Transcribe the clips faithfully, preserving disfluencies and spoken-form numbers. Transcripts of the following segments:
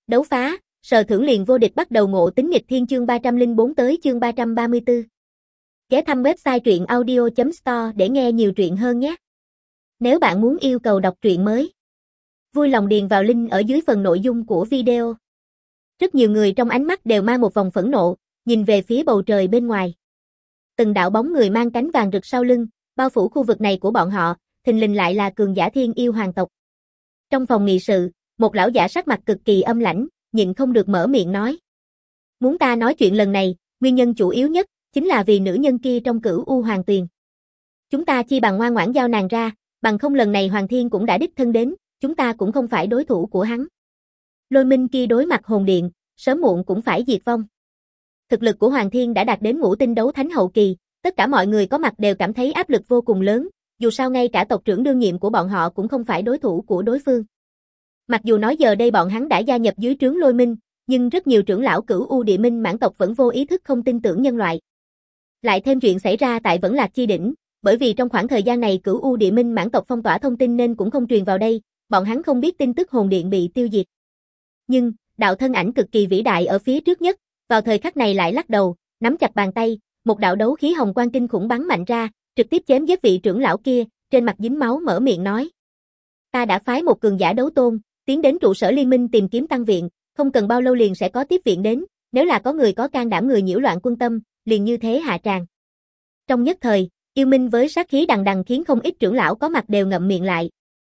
Đấu phá, sờ thưởng liền vô địch bắt đầu ngộ tính nghịch thiên chương ba trăm lẻ bốn tới chương ba trăm ba mươi tư. Ghé thăm website truyện audio chấm store để nghe nhiều truyện hơn nhé. Nếu bạn muốn yêu cầu đọc truyện mới, vui lòng điền vào link ở dưới phần nội dung của video. Rất nhiều người trong ánh mắt đều mang một vòng phẫn nộ, nhìn về phía bầu trời bên ngoài. Từng đạo bóng người mang cánh vàng rực sau lưng, bao phủ khu vực này của bọn họ, thình lình lại là cường giả thiên yêu hoàng tộc. Trong phòng nghị sự, một lão giả sắc mặt cực kỳ âm lãnh, nhịn không được mở miệng nói. Muốn ta nói chuyện lần này, nguyên nhân chủ yếu nhất, chính là vì nữ nhân kia trong Cửu U Hoàng Tuyền. Chúng ta chi bằng ngoan ngoãn giao nàng ra, bằng không lần này Hoàng Thiên cũng đã đích thân đến, chúng ta cũng không phải đối thủ của hắn. Lôi Minh kia đối mặt hồn điện, sớm muộn cũng phải diệt vong. Thực lực của Hoàng Thiên đã đạt đến ngũ tinh đấu thánh hậu kỳ, tất cả mọi người có mặt đều cảm thấy áp lực vô cùng lớn, dù sao ngay cả tộc trưởng đương nhiệm của bọn họ cũng không phải đối thủ của đối phương. Mặc dù nói giờ đây bọn hắn đã gia nhập dưới trướng Lôi Minh, nhưng rất nhiều trưởng lão Cửu U Địa Minh mãn tộc vẫn vô ý thức không tin tưởng nhân loại. Lại thêm chuyện xảy ra tại Vẫn Lạc Chi Đỉnh, bởi vì trong khoảng thời gian này Cửu U Địa Minh mãn tộc phong tỏa thông tin nên cũng không truyền vào đây, bọn hắn không biết tin tức hồn điện bị tiêu diệt. Nhưng, đạo thân ảnh cực kỳ vĩ đại ở phía trước nhất, vào thời khắc này lại lắc đầu, nắm chặt bàn tay, một đạo đấu khí hồng quang kinh khủng bắn mạnh ra, trực tiếp chém giết vị trưởng lão kia, trên mặt dính máu mở miệng nói: "Ta đã phái một cường giả đấu tôn, tiến đến trụ sở liên minh tìm kiếm tăng viện, không cần bao lâu liền sẽ có tiếp viện đến, nếu là có người có can đảm người nhiễu loạn quân tâm, liền như thế hạ tràng." Trong nhất thời, yêu minh với sát khí đằng đằng khiến không ít trưởng lão có mặt đều ngậm miệng lại.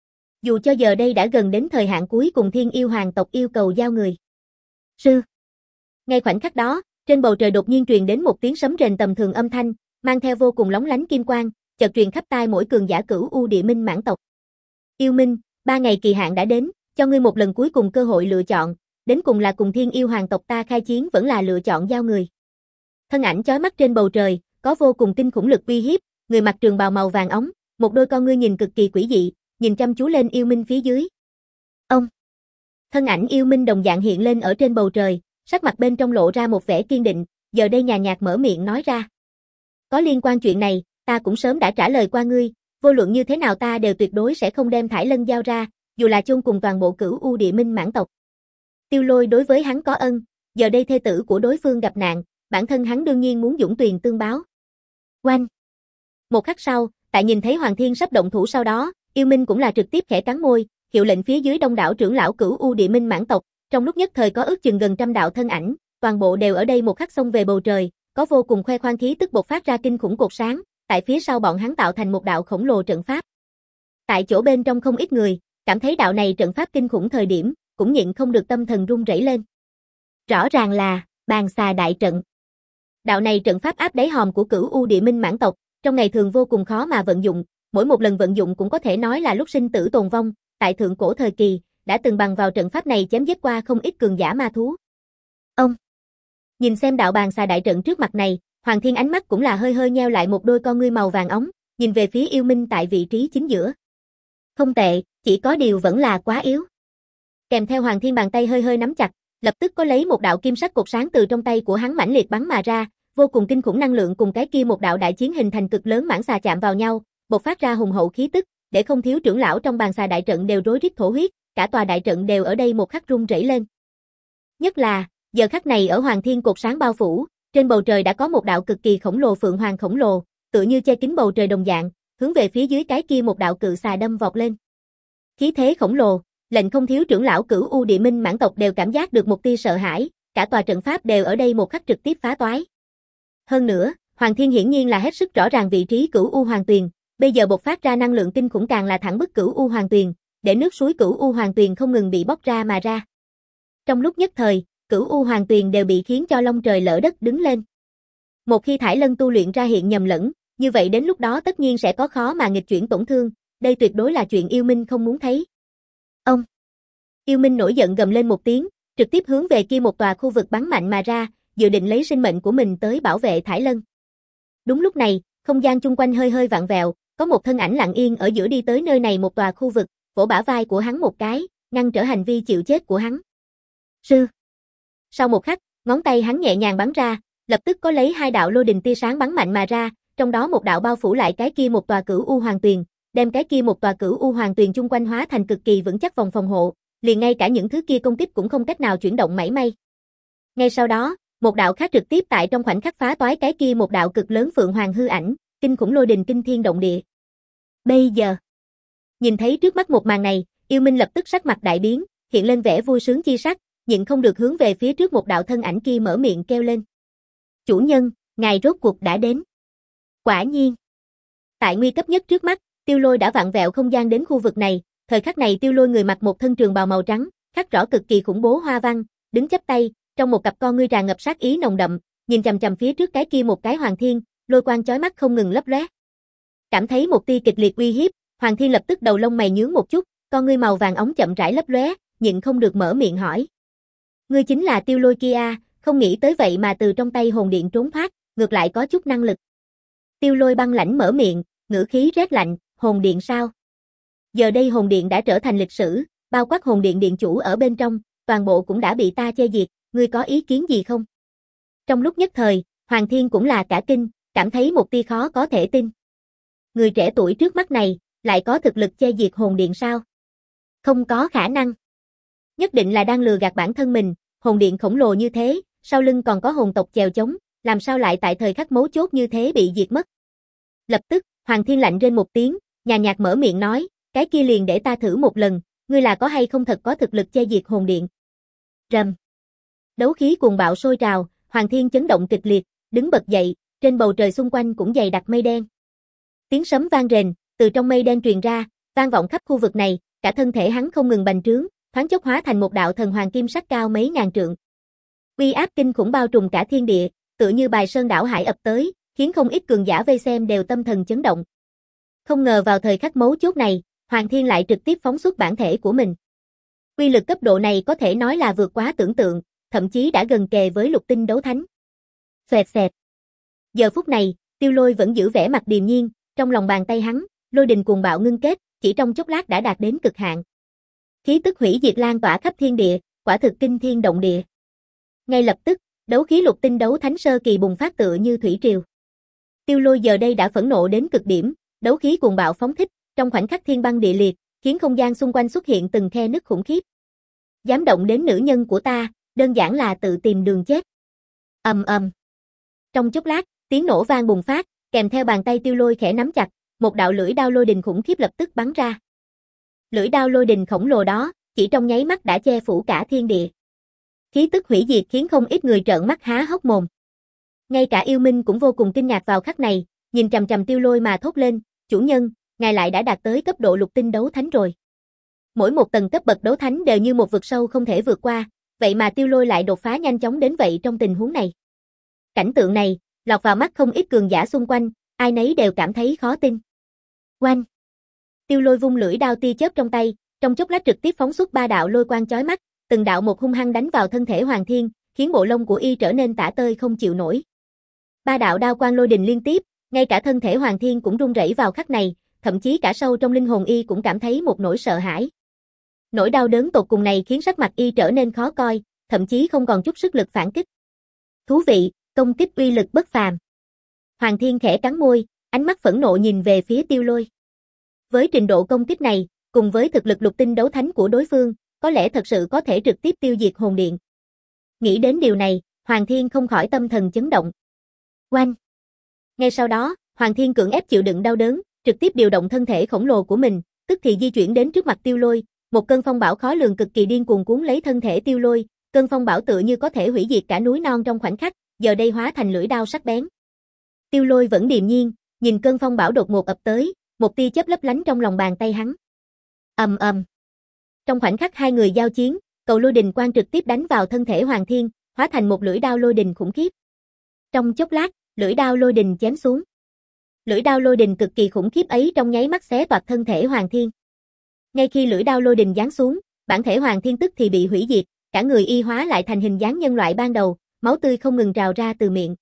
Dù cho giờ đây đã gần đến thời hạn cuối cùng thiên yêu hoàng tộc yêu cầu giao người. Sư. Ngay khoảnh khắc đó, trên bầu trời đột nhiên truyền đến một tiếng sấm rền tầm thường âm thanh, mang theo vô cùng lóng lánh kim quang, chợt truyền khắp tai mỗi cường giả Cửu U Địa Minh mãn tộc. Yêu Minh, ba ngày kỳ hạn đã đến, cho ngươi một lần cuối cùng cơ hội lựa chọn, đến cùng là cùng thiên yêu hoàng tộc ta khai chiến vẫn là lựa chọn giao người. Thân ảnh chói mắt trên bầu trời, có vô cùng kinh khủng lực uy hiếp, người mặc trường bào màu vàng óng, một đôi con ngươi nhìn cực kỳ quỷ dị, nhìn chăm chú lên yêu minh phía dưới. Ông. Thân ảnh yêu minh đồng dạng hiện lên ở trên bầu trời, sắc mặt bên trong lộ ra một vẻ kiên định, giờ đây nhàn nhạt mở miệng nói ra. Có liên quan chuyện này, ta cũng sớm đã trả lời qua ngươi, vô luận như thế nào ta đều tuyệt đối sẽ không đem Thải Lân giao ra, dù là chôn cùng toàn bộ Cửu U Địa Minh mãn tộc. Tiêu Lôi đối với hắn có ân, giờ đây thê tử của đối phương gặp nạn, bản thân hắn đương nhiên muốn dũng tuyền tương báo. Oanh. Một khắc sau, tại nhìn thấy Hoàng Thiên sắp động thủ sau đó, yêu minh cũng là trực tiếp khẽ cắn môi, hiệu lệnh phía dưới đông đảo trưởng lão Cửu U Địa Minh mãn tộc, trong lúc nhất thời có ước chừng gần trăm đạo thân ảnh, toàn bộ đều ở đây một khắc xông về bầu trời, có vô cùng khoe khoang khí tức bộc phát ra kinh khủng cột sáng, tại phía sau bọn hắn tạo thành một đạo khổng lồ trận pháp. Tại chỗ bên trong không ít người, cảm thấy đạo này trận pháp kinh khủng thời điểm, cũng nhịn không được tâm thần run rẩy lên. Rõ ràng là Bàn Xà đại trận. Đạo này trận pháp áp đáy hòm của Cửu U Địa Minh mãn tộc, trong ngày thường vô cùng khó mà vận dụng, mỗi một lần vận dụng cũng có thể nói là lúc sinh tử tồn vong, tại thượng cổ thời kỳ, đã từng bằng vào trận pháp này chém giết qua không ít cường giả ma thú. Ông. Nhìn xem đạo Bàn Xà đại trận trước mặt này, Hoàng Thiên ánh mắt cũng là hơi hơi nheo lại một đôi con ngươi màu vàng óng, nhìn về phía yêu minh tại vị trí chính giữa. Không tệ, chỉ có điều vẫn là quá yếu. Kèm theo Hoàng Thiên bàn tay hơi hơi nắm chặt, lập tức có lấy một đạo kim sắc cột sáng từ trong tay của hắn mãnh liệt bắn mà ra, vô cùng kinh khủng năng lượng cùng cái kia một đạo đại chiến hình thành cực lớn mãng xà chạm vào nhau, bộc phát ra hùng hậu khí tức, để không thiếu trưởng lão trong Bàn Xà đại trận đều rối rít thổ huyết, cả tòa đại trận đều ở đây một khắc rung rẩy lên. Nhất là, giờ khắc này ở Hoàng Thiên cột sáng bao phủ, trên bầu trời đã có một đạo cực kỳ khổng lồ phượng hoàng khổng lồ, tựa như che kín bầu trời đồng dạng, hướng về phía dưới cái kia một đạo cự xà đâm vọt lên. Khí thế khổng lồ, lệnh không thiếu trưởng lão Cửu U Địa Minh mãn tộc đều cảm giác được một tia sợ hãi, cả tòa trận pháp đều ở đây một khắc trực tiếp phá toái. Hơn nữa, Hoàng Thiên hiển nhiên là hết sức rõ ràng vị trí Cửu U Hoàng Tuyền, bây giờ bộc phát ra năng lượng kinh khủng càng là thẳng bức Cửu U Hoàng Tuyền, để nước suối Cửu U Hoàng Tuyền không ngừng bị bóc ra mà ra. Trong lúc nhất thời, Cửu U Hoàng Tuyền đều bị khiến cho long trời lỡ đất đứng lên. Một khi Thải Lân tu luyện ra hiện nhầm lẫn, như vậy đến lúc đó tất nhiên sẽ có khó mà nghịch chuyển tổn thương, đây tuyệt đối là chuyện yêu minh không muốn thấy. Ông. Yêu minh nổi giận gầm lên một tiếng, trực tiếp hướng về kia một tòa khu vực bắn mạnh mà ra, dự định lấy sinh mệnh của mình tới bảo vệ Thải Lân. Đúng lúc này, không gian chung quanh hơi hơi vặn vẹo, có một thân ảnh lặng yên ở giữa đi tới nơi này một tòa khu vực, vỗ bả vai của hắn một cái, ngăn trở hành vi chịu chết của hắn. Sư. Sau một khắc, ngón tay hắn nhẹ nhàng bắn ra, lập tức có lấy hai đạo lôi đình tia sáng bắn mạnh mà ra, trong đó một đạo bao phủ lại cái kia một tòa Cửu U Hoàng Tuyền, đem cái kia một tòa Cửu U Hoàng Tuyền chung quanh hóa thành cực kỳ vững chắc vòng phòng hộ, liền ngay cả những thứ kia công kích cũng không cách nào chuyển động mảy may. Ngay sau đó, một đạo khác trực tiếp tại trong khoảnh khắc phá toái cái kia một đạo cực lớn phượng hoàng hư ảnh, kinh khủng lôi đình kinh thiên động địa. Bây giờ, nhìn thấy trước mắt một màn này, Yêu Minh lập tức sắc mặt đại biến, hiện lên vẻ vui sướng chi sắc, nhịn không được hướng về phía trước một đạo thân ảnh kia mở miệng kêu lên. Chủ nhân, ngài rốt cuộc đã đến. Quả nhiên. Tại nguy cấp nhất trước mắt, Tiêu Lôi đã vặn vẹo không gian đến khu vực này, thời khắc này Tiêu Lôi người mặc một thân trường bào màu trắng, khắc rõ cực kỳ khủng bố hoa văn, đứng chắp tay, trong một cặp con ngươi tràn ngập sát ý nồng đậm, nhìn chằm chằm phía trước cái kia một cái Hoàng Thiên, lôi quang chói mắt không ngừng lấp lóe. Cảm thấy một tia kịch liệt uy hiếp, Hoàng Thiên lập tức đầu lông mày nhướng một chút, con ngươi màu vàng óng chậm rãi lấp lóe, nhịn không được mở miệng hỏi. Ngươi chính là Tiêu Lôi kia à, không nghĩ tới vậy mà từ trong tay hồn điện trốn thoát, ngược lại có chút năng lực. Tiêu Lôi băng lãnh mở miệng, ngữ khí rét lạnh, hồn điện sao? Giờ đây hồn điện đã trở thành lịch sử, bao quát hồn điện điện chủ ở bên trong, toàn bộ cũng đã bị ta che diệt, ngươi có ý kiến gì không? Trong lúc nhất thời, Hoàng Thiên cũng là cả kinh, cảm thấy một tia khó có thể tin. Người trẻ tuổi trước mắt này, lại có thực lực che diệt hồn điện sao? Không có khả năng. Nhất định là đang lừa gạt bản thân mình, hồn điện khổng lồ như thế, sau lưng còn có hồn tộc chèo chống, làm sao lại tại thời khắc mấu chốt như thế bị diệt mất. Lập tức, Hoàng Thiên lạnh rên một tiếng, nhàn nhạt mở miệng nói, cái kia liền để ta thử một lần, ngươi là có hay không thật có thực lực che diệt hồn điện. Rầm. Đấu khí cuồng bạo sôi trào, Hoàng Thiên chấn động kịch liệt, đứng bật dậy, trên bầu trời xung quanh cũng dày đặc mây đen. Tiếng sấm vang rền, từ trong mây đen truyền ra, vang vọng khắp khu vực này, cả thân thể hắn không ngừng bành trướng, thoáng chốc hóa thành một đạo thần hoàng kim sắc cao mấy ngàn trượng. Uy áp kinh khủng bao trùm cả thiên địa, tựa như bài sơn đảo hải ập tới, khiến không ít cường giả vây xem đều tâm thần chấn động. Không ngờ vào thời khắc mấu chốt này, Hoàng Thiên lại trực tiếp phóng xuất bản thể của mình. Uy lực cấp độ này có thể nói là vượt quá tưởng tượng, thậm chí đã gần kề với lục tinh đấu thánh. Phẹt phẹt. Giờ phút này, Tiêu Lôi vẫn giữ vẻ mặt điềm nhiên, trong lòng bàn tay hắn, lôi đình cuồng bạo ngưng kết, chỉ trong chốc lát đã đạt đến cực hạn. Khí tức hủy diệt lan tỏa khắp thiên địa, quả thực kinh thiên động địa. Ngay lập tức, đấu khí lục tinh đấu thánh sơ kỳ bùng phát tựa như thủy triều. Tiêu Lôi giờ đây đã phẫn nộ đến cực điểm, đấu khí cuồng bạo phóng thích, trong khoảnh khắc thiên băng địa liệt, khiến không gian xung quanh xuất hiện từng khe nứt khủng khiếp. Dám động đến nữ nhân của ta, đơn giản là tự tìm đường chết. Ầm ầm. Trong chốc lát, tiếng nổ vang bùng phát, kèm theo bàn tay Tiêu Lôi khẽ nắm chặt, một đạo lưỡi đao lôi đình khủng khiếp lập tức bắn ra. Lưỡi đao lôi đình khổng lồ đó, chỉ trong nháy mắt đã che phủ cả thiên địa. Khí tức hủy diệt khiến không ít người trợn mắt há hốc mồm. Ngay cả Yêu Minh cũng vô cùng kinh ngạc vào khắc này, nhìn chằm chằm Tiêu Lôi mà thốt lên, chủ nhân, ngài lại đã đạt tới cấp độ lục tinh đấu thánh rồi. Mỗi một tầng cấp bậc đấu thánh đều như một vực sâu không thể vượt qua, vậy mà Tiêu Lôi lại đột phá nhanh chóng đến vậy trong tình huống này. Cảnh tượng này, lọt vào mắt không ít cường giả xung quanh, ai nấy đều cảm thấy khó tin. Oanh! Tiêu Lôi vung lưỡi đao tia chớp trong tay, trong chốc lát trực tiếp phóng xuất ba đạo lôi quang chói mắt, từng đạo một hung hăng đánh vào thân thể Hoàng Thiên, khiến bộ lông của y trở nên tả tơi không chịu nổi. Ba đạo đao quang lôi đình liên tiếp, ngay cả thân thể Hoàng Thiên cũng run rẩy vào khắc này, thậm chí cả sâu trong linh hồn y cũng cảm thấy một nỗi sợ hãi. Nỗi đau đớn tột cùng này khiến sắc mặt y trở nên khó coi, thậm chí không còn chút sức lực phản kích. Thú vị, công kích uy lực bất phàm. Hoàng Thiên khẽ cắn môi, ánh mắt phẫn nộ nhìn về phía Tiêu Lôi. Với trình độ công kích này, cùng với thực lực lục tinh đấu thánh của đối phương, có lẽ thật sự có thể trực tiếp tiêu diệt hồn điện. Nghĩ đến điều này, Hoàng Thiên không khỏi tâm thần chấn động. Oanh! Ngay sau đó, Hoàng Thiên cưỡng ép chịu đựng đau đớn, trực tiếp điều động thân thể khổng lồ của mình, tức thì di chuyển đến trước mặt Tiêu Lôi, một cơn phong bão khó lường cực kỳ điên cuồng cuốn lấy thân thể Tiêu Lôi, cơn phong bão tựa như có thể hủy diệt cả núi non trong khoảnh khắc, giờ đây hóa thành lưỡi đao sắc bén. Tiêu Lôi vẫn điềm nhiên, nhìn cơn phong bão đột ngột ập tới, một tia chớp lấp lánh trong lòng bàn tay hắn. Ầm ầm. Trong khoảnh khắc hai người giao chiến, cầu lôi đình quang trực tiếp đánh vào thân thể Hoàng Thiên, hóa thành một lưỡi đao lôi đình khủng khiếp. Trong chốc lát, lưỡi đao lôi đình chém xuống. Lưỡi đao lôi đình cực kỳ khủng khiếp ấy trong nháy mắt xé toạc thân thể Hoàng Thiên. Ngay khi lưỡi đao lôi đình giáng xuống, bản thể Hoàng Thiên tức thì bị hủy diệt, cả người y hóa lại thành hình dáng nhân loại ban đầu, máu tươi không ngừng trào ra từ miệng.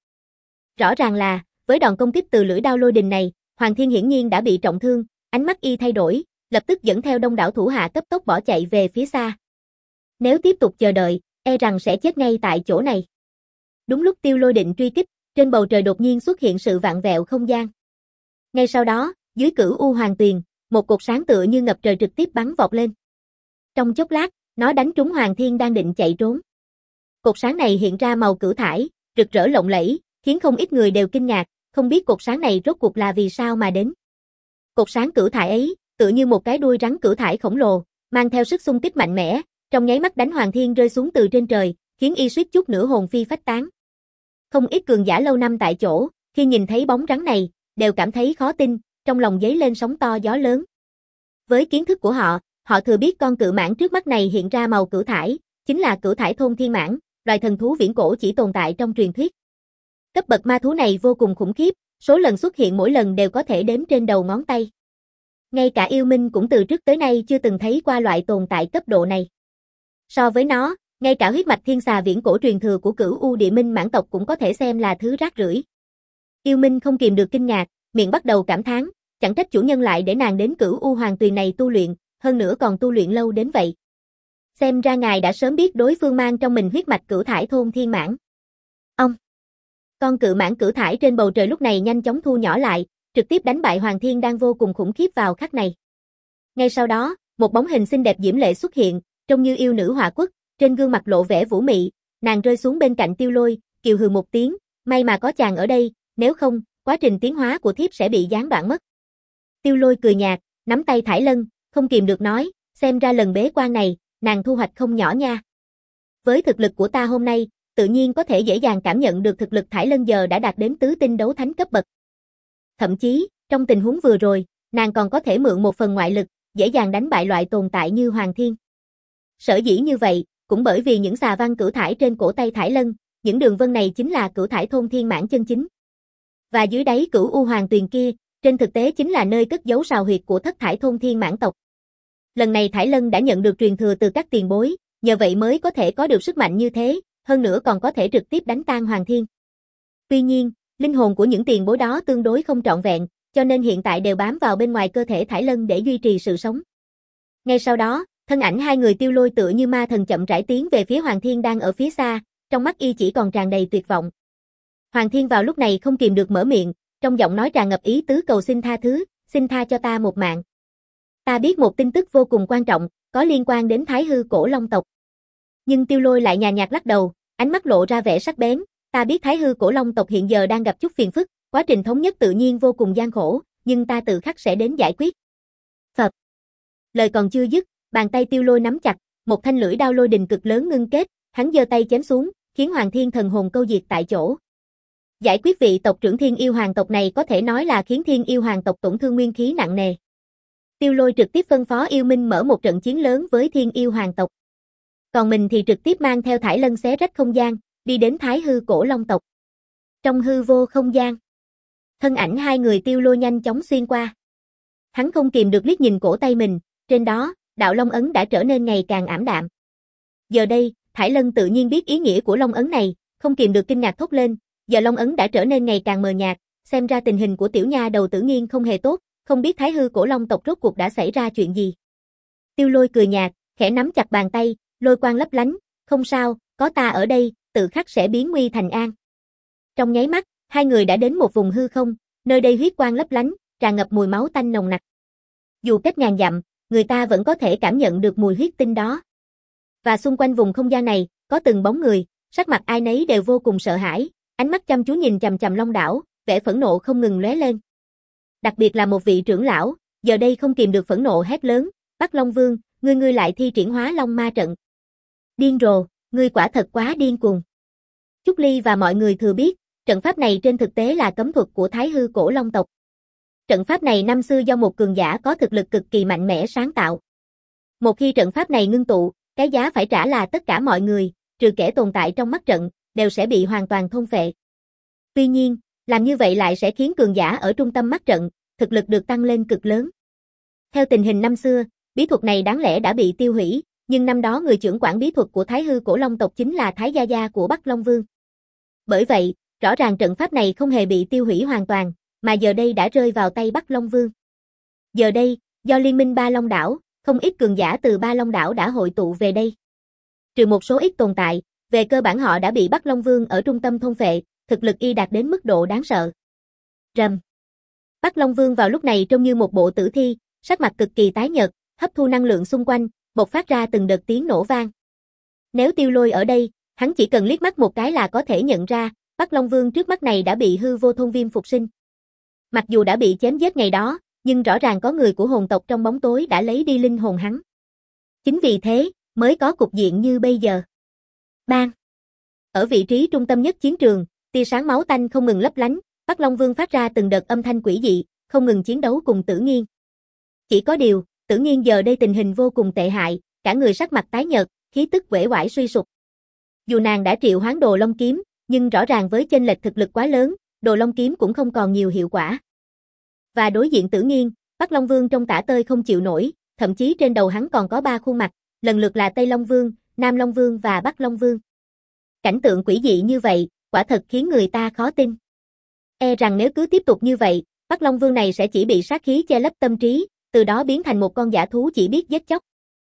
Rõ ràng là, với đòn công kích từ lưỡi đao lôi đình này, Hoàng Thiên hiển nhiên đã bị trọng thương, ánh mắt y thay đổi, lập tức dẫn theo đông đảo thủ hạ cấp tốc bỏ chạy về phía xa. Nếu tiếp tục chờ đợi, e rằng sẽ chết ngay tại chỗ này. Đúng lúc Tiêu Lôi định truy kích, trên bầu trời đột nhiên xuất hiện sự vạn vẹo không gian. Ngay sau đó, dưới cửu u hoàng tuyền, một cột sáng tựa như ngập trời trực tiếp bắn vọt lên. Trong chốc lát, Nó đánh trúng Hoàng Thiên đang định chạy trốn. Cột sáng này hiện ra màu cửu thải, rực rỡ lộng lẫy, khiến không ít người đều kinh ngạc, không biết cột sáng này rốt cuộc là vì sao mà đến. Cột sáng cửu thải ấy, tựa như một cái đuôi rắn cửu thải khổng lồ, mang theo sức xung kích mạnh mẽ, trong nháy mắt đánh Hoàng Thiên rơi xuống từ trên trời, khiến y suýt chút nữa hồn phi phách tán. Không ít cường giả lâu năm tại chỗ, khi nhìn thấy bóng rắn này, đều cảm thấy khó tin, trong lòng dấy lên sóng to gió lớn. Với kiến thức của họ, họ thừa biết con cự mãng trước mắt này hiện ra màu cửu thải, chính là cửu thải thôn thiên mãng, loài thần thú viễn cổ chỉ tồn tại trong truyền thuyết. Cấp bậc ma thú này vô cùng khủng khiếp, số lần xuất hiện mỗi lần đều có thể đếm trên đầu ngón tay. Ngay cả yêu minh cũng từ trước tới nay chưa từng thấy qua loại tồn tại cấp độ này. So với nó, ngay cả huyết mạch thiên xà viễn cổ truyền thừa của Cửu U Địa Minh mãng tộc cũng có thể xem là thứ rác rưởi. Yêu minh không kìm được kinh ngạc, miệng bắt đầu cảm thán, chẳng trách chủ nhân lại để nàng đến Cửu U Hoàng Tuyền này tu luyện, hơn nữa còn tu luyện lâu đến vậy. Xem ra ngài đã sớm biết đối phương mang trong mình huyết mạch cửu thải thôn thiên mãng. Ông! Con cự mãng cửu thải trên bầu trời lúc này nhanh chóng thu nhỏ lại, trực tiếp đánh bại Hoàng Thiên đang vô cùng khủng khiếp vào khắc này. Ngay sau đó, một bóng hình xinh đẹp diễm lệ xuất hiện, trông như yêu nữ họa quốc, trên gương mặt lộ vẻ vũ mị, nàng rơi xuống bên cạnh Tiêu Lôi, kiều hừ một tiếng, may mà có chàng ở đây, nếu không, quá trình tiến hóa của thiếp sẽ bị gián đoạn mất. Tiêu Lôi cười nhạt, nắm tay Thải Lân, không kìm được nói, xem ra lần bế quan này, nàng thu hoạch không nhỏ nha. Với thực lực của ta hôm nay, tự nhiên có thể dễ dàng cảm nhận được thực lực Thải Lân giờ đã đạt đến tứ tinh đấu thánh cấp bậc. Thậm chí, trong tình huống vừa rồi, nàng còn có thể mượn một phần ngoại lực, dễ dàng đánh bại loại tồn tại như Hoàng Thiên. Sở dĩ như vậy, cũng bởi vì những xà văn cửu thải trên cổ tay Thải Lân, những đường vân này chính là cửu thải thôn thiên mãng chân chính. Và dưới đáy Cửu U Hoàng Tuyền kia, trên thực tế chính là nơi cất giấu sào huyệt của thất thải thôn thiên mãng tộc. Lần này Thải Lân đã nhận được truyền thừa từ các tiền bối, nhờ vậy mới có thể có được sức mạnh như thế, hơn nữa còn có thể trực tiếp đánh tan Hoàng Thiên. Tuy nhiên, linh hồn của những tiền bối đó tương đối không trọn vẹn, cho nên hiện tại đều bám vào bên ngoài cơ thể Thải Lân để duy trì sự sống. Ngay sau đó, thân ảnh hai người Tiêu Lôi tựa như ma thần chậm rãi tiến về phía Hoàng Thiên đang ở phía xa, trong mắt y chỉ còn tràn đầy tuyệt vọng. Hoàng Thiên vào lúc này không kìm được mở miệng, trong giọng nói tràn ngập ý tứ cầu xin tha thứ, xin tha cho ta một mạng. Ta biết một tin tức vô cùng quan trọng, có liên quan đến Thái Hư Cổ Long tộc. Nhưng Tiêu Lôi lại nhàn nhạt lắc đầu, ánh mắt lộ ra vẻ sắc bén, ta biết Thái Hư Cổ Long tộc hiện giờ đang gặp chút phiền phức, quá trình thống nhất tự nhiên vô cùng gian khổ, nhưng ta tự khắc sẽ đến giải quyết. Phật. Lời còn chưa dứt, bàn tay Tiêu Lôi nắm chặt, một thanh lưỡi đao lôi đình cực lớn ngưng kết, hắn giơ tay chém xuống, khiến Hoàng Thiên thần hồn câu diệt tại chỗ. Giải quyết vị tộc trưởng Thiên Yêu Hoàng tộc này có thể nói là khiến Thiên Yêu Hoàng tộc tổn thương nguyên khí nặng nề. Tiêu Lôi trực tiếp phân phó Yêu Minh mở một trận chiến lớn với Thiên Yêu Hoàng tộc. Còn mình thì trực tiếp mang theo Thải Lân xé rách không gian, đi đến Thái Hư Cổ Long tộc. Trong hư vô không gian, thân ảnh hai người Tiêu Lôi nhanh chóng xuyên qua. Hắn không kìm được liếc nhìn cổ tay mình, trên đó, đạo long ấn đã trở nên ngày càng ảm đạm. Giờ đây, Thải Lân tự nhiên biết ý nghĩa của long ấn này, không kìm được kinh ngạc thốt lên, giờ long ấn đã trở nên ngày càng mờ nhạt, xem ra tình hình của tiểu nha đầu Tử Nghiên không hề tốt, không biết Thái Hư Cổ Long tộc rốt cuộc đã xảy ra chuyện gì. Tiêu Lôi cười nhạt, khẽ nắm chặt bàn tay, lôi quang lấp lánh, không sao, có ta ở đây, tự khắc sẽ biến nguy thành an. Trong nháy mắt, hai người đã đến một vùng hư không, nơi đây huyết quang lấp lánh, tràn ngập mùi máu tanh nồng nặc. Dù cách ngàn dặm, người ta vẫn có thể cảm nhận được mùi huyết tinh đó. Và xung quanh vùng không gian này, có từng bóng người, sắc mặt ai nấy đều vô cùng sợ hãi, ánh mắt chăm chú nhìn chằm chằm Long đảo, vẻ phẫn nộ không ngừng lóe lên. Đặc biệt là một vị trưởng lão, giờ đây không kìm được phẫn nộ hét lớn, Bắc Long Vương, ngươi ngươi lại thi triển hóa Long Ma trận. Điên rồ, ngươi quả thật quá điên cuồng. Trúc Ly và mọi người thừa biết, trận pháp này trên thực tế là cấm thuật của Thái Hư Cổ Long tộc. Trận pháp này năm xưa do một cường giả có thực lực cực kỳ mạnh mẽ sáng tạo. Một khi trận pháp này ngưng tụ, cái giá phải trả là tất cả mọi người, trừ kẻ tồn tại trong mắt trận, đều sẽ bị hoàn toàn thôn phệ. Tuy nhiên, làm như vậy lại sẽ khiến cường giả ở trung tâm mắt trận, thực lực được tăng lên cực lớn. Theo tình hình năm xưa, bí thuật này đáng lẽ đã bị tiêu hủy, nhưng năm đó người trưởng quản bí thuật của Thái Hư Cổ Long tộc chính là Thái Gia Gia của Bắc Long Vương. Bởi vậy, rõ ràng trận pháp này không hề bị tiêu hủy hoàn toàn, mà giờ đây đã rơi vào tay Bắc Long Vương. Giờ đây, do liên minh Ba Long đảo, không ít cường giả từ Ba Long đảo đã hội tụ về đây. Trừ một số ít tồn tại, về cơ bản họ đã bị Bắc Long Vương ở trung tâm thôn phệ, thực lực y đạt đến mức độ đáng sợ. Rầm. Bắc Long Vương vào lúc này trông như một bộ tử thi, sắc mặt cực kỳ tái nhợt, hấp thu năng lượng xung quanh, bộc phát ra từng đợt tiếng nổ vang. Nếu Tiêu Lôi ở đây, hắn chỉ cần liếc mắt một cái là có thể nhận ra, Bắc Long Vương trước mắt này đã bị hư vô thôn viêm phục sinh. Mặc dù đã bị chém giết ngày đó, nhưng rõ ràng có người của hồn tộc trong bóng tối đã lấy đi linh hồn hắn. Chính vì thế, mới có cục diện như bây giờ. Bang! Ở vị trí trung tâm nhất chiến trường, tia sáng máu tanh không ngừng lấp lánh, Bắc Long Vương phát ra từng đợt âm thanh quỷ dị, không ngừng chiến đấu cùng Tử Nghiên. Chỉ có điều, Tử Nghiên giờ đây tình hình vô cùng tệ hại, cả người sắc mặt tái nhợt, khí tức uể oải suy sụp. Dù nàng đã triệu hoán Đồ Long kiếm, nhưng rõ ràng với chênh lệch thực lực quá lớn, Đồ Long kiếm cũng không còn nhiều hiệu quả. Và đối diện Tử Nghiên, Bắc Long Vương trông tả tơi không chịu nổi, thậm chí trên đầu hắn còn có ba khuôn mặt, lần lượt là Tây Long Vương, Nam Long Vương và Bắc Long Vương. Cảnh tượng quỷ dị như vậy, quả thật khiến người ta khó tin. E rằng nếu cứ tiếp tục như vậy, Bắc Long Vương này sẽ chỉ bị sát khí che lấp tâm trí, từ đó biến thành một con dã thú chỉ biết giết chóc.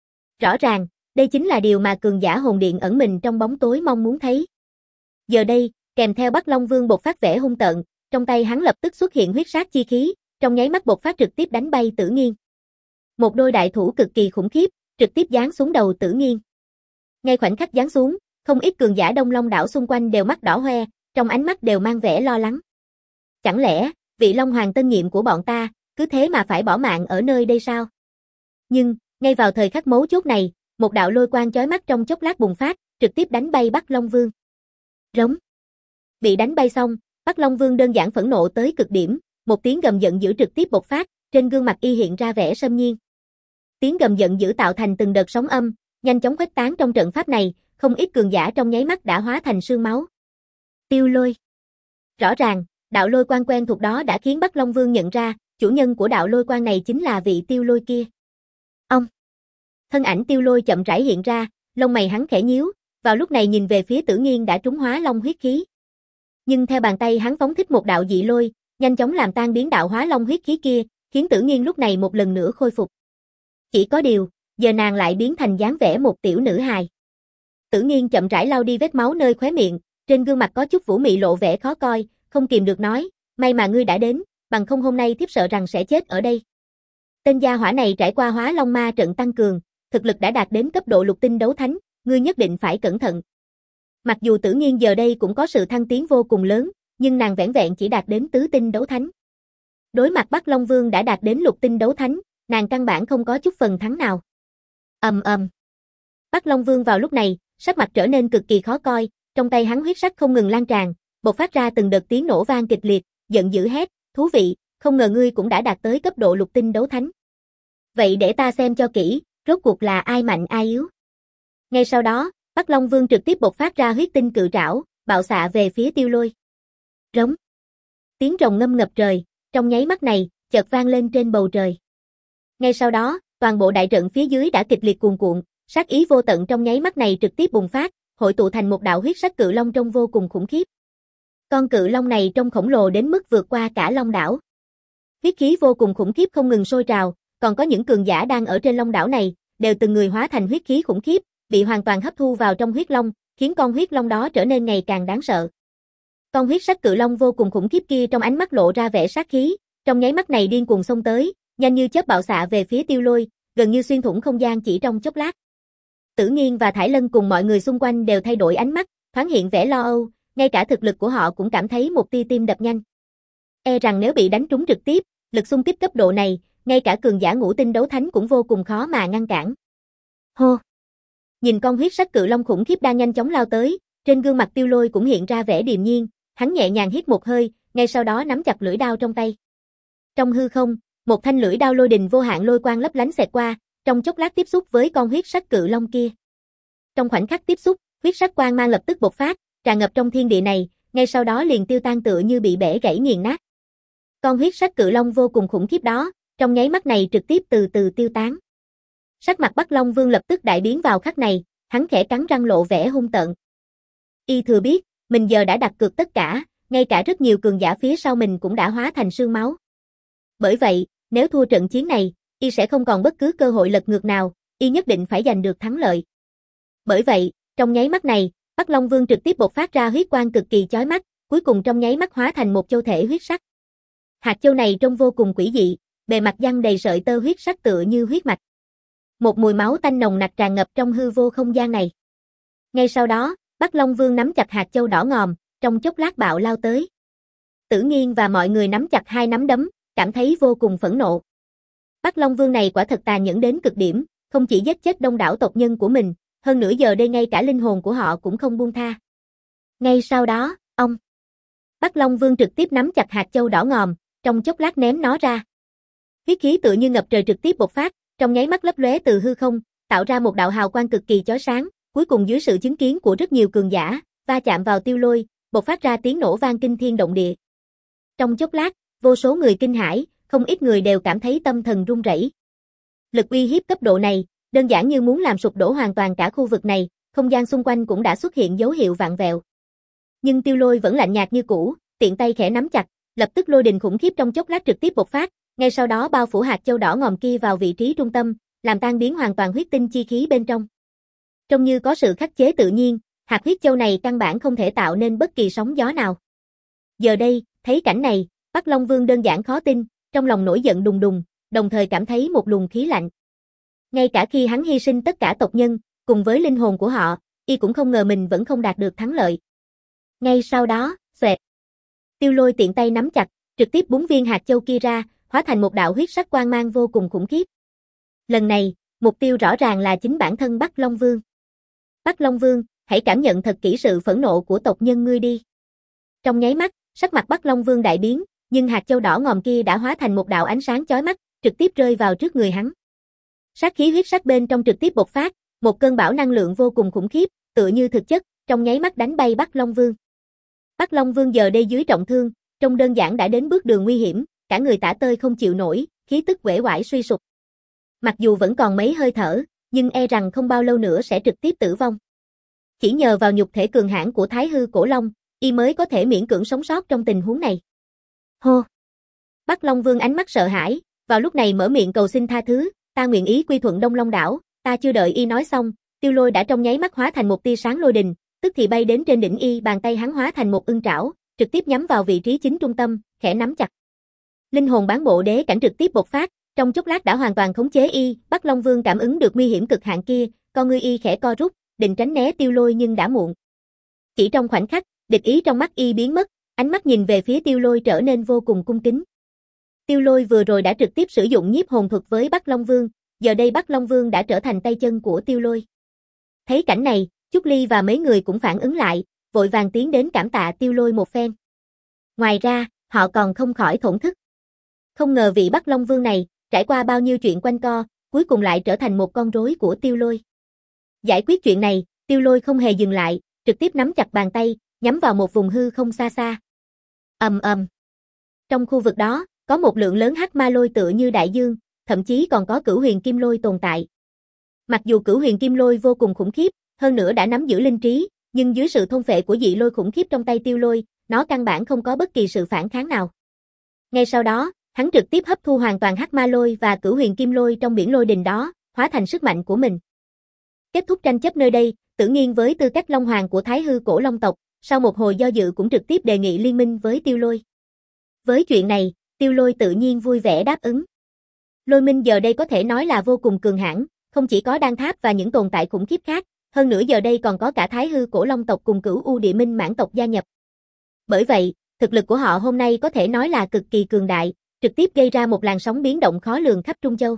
Rõ ràng, đây chính là điều mà cường giả hồn điện ẩn mình trong bóng tối mong muốn thấy. Giờ đây, kèm theo Bắc Long Vương bộc phát vẻ hung tợn, trong tay hắn lập tức xuất hiện huyết sát chi khí, trong nháy mắt bộc phát trực tiếp đánh bay Tử Nghiên. Một đôi đại thủ cực kỳ khủng khiếp, trực tiếp giáng xuống đầu Tử Nghiên. Ngay khoảnh khắc giáng xuống, không ít cường giả Đông Long đảo xung quanh đều mắt đỏ hoe, trong ánh mắt đều mang vẻ lo lắng. Chẳng lẽ, vị Long Hoàng tân nhiệm của bọn ta, cứ thế mà phải bỏ mạng ở nơi đây sao? Nhưng, ngay vào thời khắc mấu chốt này, một đạo lôi quang chói mắt trong chốc lát bùng phát, trực tiếp đánh bay Bắc Long Vương. Rống. Bị đánh bay xong, Bắc Long Vương đơn giản phẫn nộ tới cực điểm, một tiếng gầm giận dữ trực tiếp bộc phát, trên gương mặt y hiện ra vẻ xâm nhiên. Tiếng gầm giận dữ tạo thành từng đợt sóng âm, nhanh chóng khuếch tán trong trận pháp này, không ít cường giả trong nháy mắt đã hóa thành sương máu. Tiêu Lôi. Rõ ràng, đạo lôi quang quen thuộc đó đã khiến Bắc Long Vương nhận ra, chủ nhân của đạo lôi quang này chính là vị Tiêu Lôi kia. Ông. Thân ảnh Tiêu Lôi chậm rãi hiện ra, lông mày hắn khẽ nhíu, vào lúc này nhìn về phía Tử Nghiên đã trúng hóa long huyết khí. Nhưng theo bàn tay hắn phóng thích một đạo dị lôi, nhanh chóng làm tan biến đạo hóa long huyết khí kia, khiến Tử Nghiên lúc này một lần nữa khôi phục. Chỉ có điều, giờ nàng lại biến thành dáng vẻ một tiểu nữ hài. Tử Nghiên chậm rãi lau đi vết máu nơi khóe miệng, trên gương mặt có chút vũ mị lộ vẻ khó coi, không kìm được nói, may mà ngươi đã đến, bằng không hôm nay thiếp sợ rằng sẽ chết ở đây. Tên gia hỏa này trải qua hóa long ma trận tăng cường, thực lực đã đạt đến cấp độ lục tinh đấu thánh, ngươi nhất định phải cẩn thận. Mặc dù Tử Nghiên giờ đây cũng có sự thăng tiến vô cùng lớn, nhưng nàng vẻn vẹn chỉ đạt đến tứ tinh đấu thánh. Đối mặt Bắc Long Vương đã đạt đến lục tinh đấu thánh, nàng căn bản không có chút phần thắng nào. Ầm ầm. Bắc Long Vương vào lúc này, sắc mặt trở nên cực kỳ khó coi, trong tay hắn huyết sắc không ngừng lan tràn, bộc phát ra từng đợt tiếng nổ vang kịch liệt, giận dữ hét, thú vị, không ngờ ngươi cũng đã đạt tới cấp độ lục tinh đấu thánh. Vậy để ta xem cho kỹ, rốt cuộc là ai mạnh ai yếu. Ngay sau đó, Bắc Long Vương trực tiếp bộc phát ra huyết tinh cự trảo, bạo xạ về phía Tiêu Lôi. Rống. Tiếng rồng ngâm ngập trời, trong nháy mắt này, chợt vang lên trên bầu trời. Ngay sau đó, toàn bộ đại trận phía dưới đã kịch liệt cuồn cuộn, sát ý vô tận trong nháy mắt này trực tiếp bùng phát, hội tụ thành một đạo huyết sắc cự long trông vô cùng khủng khiếp. Con cự long này trông khổng lồ đến mức vượt qua cả Long đảo. Huyết khí vô cùng khủng khiếp không ngừng sôi trào, còn có những cường giả đang ở trên Long đảo này, đều từng người hóa thành huyết khí khủng khiếp, bị hoàn toàn hấp thu vào trong huyết long, khiến con huyết long đó trở nên ngày càng đáng sợ. Con huyết sắc cự long vô cùng khủng khiếp kia trong ánh mắt lộ ra vẻ sát khí, trong nháy mắt này điên cuồng xông tới, nhanh như chớp bạo xạ về phía Tiêu Lôi, gần như xuyên thủng không gian chỉ trong chốc lát. Tử Nghiên và Thải Lân cùng mọi người xung quanh đều thay đổi ánh mắt, thoáng hiện vẻ lo âu, ngay cả thực lực của họ cũng cảm thấy một tia tim đập nhanh. E rằng nếu bị đánh trúng trực tiếp, lực xung kích cấp độ này, ngay cả cường giả ngũ tinh đấu thánh cũng vô cùng khó mà ngăn cản. Hô! Nhìn con huyết sắc cự long khủng khiếp đang nhanh chóng lao tới, trên gương mặt Tiêu Lôi cũng hiện ra vẻ điềm nhiên, hắn nhẹ nhàng hít một hơi, ngay sau đó nắm chặt lưỡi đao trong tay. Trong hư không, một thanh lưỡi đao lôi đình vô hạn lôi quang lấp lánh xẹt qua, trong chốc lát tiếp xúc với con huyết sắc cự long kia. Trong khoảnh khắc tiếp xúc, huyết sắc quang mang lập tức bộc phát, tràn ngập trong thiên địa này, ngay sau đó liền tiêu tan tựa như bị bẻ gãy nghiền nát. Con huyết sắc cự long vô cùng khủng khiếp đó, trong nháy mắt này trực tiếp từ từ tiêu tán. Sắc mặt Bắc Long Vương lập tức đại biến vào khắc này, hắn khẽ cắn răng lộ vẻ hung tợn. Y thừa biết, mình giờ đã đặt cược tất cả, ngay cả rất nhiều cường giả phía sau mình cũng đã hóa thành sương máu. Bởi vậy, nếu thua trận chiến này, Y sẽ không còn bất cứ cơ hội lật ngược nào, Y nhất định phải giành được thắng lợi. Bởi vậy, trong nháy mắt này, Bắc Long Vương trực tiếp bộc phát ra huyết quang cực kỳ chói mắt, cuối cùng trong nháy mắt hóa thành một châu thể huyết sắc. Hạt châu này trông vô cùng quỷ dị, bề mặt giăng đầy sợi tơ huyết sắc tựa như huyết mạch. Một mùi máu tanh nồng nặc tràn ngập trong hư vô không gian này. Ngay sau đó, Bắc Long Vương nắm chặt hạt châu đỏ ngòm, trong chốc lát bạo lao tới. Tử Nghiên và mọi người nắm chặt hai nắm đấm, cảm thấy vô cùng phẫn nộ. Bắc Long Vương này quả thật tàn nhẫn đến cực điểm, không chỉ giết chết đông đảo tộc nhân của mình, hơn nữa giờ đây ngay cả linh hồn của họ cũng không buông tha. Ngay sau đó, ông Bắc Long Vương trực tiếp nắm chặt hạt châu đỏ ngòm, trong chốc lát ném nó ra. Huyết khí tựa như ngập trời trực tiếp bộc phát, trong nháy mắt lấp lóe từ hư không, tạo ra một đạo hào quang cực kỳ chói sáng, cuối cùng dưới sự chứng kiến của rất nhiều cường giả, va chạm vào Tiêu Lôi, bộc phát ra tiếng nổ vang kinh thiên động địa. Trong chốc lát, vô số người kinh hãi, không ít người đều cảm thấy tâm thần run rẩy. Lực uy hiếp cấp độ này, đơn giản như muốn làm sụp đổ hoàn toàn cả khu vực này, không gian xung quanh cũng đã xuất hiện dấu hiệu vạn vẹo. Nhưng Tiêu Lôi vẫn lạnh nhạt như cũ, tiện tay khẽ nắm chặt, lập tức lôi đình khủng khiếp trong chốc lát trực tiếp bộc phát, ngay sau đó bao phủ hạt châu đỏ ngòm kia vào vị trí trung tâm, làm tan biến hoàn toàn huyết tinh chi khí bên trong. Trông như có sự khắc chế tự nhiên, hạt huyết châu này căn bản không thể tạo nên bất kỳ sóng gió nào. Giờ đây, thấy cảnh này, Bắc Long Vương đơn giản khó tin, trong lòng nổi giận đùng đùng, đồng thời cảm thấy một luồng khí lạnh. Ngay cả khi hắn hy sinh tất cả tộc nhân, cùng với linh hồn của họ, y cũng không ngờ mình vẫn không đạt được thắng lợi. Ngay sau đó, xoẹt. Tiêu Lôi tiện tay nắm chặt, trực tiếp búng viên hạt châu kia ra, hóa thành một đạo huyết sắc quang mang vô cùng khủng khiếp. Lần này, mục tiêu rõ ràng là chính bản thân Bắc Long Vương. Bắc Long Vương, hãy cảm nhận thật kỹ sự phẫn nộ của tộc nhân ngươi đi. Trong nháy mắt, sắc mặt Bắc Long Vương đại biến, nhưng hạt châu đỏ ngòm kia đã hóa thành một đạo ánh sáng chói mắt, trực tiếp rơi vào trước người hắn. Sát khí huyết sắc bên trong trực tiếp bộc phát, một cơn bão năng lượng vô cùng khủng khiếp, tựa như thực chất, trong nháy mắt đánh bay Bắc Long Vương. Bắc Long Vương giờ đây dưới trọng thương, trông đơn giản đã đến bước đường nguy hiểm, cả người tả tơi không chịu nổi, khí tức uể oải suy sụp. Mặc dù vẫn còn mấy hơi thở, nhưng e rằng không bao lâu nữa sẽ trực tiếp tử vong. Chỉ nhờ vào nhục thể cường hãn của Thái Hư Cổ Long, y mới có thể miễn cưỡng sống sót trong tình huống này. Hô! Bắc Long Vương ánh mắt sợ hãi, vào lúc này mở miệng cầu xin tha thứ, ta nguyện ý quy thuận Đông Long đảo, ta chưa đợi y nói xong, Tiêu Lôi đã trong nháy mắt hóa thành một tia sáng lôi đình, tức thì bay đến trên đỉnh y, bàn tay hắn hóa thành một ưng trảo, trực tiếp nhắm vào vị trí chính trung tâm, khẽ nắm chặt. Linh hồn bán bộ đế cảnh trực tiếp bộc phát, trong chốc lát đã hoàn toàn khống chế y, Bắc Long Vương cảm ứng được nguy hiểm cực hạn kia, con ngươi y khẽ co rút, định tránh né Tiêu Lôi nhưng đã muộn. Chỉ trong khoảnh khắc, địch ý trong mắt y biến mất, ánh mắt nhìn về phía Tiêu Lôi trở nên vô cùng cung kính. Tiêu Lôi vừa rồi đã trực tiếp sử dụng nhiếp hồn thuật với Bắc Long Vương, giờ đây Bắc Long Vương đã trở thành tay chân của Tiêu Lôi. Thấy cảnh này, Chúc Ly và mấy người cũng phản ứng lại, vội vàng tiến đến cảm tạ Tiêu Lôi một phen. Ngoài ra, họ còn không khỏi thổn thức. Không ngờ vị Bắc Long Vương này, trải qua bao nhiêu chuyện quanh co, cuối cùng lại trở thành một con rối của Tiêu Lôi. Giải quyết chuyện này, Tiêu Lôi không hề dừng lại, trực tiếp nắm chặt bàn tay, nhắm vào một vùng hư không xa xa. Ầm ầm. Trong khu vực đó, có một lượng lớn hắc ma lôi tựa như đại dương, thậm chí còn có Cửu Huyền Kim Lôi tồn tại. Mặc dù Cửu Huyền Kim Lôi vô cùng khủng khiếp, hơn nữa đã nắm giữ linh trí, nhưng dưới sự thôn phệ của dị lôi khủng khiếp trong tay Tiêu Lôi, nó căn bản không có bất kỳ sự phản kháng nào. Ngay sau đó, hắn trực tiếp hấp thu hoàn toàn hắc ma lôi và Cửu Huyền Kim Lôi trong biển lôi đình đó, hóa thành sức mạnh của mình. Kết thúc tranh chấp nơi đây, Tử Nghiên với tư cách Long Hoàng của Thái Hư Cổ Long tộc, sau một hồi do dự cũng trực tiếp đề nghị liên minh với Tiêu Lôi. Với chuyện này, Tiêu Lôi tự nhiên vui vẻ đáp ứng. Lôi minh giờ đây có thể nói là vô cùng cường hãn, không chỉ có đan tháp và những tồn tại khủng khiếp khác, hơn nữa giờ đây còn có cả Thái Hư Cổ Long tộc cùng Cửu U Địa Minh Mãn tộc gia nhập. Bởi vậy, thực lực của họ hôm nay có thể nói là cực kỳ cường đại, trực tiếp gây ra một làn sóng biến động khó lường khắp Trung Châu.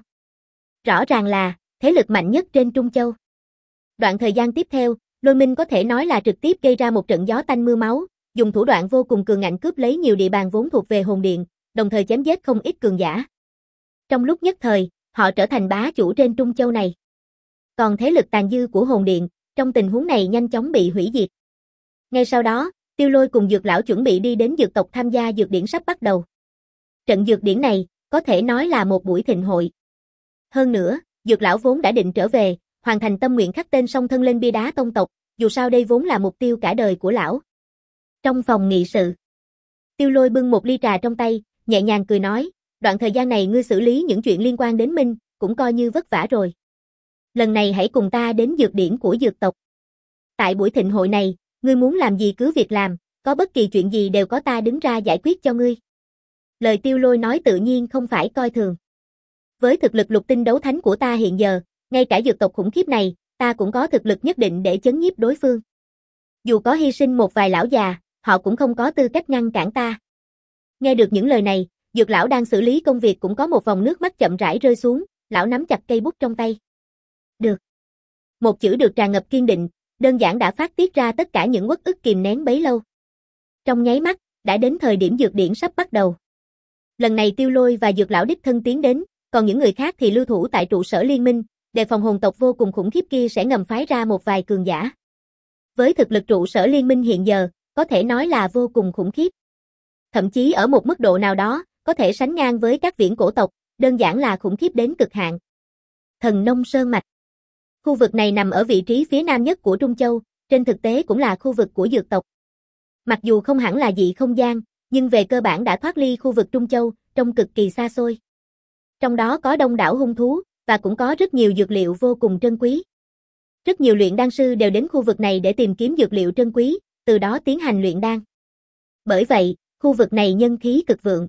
Rõ ràng là thế lực mạnh nhất trên Trung Châu. Đoạn thời gian tiếp theo, Lôi Minh có thể nói là trực tiếp gây ra một trận gió tanh mưa máu, dùng thủ đoạn vô cùng cường ngạnh cướp lấy nhiều địa bàn vốn thuộc về Hồn Điện, đồng thời chém giết không ít cường giả. Trong lúc nhất thời, họ trở thành bá chủ trên Trung Châu này. Còn thế lực tàn dư của Hồn Điện, trong tình huống này nhanh chóng bị hủy diệt. Ngay sau đó, Tiêu Lôi cùng Dược Lão chuẩn bị đi đến Dược tộc tham gia dược điển sắp bắt đầu. Trận dược điển này, có thể nói là một buổi thịnh hội. Hơn nữa, Dược Lão vốn đã định trở về, hoàn thành tâm nguyện khắc tên song thân lên bia đá tông tộc, dù sao đây vốn là mục tiêu cả đời của lão. Trong phòng nghị sự, Tiêu Lôi bưng một ly trà trong tay, nhẹ nhàng cười nói, đoạn thời gian này ngươi xử lý những chuyện liên quan đến Minh, cũng coi như vất vả rồi. Lần này hãy cùng ta đến dược điển của dược tộc. Tại buổi thịnh hội này, ngươi muốn làm gì cứ việc làm, có bất kỳ chuyện gì đều có ta đứng ra giải quyết cho ngươi. Lời Tiêu Lôi nói tự nhiên không phải coi thường. Với thực lực lục tinh đấu thánh của ta hiện giờ, Ngay cả dược tộc khủng khiếp này, ta cũng có thực lực nhất định để chấn nhiếp đối phương. Dù có hy sinh một vài lão già, họ cũng không có tư cách ngăn cản ta. Nghe được những lời này, dược lão đang xử lý công việc cũng có một vòng nước mắt chậm rãi rơi xuống, lão nắm chặt cây bút trong tay. Được. Một chữ được tràn ngập kiên định, đơn giản đã phát tiết ra tất cả những uất ức kìm nén bấy lâu. Trong nháy mắt, đã đến thời điểm dược điển sắp bắt đầu. Lần này Tiêu Lôi và dược lão đích thân tiến đến, còn những người khác thì lưu thủ tại trụ sở liên minh, đề phòng hồn tộc vô cùng khủng khiếp kia sẽ ngầm phái ra một vài cường giả. Với thực lực trụ sở liên minh hiện giờ, có thể nói là vô cùng khủng khiếp. Thậm chí ở một mức độ nào đó, có thể sánh ngang với các viễn cổ tộc, đơn giản là khủng khiếp đến cực hạn. Thần Nông Sơn Mạch. Khu vực này nằm ở vị trí phía nam nhất của Trung Châu, trên thực tế cũng là khu vực của dược tộc. Mặc dù không hẳn là dị không gian, nhưng về cơ bản đã thoát ly khu vực Trung Châu, trông cực kỳ xa xôi. Trong đó có đông đảo hung thú, và cũng có rất nhiều dược liệu vô cùng trân quý. Rất nhiều luyện đan sư đều đến khu vực này để tìm kiếm dược liệu trân quý, từ đó tiến hành luyện đan. Bởi vậy, khu vực này nhân khí cực vượng.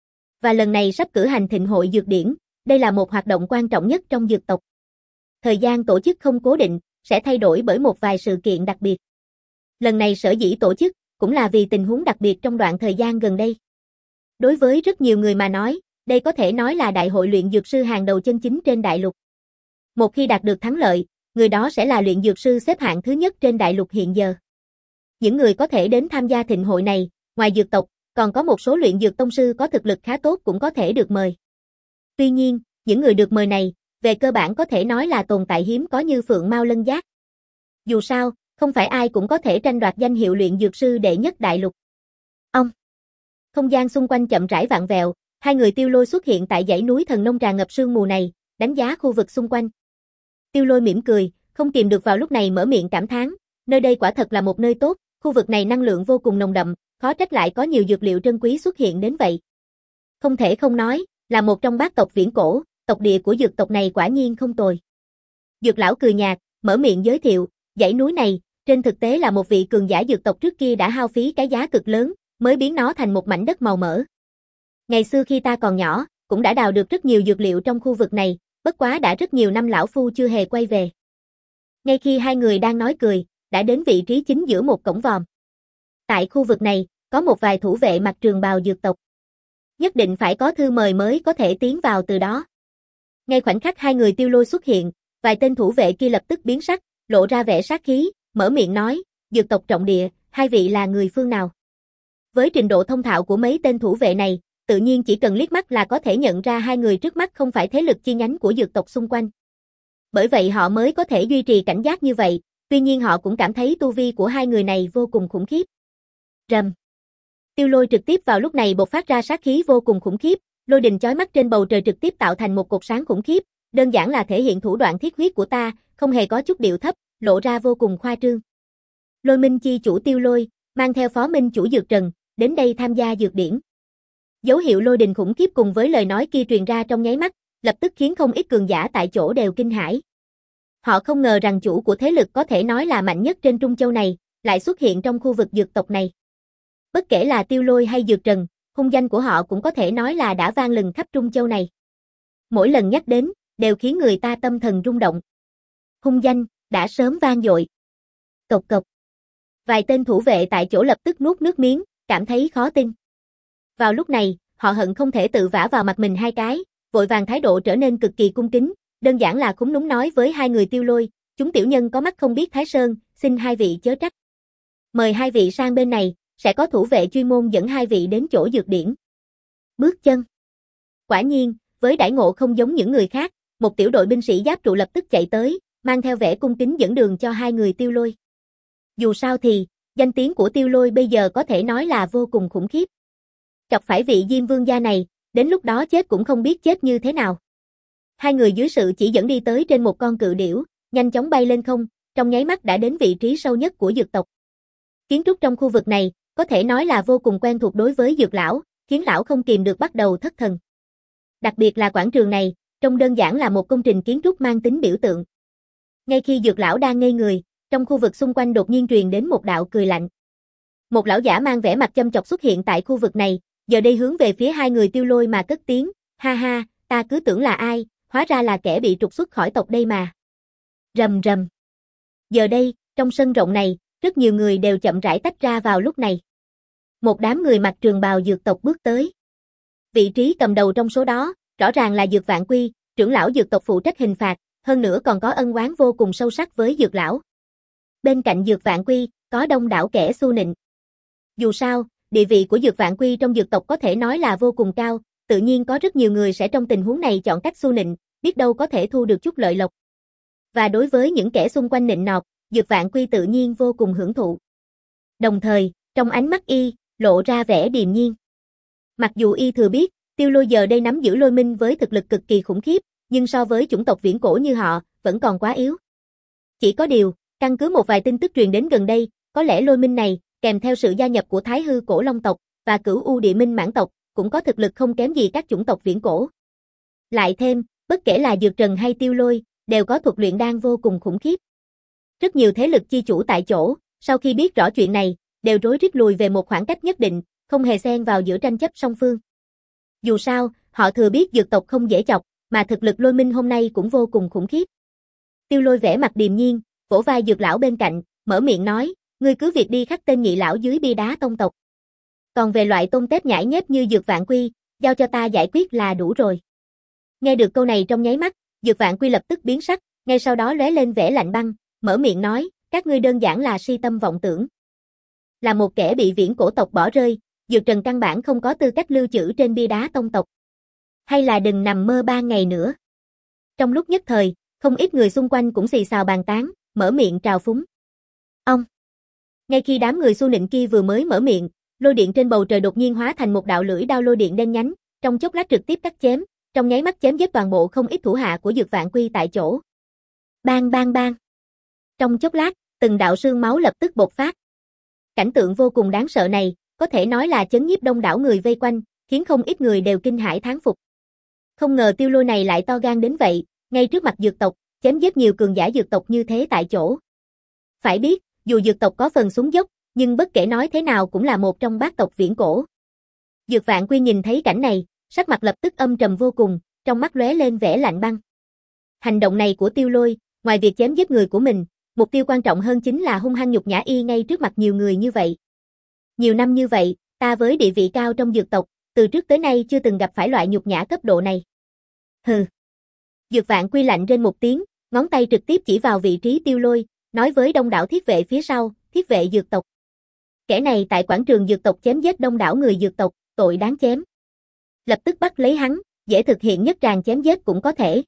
Và lần này sắp cử hành thịnh hội dược điển, đây là một hoạt động quan trọng nhất trong dược tộc. Thời gian tổ chức không cố định, sẽ thay đổi bởi một vài sự kiện đặc biệt. Lần này sở dĩ tổ chức, cũng là vì tình huống đặc biệt trong đoạn thời gian gần đây. Đối với rất nhiều người mà nói, đây có thể nói là đại hội luyện dược sư hàng đầu chân chính trên đại lục. Một khi đạt được thắng lợi, người đó sẽ là luyện dược sư xếp hạng thứ nhất trên đại lục hiện giờ. Những người có thể đến tham gia thịnh hội này, ngoài dược tộc, còn có một số luyện dược tông sư có thực lực khá tốt cũng có thể được mời. Tuy nhiên, những người được mời này, về cơ bản có thể nói là tồn tại hiếm có như phượng mao lân giác. Dù sao, không phải ai cũng có thể tranh đoạt danh hiệu luyện dược sư đệ nhất đại lục. Ông. Không gian xung quanh chậm rãi vặn vẹo, hai người Tiêu Lôi xuất hiện tại dãy núi Thần Nông tràn ngập sương mù này, đánh giá khu vực xung quanh. Tiêu Lôi mỉm cười, không kìm được vào lúc này mở miệng cảm thán, nơi đây quả thật là một nơi tốt, khu vực này năng lượng vô cùng nồng đậm, khó trách lại có nhiều dược liệu trân quý xuất hiện đến vậy. Không thể không nói, là một trong bát tộc viễn cổ, tộc địa của dược tộc này quả nhiên không tồi. Dược lão cười nhạt, mở miệng giới thiệu, dãy núi này, trên thực tế là một vị cường giả dược tộc trước kia đã hao phí cái giá cực lớn, mới biến nó thành một mảnh đất màu mỡ. Ngày xưa khi ta còn nhỏ, cũng đã đào được rất nhiều dược liệu trong khu vực này, bất quá đã rất nhiều năm lão phu chưa hề quay về. Ngay khi hai người đang nói cười, đã đến vị trí chính giữa một cổng vòm. Tại khu vực này, có một vài thủ vệ mặc trường bào dược tộc. Nhất định phải có thư mời mới có thể tiến vào từ đó. Ngay khoảnh khắc hai người Tiêu Lôi xuất hiện, vài tên thủ vệ kia lập tức biến sắc, lộ ra vẻ sát khí, mở miệng nói, dược tộc trọng địa, hai vị là người phương nào? Với trình độ thông thạo của mấy tên thủ vệ này, tự nhiên chỉ cần liếc mắt là có thể nhận ra hai người trước mắt không phải thế lực chi nhánh của dược tộc xung quanh. Bởi vậy họ mới có thể duy trì cảnh giác như vậy, tuy nhiên họ cũng cảm thấy tu vi của hai người này vô cùng khủng khiếp. Rầm. Tiêu Lôi trực tiếp vào lúc này bộc phát ra sát khí vô cùng khủng khiếp, lôi đình chói mắt trên bầu trời trực tiếp tạo thành một cột sáng khủng khiếp, đơn giản là thể hiện thủ đoạn thiết huyết của ta, không hề có chút điệu thấp, lộ ra vô cùng khoa trương. Lôi Minh chi chủ Tiêu Lôi, mang theo phó minh chủ Dược Trần, đến đây tham gia dược điển. Dấu hiệu lôi đình khủng khiếp cùng với lời nói kia truyền ra trong nháy mắt, lập tức khiến không ít cường giả tại chỗ đều kinh hãi. Họ không ngờ rằng chủ của thế lực có thể nói là mạnh nhất trên Trung Châu này, lại xuất hiện trong khu vực dược tộc này. Bất kể là Tiêu Lôi hay Dược Trần, hung danh của họ cũng có thể nói là đã vang lừng khắp Trung Châu này. Mỗi lần nhắc đến, đều khiến người ta tâm thần rung động. Hung danh, đã sớm vang dội. Cộc cộc. Vài tên thủ vệ tại chỗ lập tức nuốt nước miếng, cảm thấy khó tin. Vào lúc này, họ hận không thể tự vả vào mặt mình hai cái, vội vàng thái độ trở nên cực kỳ cung kính, đơn giản là khúm núm nói với hai người Tiêu Lôi, chúng tiểu nhân có mắt không biết Thái Sơn, xin hai vị chớ trách. Mời hai vị sang bên này, sẽ có thủ vệ chuyên môn dẫn hai vị đến chỗ dược điển. Bước chân. Quả nhiên, với đãi ngộ không giống những người khác, một tiểu đội binh sĩ giáp trụ lập tức chạy tới, mang theo vẻ cung kính dẫn đường cho hai người Tiêu Lôi. Dù sao thì, danh tiếng của Tiêu Lôi bây giờ có thể nói là vô cùng khủng khiếp. Chọc phải vị Diêm Vương gia này, đến lúc đó chết cũng không biết chết như thế nào. Hai người dưới sự chỉ dẫn đi tới trên một con cự điểu, nhanh chóng bay lên không, trong nháy mắt đã đến vị trí sâu nhất của dược tộc. Kiến trúc trong khu vực này, có thể nói là vô cùng quen thuộc đối với dược lão, khiến lão không kìm được bắt đầu thất thần. Đặc biệt là quảng trường này, trông đơn giản là một công trình kiến trúc mang tính biểu tượng. Ngay khi dược lão đang ngây người, trong khu vực xung quanh đột nhiên truyền đến một đạo cười lạnh. Một lão giả mang vẻ mặt châm chọc xuất hiện tại khu vực này, giờ đây hướng về phía hai người Tiêu Lôi mà cất tiếng, ha ha, ta cứ tưởng là ai, hóa ra là kẻ bị trục xuất khỏi tộc đây mà. Rầm rầm. Giờ đây, trong sân rộng này, rất nhiều người đều chậm rãi tách ra vào lúc này. Một đám người mặc trường bào dược tộc bước tới. Vị trí cầm đầu trong số đó, rõ ràng là Dược Vạn Quy, trưởng lão dược tộc phụ trách hình phạt, hơn nữa còn có ân oán vô cùng sâu sắc với dược lão. Bên cạnh Dược Vạn Quy, có đông đảo kẻ xu nịnh. Dù sao, địa vị của Dược Vạn Quy trong dược tộc có thể nói là vô cùng cao, tự nhiên có rất nhiều người sẽ trong tình huống này chọn cách xu nịnh, biết đâu có thể thu được chút lợi lộc. Và đối với những kẻ xung quanh nịnh nọt, Dược Vạn Quy tự nhiên vô cùng hưởng thụ. Đồng thời, trong ánh mắt y, lộ ra vẻ điềm nhiên. Mặc dù y thừa biết, Tiêu Lôi giờ đây nắm giữ lôi minh với thực lực cực kỳ khủng khiếp, nhưng so với chủng tộc viễn cổ như họ, vẫn còn quá yếu. Chỉ có điều, căn cứ một vài tin tức truyền đến gần đây, có lẽ lôi minh này, kèm theo sự gia nhập của Thái Hư Cổ Long tộc và Cửu U Địa Minh Mãn tộc, cũng có thực lực không kém gì các chủng tộc viễn cổ. Lại thêm, bất kể là Dược Trần hay Tiêu Lôi, đều có thuật luyện đan vô cùng khủng khiếp. Rất nhiều thế lực chi chủ tại chỗ, sau khi biết rõ chuyện này, đều rối rít lùi về một khoảng cách nhất định, không hề xen vào giữa tranh chấp song phương. Dù sao, họ thừa biết dược tộc không dễ chọc, mà thực lực lôi minh hôm nay cũng vô cùng khủng khiếp. Tiêu Lôi vẻ mặt điềm nhiên, vỗ vai dược lão bên cạnh, mở miệng nói, ngươi cứ việc đi khắc tên nhị lão dưới bia đá tông tộc. Còn về loại tôm tép nhãi nhép như Dược Vạn Quy, giao cho ta giải quyết là đủ rồi. Nghe được câu này trong nháy mắt, Dược Vạn Quy lập tức biến sắc, ngay sau đó lóe lên vẻ lạnh băng, mở miệng nói, các ngươi đơn giản là si tâm vọng tưởng. Là một kẻ bị viễn cổ tộc bỏ rơi, Dược Trần căn bản không có tư cách lưu trữ trên bia đá tông tộc. Hay là đừng nằm mơ ba ngày nữa. Trong lúc nhất thời, không ít người xung quanh cũng xì xào bàn tán, mở miệng trào phúng. Ông! Ngay khi đám người xu nịnh kia vừa mới mở miệng, lôi điện trên bầu trời đột nhiên hóa thành một đạo lưỡi đao lôi điện đen nhánh, trong chốc lát trực tiếp cắt chém, trong nháy mắt chém giết toàn bộ không ít thủ hạ của Dược Vạn Quy tại chỗ. Bang bang bang! Trong chốc lát, từng đạo sương máu lập tức bộc phát. Cảnh tượng vô cùng đáng sợ này, có thể nói là chấn nhiếp đông đảo người vây quanh, khiến không ít người đều kinh hãi thán phục. Không ngờ Tiêu Lôi này lại to gan đến vậy, ngay trước mặt dược tộc, chém giết nhiều cường giả dược tộc như thế tại chỗ. Phải biết, dù dược tộc có phần xuống dốc, nhưng bất kể nói thế nào cũng là một trong bát tộc viễn cổ. Dược Vạn Quy nhìn thấy cảnh này, sắc mặt lập tức âm trầm vô cùng, trong mắt lóe lên vẻ lạnh băng. Hành động này của Tiêu Lôi, ngoài việc chém giết người của mình, mục tiêu quan trọng hơn chính là hung hăng nhục nhã y ngay trước mặt nhiều người như vậy. Nhiều năm như vậy, ta với địa vị cao trong dược tộc, từ trước tới nay chưa từng gặp phải loại nhục nhã cấp độ này. Hừ. Dược Vạn Quy lạnh rên một tiếng, ngón tay trực tiếp chỉ vào vị trí Tiêu Lôi, nói với đông đảo thiết vệ phía sau, thiết vệ dược tộc. Kẻ này tại quảng trường dược tộc chém giết đông đảo người dược tộc, tội đáng chém. Lập tức bắt lấy hắn, dễ thực hiện nhất tràng chém giết cũng có thể.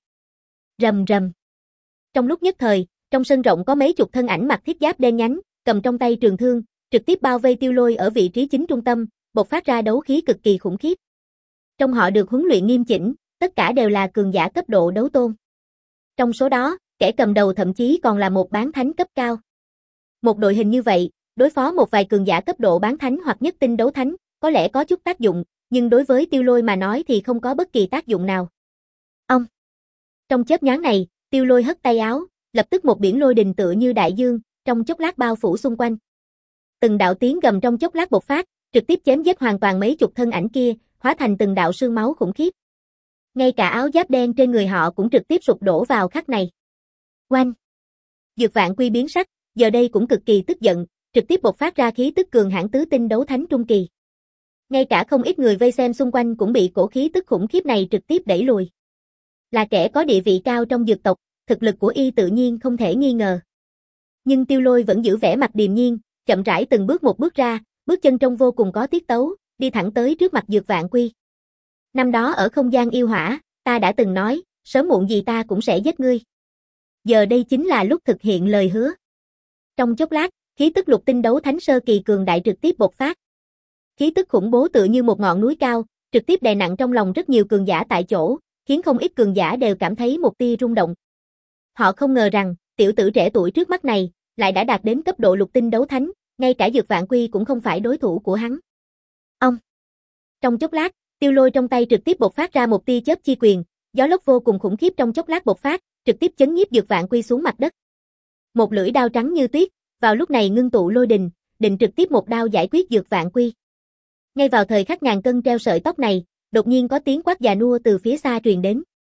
Rầm rầm. Trong lúc nhất thời, trong sân rộng có mấy chục thân ảnh mặc thiết giáp đen nhánh, cầm trong tay trường thương, trực tiếp bao vây Tiêu Lôi ở vị trí chính trung tâm, bộc phát ra đấu khí cực kỳ khủng khiếp. Trong họ được huấn luyện nghiêm chỉnh, tất cả đều là cường giả cấp độ đấu tôn. Trong số đó, kẻ cầm đầu thậm chí còn là một bán thánh cấp cao. Một đội hình như vậy, đối phó một vài cường giả cấp độ bán thánh hoặc nhất tinh đấu thánh, có lẽ có chút tác dụng, nhưng đối với Tiêu Lôi mà nói thì không có bất kỳ tác dụng nào. Ông! Trong chớp nhoáng này, Tiêu Lôi hất tay áo, lập tức một biển lôi đình tựa như đại dương, trong chốc lát bao phủ xung quanh. Từng đạo tiếng gầm trong chốc lát bộc phát, trực tiếp chém giết hoàn toàn mấy chục thân ảnh kia, hóa thành từng đạo sương máu khủng khiếp. Ngay cả áo giáp đen trên người họ cũng trực tiếp sụp đổ vào khắc này. Oanh! Dược Vạn Quy biến sắc, giờ đây cũng cực kỳ tức giận, trực tiếp bộc phát ra khí tức cường hãn tứ tinh đấu thánh trung kỳ. Ngay cả không ít người vây xem xung quanh cũng bị cổ khí tức khủng khiếp này trực tiếp đẩy lùi. Là kẻ có địa vị cao trong dược tộc, thực lực của y tự nhiên không thể nghi ngờ. Nhưng Tiêu Lôi vẫn giữ vẻ mặt điềm nhiên, chậm rãi từng bước một bước ra, bước chân trông vô cùng có tiết tấu, đi thẳng tới trước mặt Dược Vạn Quy. Năm đó ở không gian yêu hỏa, ta đã từng nói, sớm muộn gì ta cũng sẽ giết ngươi. Giờ đây chính là lúc thực hiện lời hứa. Trong chốc lát, khí tức lục tinh đấu thánh sơ kỳ cường đại trực tiếp bộc phát. Khí tức khủng bố tựa như một ngọn núi cao, trực tiếp đè nặng trong lòng rất nhiều cường giả tại chỗ, khiến không ít cường giả đều cảm thấy một tia rung động. Họ không ngờ rằng, tiểu tử trẻ tuổi trước mắt này, lại đã đạt đến cấp độ lục tinh đấu thánh, ngay cả Dược Vạn Quy cũng không phải đối thủ của hắn. Ông! Trong chốc lát, Tiêu Lôi trong tay trực tiếp bộc phát ra một tia chớp chi quyền, gió lốc vô cùng khủng khiếp trong chốc lát bộc phát, trực tiếp chấn nhiếp Dược Vạn Quy xuống mặt đất. Một lưỡi đao trắng như tuyết, vào lúc này ngưng tụ lôi đình, định trực tiếp một đao giải quyết Dược Vạn Quy. Ngay vào thời khắc ngàn cân treo sợi tóc này, đột nhiên có tiếng quát già nua từ phía xa truyền đến.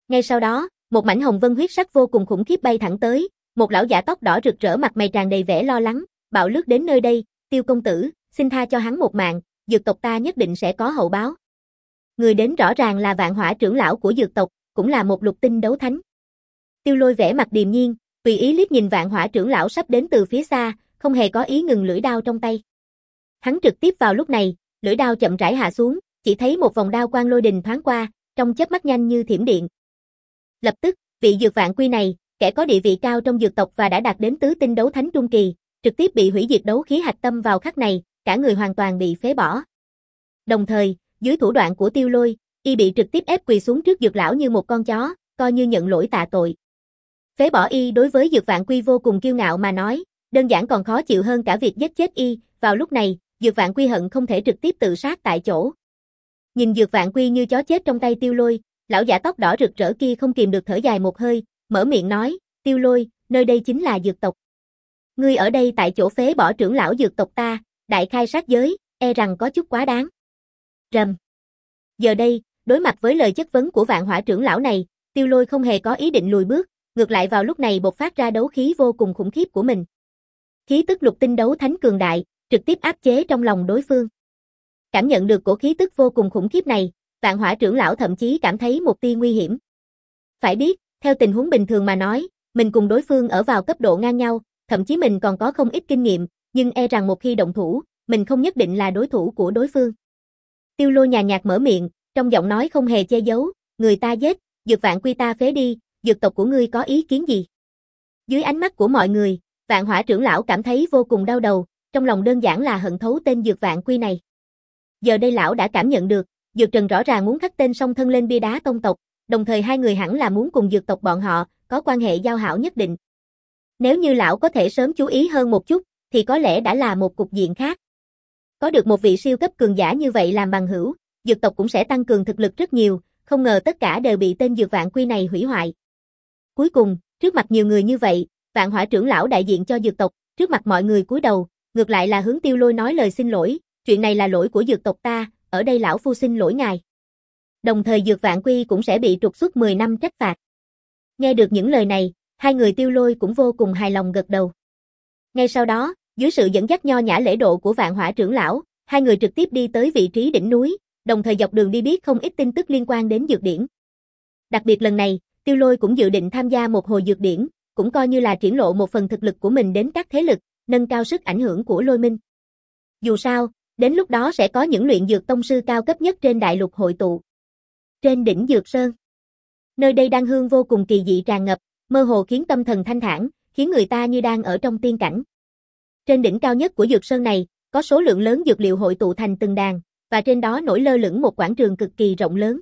Ngay sau đó, một mảnh hồng vân huyết sắc vô cùng khủng khiếp bay thẳng tới, một lão giả tóc đỏ rực rỡ mặt mày tràn đầy vẻ lo lắng, bạo lướt đến nơi đây, Tiêu công tử, xin tha cho hắn một mạng, dược tộc ta nhất định sẽ có hậu báo. Người đến rõ ràng là Vạn Hỏa trưởng lão của dược tộc, cũng là một lục tinh đấu thánh. Tiêu Lôi vẻ mặt điềm nhiên, tùy ý liếc nhìn Vạn Hỏa trưởng lão sắp đến từ phía xa, không hề có ý ngừng lưỡi đao trong tay. Hắn trực tiếp vào lúc này, lưỡi đao chậm rãi hạ xuống, chỉ thấy một vòng đao quang lôi đình thoáng qua, trong chớp mắt nhanh như thiểm điện. Lập tức, vị dược vạn quy này, kẻ có địa vị cao trong dược tộc và đã đạt đến tứ tinh đấu thánh trung kỳ, trực tiếp bị hủy diệt đấu khí hạch tâm vào khắc này, cả người hoàn toàn bị phế bỏ. Đồng thời, dưới thủ đoạn của Tiêu Lôi, y bị trực tiếp ép quỳ xuống trước dược lão như một con chó, coi như nhận lỗi tạ tội. Phế bỏ y đối với dược vạn quy vô cùng kiêu ngạo mà nói, đơn giản còn khó chịu hơn cả việc giết chết y. Vào lúc này, dược vạn quy hận không thể trực tiếp tự sát tại chỗ. Nhìn dược vạn quy như chó chết trong tay Tiêu Lôi, lão giả tóc đỏ rực rỡ kia không kìm được thở dài một hơi, mở miệng nói, Tiêu Lôi, nơi đây chính là dược tộc. Ngươi ở đây tại chỗ phế bỏ trưởng lão dược tộc ta, đại khai sát giới, e rằng có chút quá đáng. Rầm. Giờ đây, đối mặt với lời chất vấn của Vạn Hỏa trưởng lão này, Tiêu Lôi không hề có ý định lùi bước, ngược lại vào lúc này bộc phát ra đấu khí vô cùng khủng khiếp của mình. Khí tức lục tinh đấu thánh cường đại, trực tiếp áp chế trong lòng đối phương. Cảm nhận được cổ khí tức vô cùng khủng khiếp này, Vạn Hỏa trưởng lão thậm chí cảm thấy một tia nguy hiểm. Phải biết, theo tình huống bình thường mà nói, mình cùng đối phương ở vào cấp độ ngang nhau, thậm chí mình còn có không ít kinh nghiệm, nhưng e rằng một khi động thủ, mình không nhất định là đối thủ của đối phương. Tiêu Lôi nhàn nhạt mở miệng, trong giọng nói không hề che giấu, người ta giết, dược vạn quy ta phế đi, dược tộc của ngươi có ý kiến gì? Dưới ánh mắt của mọi người, Vạn Hỏa trưởng lão cảm thấy vô cùng đau đầu, trong lòng đơn giản là hận thấu tên dược vạn quy này. Giờ đây lão đã cảm nhận được, Dược Trần rõ ràng muốn khắc tên song thân lên bia đá tông tộc, đồng thời hai người hẳn là muốn cùng dược tộc bọn họ có quan hệ giao hảo nhất định. Nếu như lão có thể sớm chú ý hơn một chút, thì có lẽ đã là một cục diện khác. Có được một vị siêu cấp cường giả như vậy làm bằng hữu, dược tộc cũng sẽ tăng cường thực lực rất nhiều, không ngờ tất cả đều bị tên dược vạn quy này hủy hoại. Cuối cùng, trước mặt nhiều người như vậy, Vạn Hỏa trưởng lão đại diện cho dược tộc, trước mặt mọi người cúi đầu, ngược lại là hướng Tiêu Lôi nói lời xin lỗi, chuyện này là lỗi của dược tộc ta, ở đây lão phu xin lỗi ngài. Đồng thời dược vạn quy cũng sẽ bị trục xuất mười năm trách phạt. Nghe được những lời này, hai người Tiêu Lôi cũng vô cùng hài lòng gật đầu. Ngay sau đó, dưới sự dẫn dắt nho nhã lễ độ của Vạn Hỏa trưởng lão, hai người trực tiếp đi tới vị trí đỉnh núi, đồng thời dọc đường đi biết không ít tin tức liên quan đến dược điển. Đặc biệt lần này, Tiêu Lôi cũng dự định tham gia một hồi dược điển, cũng coi như là triển lộ một phần thực lực của mình đến các thế lực, nâng cao sức ảnh hưởng của Lôi Minh. Dù sao, đến lúc đó sẽ có những luyện dược tông sư cao cấp nhất trên đại lục hội tụ. Trên đỉnh Dược Sơn, nơi đây đan hương vô cùng kỳ dị tràn ngập, mơ hồ khiến tâm thần thanh thản, khiến người ta như đang ở trong tiên cảnh. Trên đỉnh cao nhất của Dược Sơn này, có số lượng lớn dược liệu hội tụ thành từng đàn, và trên đó nổi lơ lửng một quảng trường cực kỳ rộng lớn.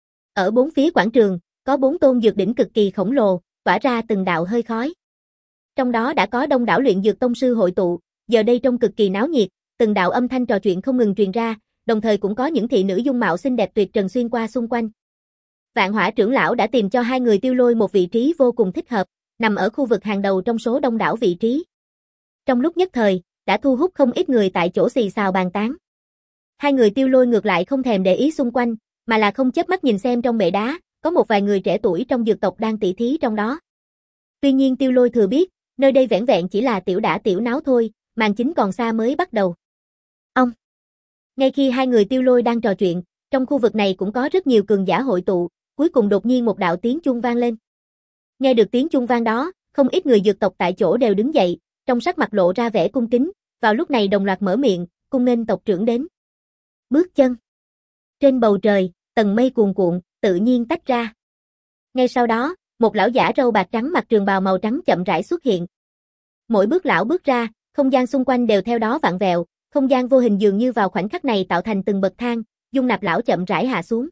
Ở bốn phía quảng trường, có bốn tôn dược đỉnh cực kỳ khổng lồ, tỏa ra từng đạo hơi khói. Trong đó đã có đông đảo luyện dược tông sư hội tụ, giờ đây trông cực kỳ náo nhiệt, từng đạo âm thanh trò chuyện không ngừng truyền ra, đồng thời cũng có những thị nữ dung mạo xinh đẹp tuyệt trần xuyên qua xung quanh. Vạn Hỏa trưởng lão đã tìm cho hai người Tiêu Lôi một vị trí vô cùng thích hợp, nằm ở khu vực hàng đầu trong số đông đảo vị trí. Trong lúc nhất thời, đã thu hút không ít người tại chỗ xì xào bàn tán. Hai người Tiêu Lôi ngược lại không thèm để ý xung quanh, mà là không chớp mắt nhìn xem trong bệ đá, có một vài người trẻ tuổi trong dược tộc đang tỉ thí trong đó. Tuy nhiên Tiêu Lôi thừa biết, nơi đây vẻn vẹn chỉ là tiểu đả tiểu náo thôi, màn chính còn xa mới bắt đầu. Ông. Ngay khi hai người Tiêu Lôi đang trò chuyện, trong khu vực này cũng có rất nhiều cường giả hội tụ, cuối cùng đột nhiên một đạo tiếng chuông vang lên. Nghe được tiếng chuông vang đó, không ít người dược tộc tại chỗ đều đứng dậy, trong sắc mặt lộ ra vẻ cung kính, vào lúc này đồng loạt mở miệng, cung nghênh tộc trưởng đến. Bước chân. Trên bầu trời, tầng mây cuồn cuộn, tự nhiên tách ra. Ngay sau đó, một lão giả râu bạc trắng mặc trường bào màu trắng chậm rãi xuất hiện. Mỗi bước lão bước ra, không gian xung quanh đều theo đó vặn vẹo, không gian vô hình dường như vào khoảnh khắc này tạo thành từng bậc thang, dung nạp lão chậm rãi hạ xuống.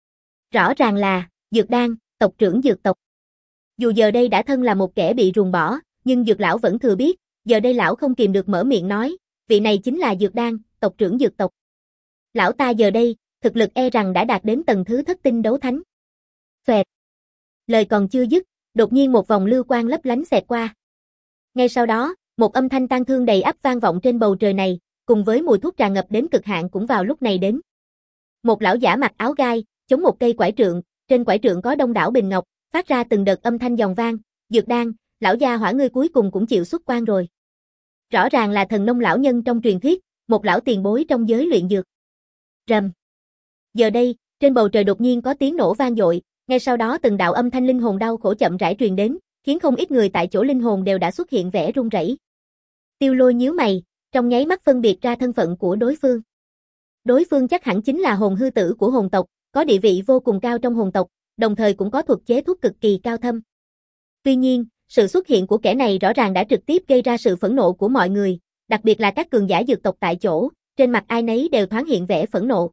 Rõ ràng là Dược Đan, tộc trưởng dược tộc. Dù giờ đây đã thân là một kẻ bị ruồng bỏ, nhưng dược lão vẫn thừa biết, giờ đây lão không kìm được mở miệng nói, vị này chính là Dược Đan, tộc trưởng dược tộc. Lão ta giờ đây, thực lực e rằng đã đạt đến tầng thứ thất tinh đấu thánh. Xoẹt. Lời còn chưa dứt, đột nhiên một vòng lưu quang lấp lánh xẹt qua. Ngay sau đó, một âm thanh tang thương đầy áp vang vọng trên bầu trời này, cùng với mùi thuốc tràn ngập đến cực hạn cũng vào lúc này đến. Một lão giả mặc áo gai, chống một cây quải trượng, trên quải trượng có đông đảo bình ngọc, phát ra từng đợt âm thanh giòn vang, Dược Đan, lão gia hỏa ngươi cuối cùng cũng chịu xuất quan rồi. Rõ ràng là thần nông lão nhân trong truyền thuyết, một lão tiền bối trong giới luyện dược. Rầm. Giờ đây, trên bầu trời đột nhiên có tiếng nổ vang dội, ngay sau đó từng đạo âm thanh linh hồn đau khổ chậm rãi truyền đến, khiến không ít người tại chỗ linh hồn đều đã xuất hiện vẻ run rẩy. Tiêu Lôi nhíu mày, trong nháy mắt phân biệt ra thân phận của đối phương. Đối phương chắc hẳn chính là hồn hư tử của hồn tộc, có địa vị vô cùng cao trong hồn tộc, đồng thời cũng có thuật chế thuốc cực kỳ cao thâm. Tuy nhiên, sự xuất hiện của kẻ này rõ ràng đã trực tiếp gây ra sự phẫn nộ của mọi người, đặc biệt là các cường giả dược tộc tại chỗ, trên mặt ai nấy đều thoáng hiện vẻ phẫn nộ.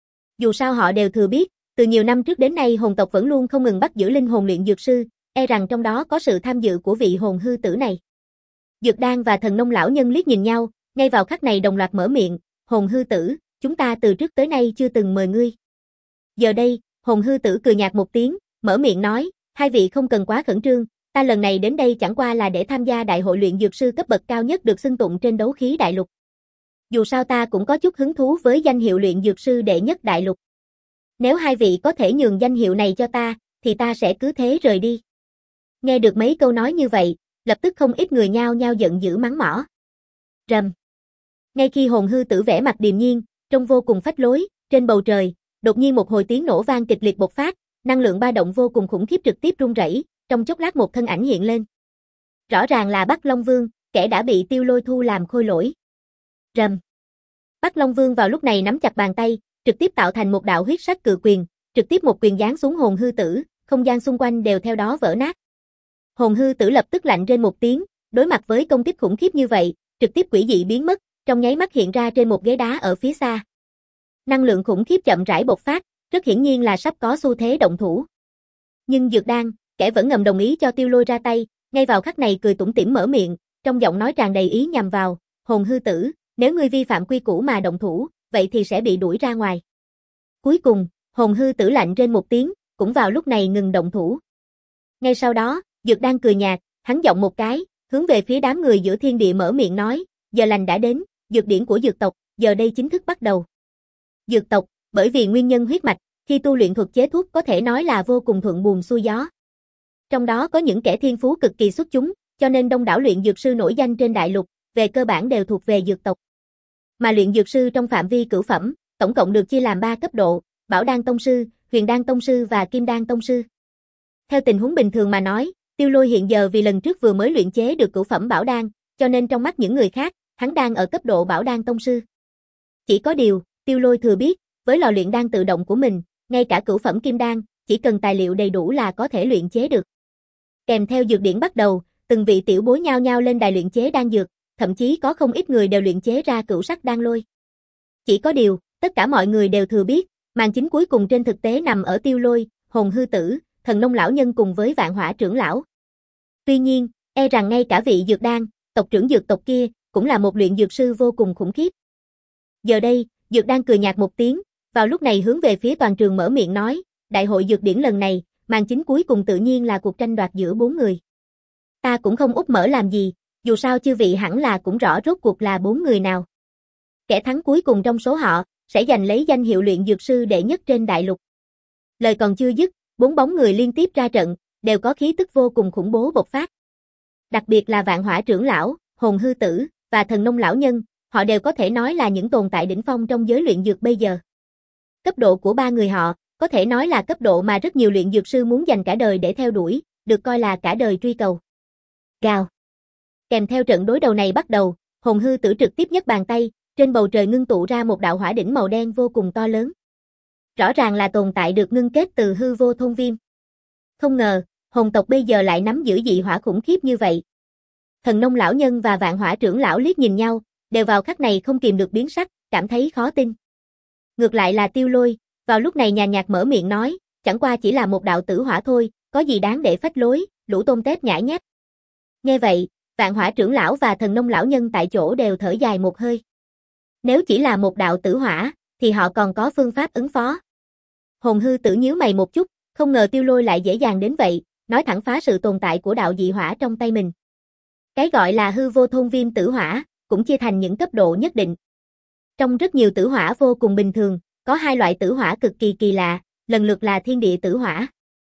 Dù sao họ đều thừa biết, từ nhiều năm trước đến nay hồn tộc vẫn luôn không ngừng bắt giữ linh hồn luyện dược sư, e rằng trong đó có sự tham dự của vị hồn hư tử này. Dược Đan và thần nông lão nhân liếc nhìn nhau, ngay vào khắc này đồng loạt mở miệng, hồn hư tử, chúng ta từ trước tới nay chưa từng mời ngươi. Giờ đây, hồn hư tử cười nhạt một tiếng, mở miệng nói, hai vị không cần quá khẩn trương, ta lần này đến đây chẳng qua là để tham gia đại hội luyện dược sư cấp bậc cao nhất được xưng tụng trên đấu khí đại lục. Dù sao ta cũng có chút hứng thú với danh hiệu luyện dược sư đệ nhất đại lục. Nếu hai vị có thể nhường danh hiệu này cho ta, thì ta sẽ cứ thế rời đi. Nghe được mấy câu nói như vậy, lập tức không ít người nhao nhao giận dữ mắng mỏ. Rầm. Ngay khi hồn hư tử vẻ mặt điềm nhiên, trông vô cùng phách lối, trên bầu trời, đột nhiên một hồi tiếng nổ vang kịch liệt bộc phát, năng lượng ba động vô cùng khủng khiếp trực tiếp rung rẩy, trong chốc lát một thân ảnh hiện lên. Rõ ràng là Bắc Long Vương, kẻ đã bị Tiêu Lôi thu làm khôi lỗi. Rầm. Bắc Long Vương vào lúc này nắm chặt bàn tay, trực tiếp tạo thành một đạo huyết sắc cự quyền, trực tiếp một quyền giáng xuống hồn hư tử, không gian xung quanh đều theo đó vỡ nát. Hồn hư tử lập tức lạnh rên một tiếng, đối mặt với công kích khủng khiếp như vậy, trực tiếp quỷ dị biến mất, trong nháy mắt hiện ra trên một ghế đá ở phía xa. Năng lượng khủng khiếp chậm rãi bộc phát, rất hiển nhiên là sắp có xu thế động thủ. Nhưng Dược Đan, kẻ vẫn ngầm đồng ý cho Tiêu Lôi ra tay, ngay vào khắc này cười tủm tỉm mở miệng, trong giọng nói tràn đầy ý nhằm vào, hồn hư tử, nếu ngươi vi phạm quy củ mà động thủ, vậy thì sẽ bị đuổi ra ngoài. Cuối cùng, hồn hư tử lạnh rên một tiếng, cũng vào lúc này ngừng động thủ. Ngay sau đó, Dược Đan cười nhạt, hắn giọng một cái, hướng về phía đám người giữa thiên địa mở miệng nói, giờ lành đã đến, dược điển của dược tộc, giờ đây chính thức bắt đầu. Dược tộc, bởi vì nguyên nhân huyết mạch, khi tu luyện thuật chế thuốc có thể nói là vô cùng thuận buồm xuôi gió. Trong đó có những kẻ thiên phú cực kỳ xuất chúng, cho nên đông đảo luyện dược sư nổi danh trên đại lục, về cơ bản đều thuộc về dược tộc. Mà luyện dược sư trong phạm vi cửu phẩm, tổng cộng được chia làm ba cấp độ, Bảo Đan Tông Sư, Huyền Đan Tông Sư và Kim Đan Tông Sư. Theo tình huống bình thường mà nói, Tiêu Lôi hiện giờ vì lần trước vừa mới luyện chế được cửu phẩm Bảo Đan, cho nên trong mắt những người khác, hắn đang ở cấp độ Bảo Đan Tông Sư. Chỉ có điều, Tiêu Lôi thừa biết, với lò luyện đan tự động của mình, ngay cả cửu phẩm Kim Đan, chỉ cần tài liệu đầy đủ là có thể luyện chế được. Kèm theo dược điển bắt đầu, từng vị tiểu bối nhao nhao lên đài luyện chế đan dược, thậm chí có không ít người đều luyện chế ra cửu sắc đan lôi. Chỉ có điều, tất cả mọi người đều thừa biết, màn chính cuối cùng trên thực tế nằm ở Tiêu Lôi, hồn hư tử, thần nông lão nhân cùng với vạn hỏa trưởng lão. Tuy nhiên, e rằng ngay cả vị dược đan, tộc trưởng dược tộc kia, cũng là một luyện dược sư vô cùng khủng khiếp. Giờ đây, dược đan cười nhạt một tiếng, vào lúc này hướng về phía toàn trường mở miệng nói, đại hội dược điển lần này, màn chính cuối cùng tự nhiên là cuộc tranh đoạt giữa bốn người. Ta cũng không úp mở làm gì, dù sao chư vị hẳn là cũng rõ rốt cuộc là bốn người nào. Kẻ thắng cuối cùng trong số họ, sẽ giành lấy danh hiệu luyện dược sư đệ nhất trên đại lục. Lời còn chưa dứt, bốn bóng người liên tiếp ra trận, đều có khí tức vô cùng khủng bố bộc phát. Đặc biệt là vạn hỏa trưởng lão, hồn hư tử, và thần nông lão nhân, họ đều có thể nói là những tồn tại đỉnh phong trong giới luyện dược bây giờ. Cấp độ của ba người họ, có thể nói là cấp độ mà rất nhiều luyện dược sư muốn dành cả đời để theo đuổi, được coi là cả đời truy cầu. Gào. Kèm theo trận đối đầu này bắt đầu, hồn hư tử trực tiếp nhấc bàn tay, trên bầu trời ngưng tụ ra một đạo hỏa đỉnh màu đen vô cùng to lớn. Rõ ràng là tồn tại được ngưng kết từ hư vô thôn viêm. Không ngờ, hồn tộc bây giờ lại nắm giữ dị hỏa khủng khiếp như vậy. Thần nông lão nhân và vạn hỏa trưởng lão liếc nhìn nhau, đều vào khắc này không kìm được biến sắc, cảm thấy khó tin. Ngược lại là Tiêu Lôi, vào lúc này nhàn nhạt mở miệng nói, chẳng qua chỉ là một đạo tử hỏa thôi, có gì đáng để phách lối, lũ tôm tép nhãi nhát. Nghe vậy, vạn hỏa trưởng lão và thần nông lão nhân tại chỗ đều thở dài một hơi. Nếu chỉ là một đạo tử hỏa, thì họ còn có phương pháp ứng phó. Hồn hư tử nhíu mày một chút, không ngờ Tiêu Lôi lại dễ dàng đến vậy, nói thẳng phá sự tồn tại của đạo dị hỏa trong tay mình. Cái gọi là hư vô thôn viêm tử hỏa, cũng chia thành những cấp độ nhất định. Trong rất nhiều tử hỏa vô cùng bình thường, có hai loại tử hỏa cực kỳ kỳ lạ, lần lượt là thiên địa tử hỏa.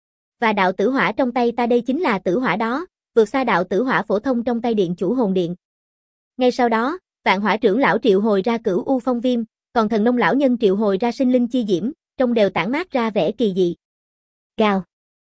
Và đạo tử hỏa trong tay ta đây chính là tử hỏa đó, vượt xa đạo tử hỏa phổ thông trong tay điện chủ hồn điện. Ngay sau đó, vạn hỏa trưởng lão triệu hồi ra cửu u phong viêm, còn thần nông lão nhân triệu hồi ra sinh linh chi diễm, trong đều tản mát ra vẻ kỳ dị. Gào.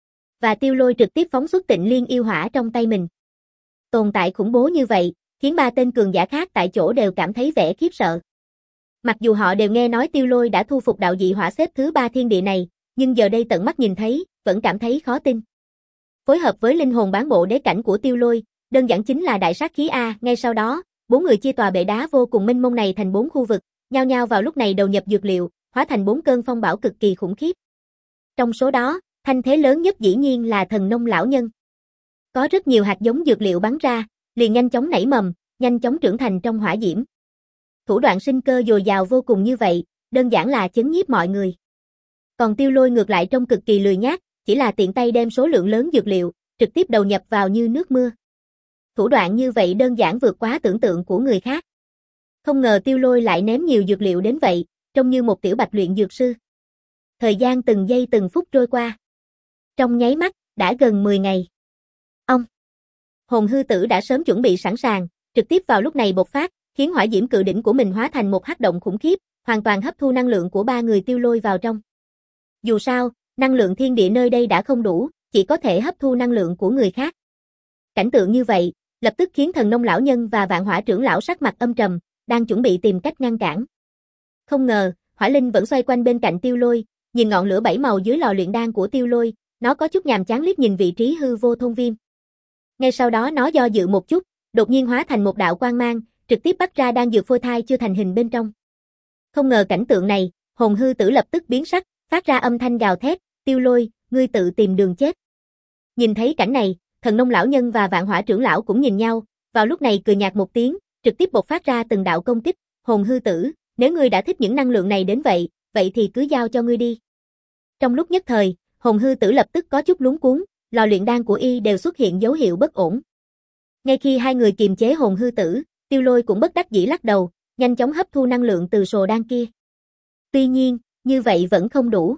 Và Tiêu Lôi trực tiếp phóng xuất Tịnh Liên yêu hỏa trong tay mình. Tồn tại khủng bố như vậy, khiến ba tên cường giả khác tại chỗ đều cảm thấy vẻ khiếp sợ. Mặc dù họ đều nghe nói Tiêu Lôi đã thu phục đạo dị hỏa xếp thứ ba thiên địa này, nhưng giờ đây tận mắt nhìn thấy, vẫn cảm thấy khó tin. Phối hợp với linh hồn bán bộ đế cảnh của Tiêu Lôi, đơn giản chính là đại sát khí a. Ngay sau đó, bốn người chia tòa bệ đá vô cùng mênh mông này thành bốn khu vực, nhao nhao vào lúc này đầu nhập dược liệu, hóa thành bốn cơn phong bão cực kỳ khủng khiếp. Trong số đó, thanh thế lớn nhất dĩ nhiên là thần nông lão nhân. Có rất nhiều hạt giống dược liệu bắn ra, liền nhanh chóng nảy mầm, nhanh chóng trưởng thành trong hỏa diễm. Thủ đoạn sinh cơ dồi dào vô cùng như vậy, đơn giản là chấn nhiếp mọi người. Còn Tiêu Lôi ngược lại trông cực kỳ lười nhác, chỉ là tiện tay đem số lượng lớn dược liệu, trực tiếp đầu nhập vào như nước mưa. Thủ đoạn như vậy đơn giản vượt quá tưởng tượng của người khác. Không ngờ Tiêu Lôi lại ném nhiều dược liệu đến vậy, trông như một tiểu bạch luyện dược sư. Thời gian từng giây từng phút trôi qua. Trong nháy mắt, đã gần mười ngày. Ông! Hồn hư tử đã sớm chuẩn bị sẵn sàng, trực tiếp vào lúc này bộc phát, khiến hỏa diễm cự đỉnh của mình hóa thành một hắc động khủng khiếp, hoàn toàn hấp thu năng lượng của ba người Tiêu Lôi vào trong. Dù sao, năng lượng thiên địa nơi đây đã không đủ, chỉ có thể hấp thu năng lượng của người khác. Cảnh tượng như vậy, lập tức khiến thần nông lão nhân và vạn hỏa trưởng lão sắc mặt âm trầm, đang chuẩn bị tìm cách ngăn cản. Không ngờ, hỏa linh vẫn xoay quanh bên cạnh Tiêu Lôi, nhìn ngọn lửa bảy màu dưới lò luyện đan của Tiêu Lôi, nó có chút nhàm chán liếc nhìn vị trí hư vô thôn viêm. Ngay sau đó nó do dự một chút, đột nhiên hóa thành một đạo quang mang, trực tiếp bắt ra đan dược phôi thai chưa thành hình bên trong. Không ngờ cảnh tượng này, hồn hư tử lập tức biến sắc, phát ra âm thanh gào thét, Tiêu Lôi, ngươi tự tìm đường chết. Nhìn thấy cảnh này, thần nông lão nhân và vạn hỏa trưởng lão cũng nhìn nhau, vào lúc này cười nhạt một tiếng, trực tiếp bộc phát ra từng đạo công kích, hồn hư tử, nếu ngươi đã thích những năng lượng này đến vậy, vậy thì cứ giao cho ngươi đi. Trong lúc nhất thời, hồn hư tử lập tức có chút luống cuống, lò luyện đan của y đều xuất hiện dấu hiệu bất ổn. Ngay khi hai người kiềm chế hồn hư tử, Tiêu Lôi cũng bất đắc dĩ lắc đầu, nhanh chóng hấp thu năng lượng từ sồ đan kia. Tuy nhiên, như vậy vẫn không đủ.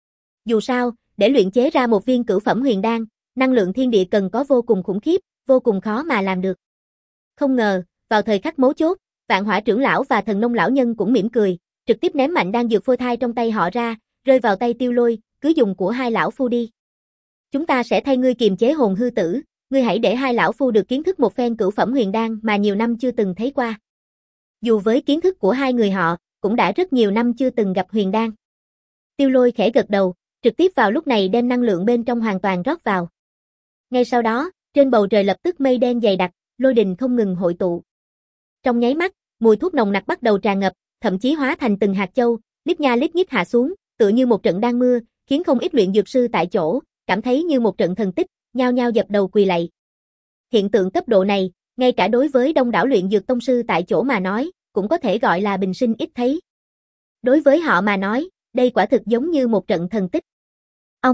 Dù sao, để luyện chế ra một viên cửu phẩm huyền đan, năng lượng thiên địa cần có vô cùng khủng khiếp, vô cùng khó mà làm được. Không ngờ, vào thời khắc mấu chốt, vạn hỏa trưởng lão và thần nông lão nhân cũng mỉm cười, trực tiếp ném mạnh đan dược phôi thai trong tay họ ra, rơi vào tay Tiêu Lôi, cứ dùng của hai lão phu đi. Chúng ta sẽ thay ngươi kiềm chế hồn hư tử, ngươi hãy để hai lão phu được kiến thức một phen cửu phẩm huyền đan mà nhiều năm chưa từng thấy qua. Dù với kiến thức của hai người họ, cũng đã rất nhiều năm chưa từng gặp huyền đan. Tiêu Lôi khẽ gật đầu, trực tiếp vào lúc này đem năng lượng bên trong hoàn toàn rót vào. Ngay sau đó, trên bầu trời lập tức mây đen dày đặc, lôi đình không ngừng hội tụ. Trong nháy mắt, mùi thuốc nồng nặc bắt đầu tràn ngập, thậm chí hóa thành từng hạt châu, lít nha lít nhít hạ xuống, tựa như một trận đan mưa, khiến không ít luyện dược sư tại chỗ cảm thấy như một trận thần tích, nhao nhao dập đầu quỳ lạy. Hiện tượng cấp độ này, ngay cả đối với đông đảo luyện dược tông sư tại chỗ mà nói, cũng có thể gọi là bình sinh ít thấy. Đối với họ mà nói, đây quả thực giống như một trận thần tích. Ông.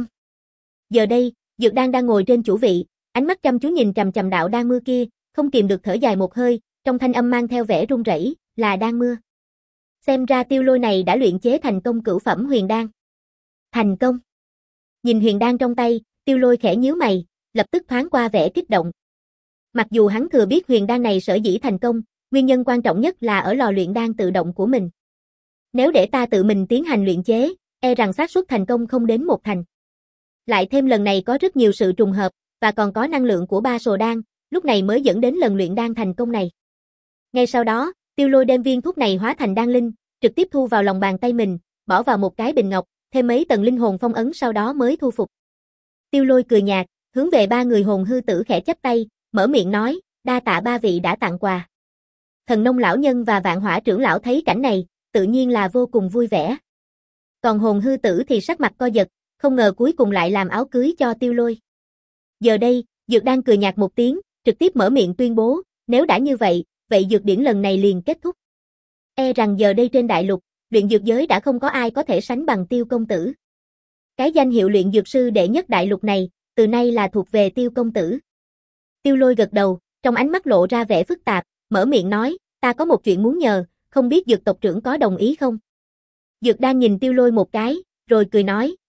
Giờ đây, Dược Đan đang ngồi trên chủ vị, ánh mắt chăm chú nhìn trầm trầm đạo đan mưa kia, không kìm được thở dài một hơi, trong thanh âm mang theo vẻ run rẩy, là đan mưa. Xem ra Tiêu Lôi này đã luyện chế thành công cửu phẩm huyền đan. Thành công. Nhìn huyền đan trong tay, Tiêu Lôi khẽ nhíu mày, lập tức thoáng qua vẻ kích động. Mặc dù hắn thừa biết huyền đan này sở dĩ thành công, nguyên nhân quan trọng nhất là ở lò luyện đan tự động của mình. Nếu để ta tự mình tiến hành luyện chế, e rằng xác suất thành công không đến một thành. Lại thêm lần này có rất nhiều sự trùng hợp, và còn có năng lượng của ba sồ đan, lúc này mới dẫn đến lần luyện đan thành công này. Ngay sau đó, Tiêu Lôi đem viên thuốc này hóa thành đan linh, trực tiếp thu vào lòng bàn tay mình, bỏ vào một cái bình ngọc, thêm mấy tầng linh hồn phong ấn sau đó mới thu phục. Tiêu Lôi cười nhạt, hướng về ba người hồn hư tử khẽ chắp tay, mở miệng nói, đa tạ ba vị đã tặng quà. Thần nông lão nhân và vạn hỏa trưởng lão thấy cảnh này, tự nhiên là vô cùng vui vẻ. Còn hồn hư tử thì sắc mặt co giật, không ngờ cuối cùng lại làm áo cưới cho Tiêu Lôi. Giờ đây, Dược Đan cười nhạt một tiếng, trực tiếp mở miệng tuyên bố, nếu đã như vậy, vậy dược điển lần này liền kết thúc. E rằng giờ đây trên đại lục, luyện dược giới đã không có ai có thể sánh bằng Tiêu công tử. Cái danh hiệu luyện dược sư đệ nhất đại lục này, từ nay là thuộc về Tiêu công tử. Tiêu Lôi gật đầu, trong ánh mắt lộ ra vẻ phức tạp, mở miệng nói, ta có một chuyện muốn nhờ, không biết Dược tộc trưởng có đồng ý không? Dược Đan nhìn Tiêu Lôi một cái, rồi cười nói,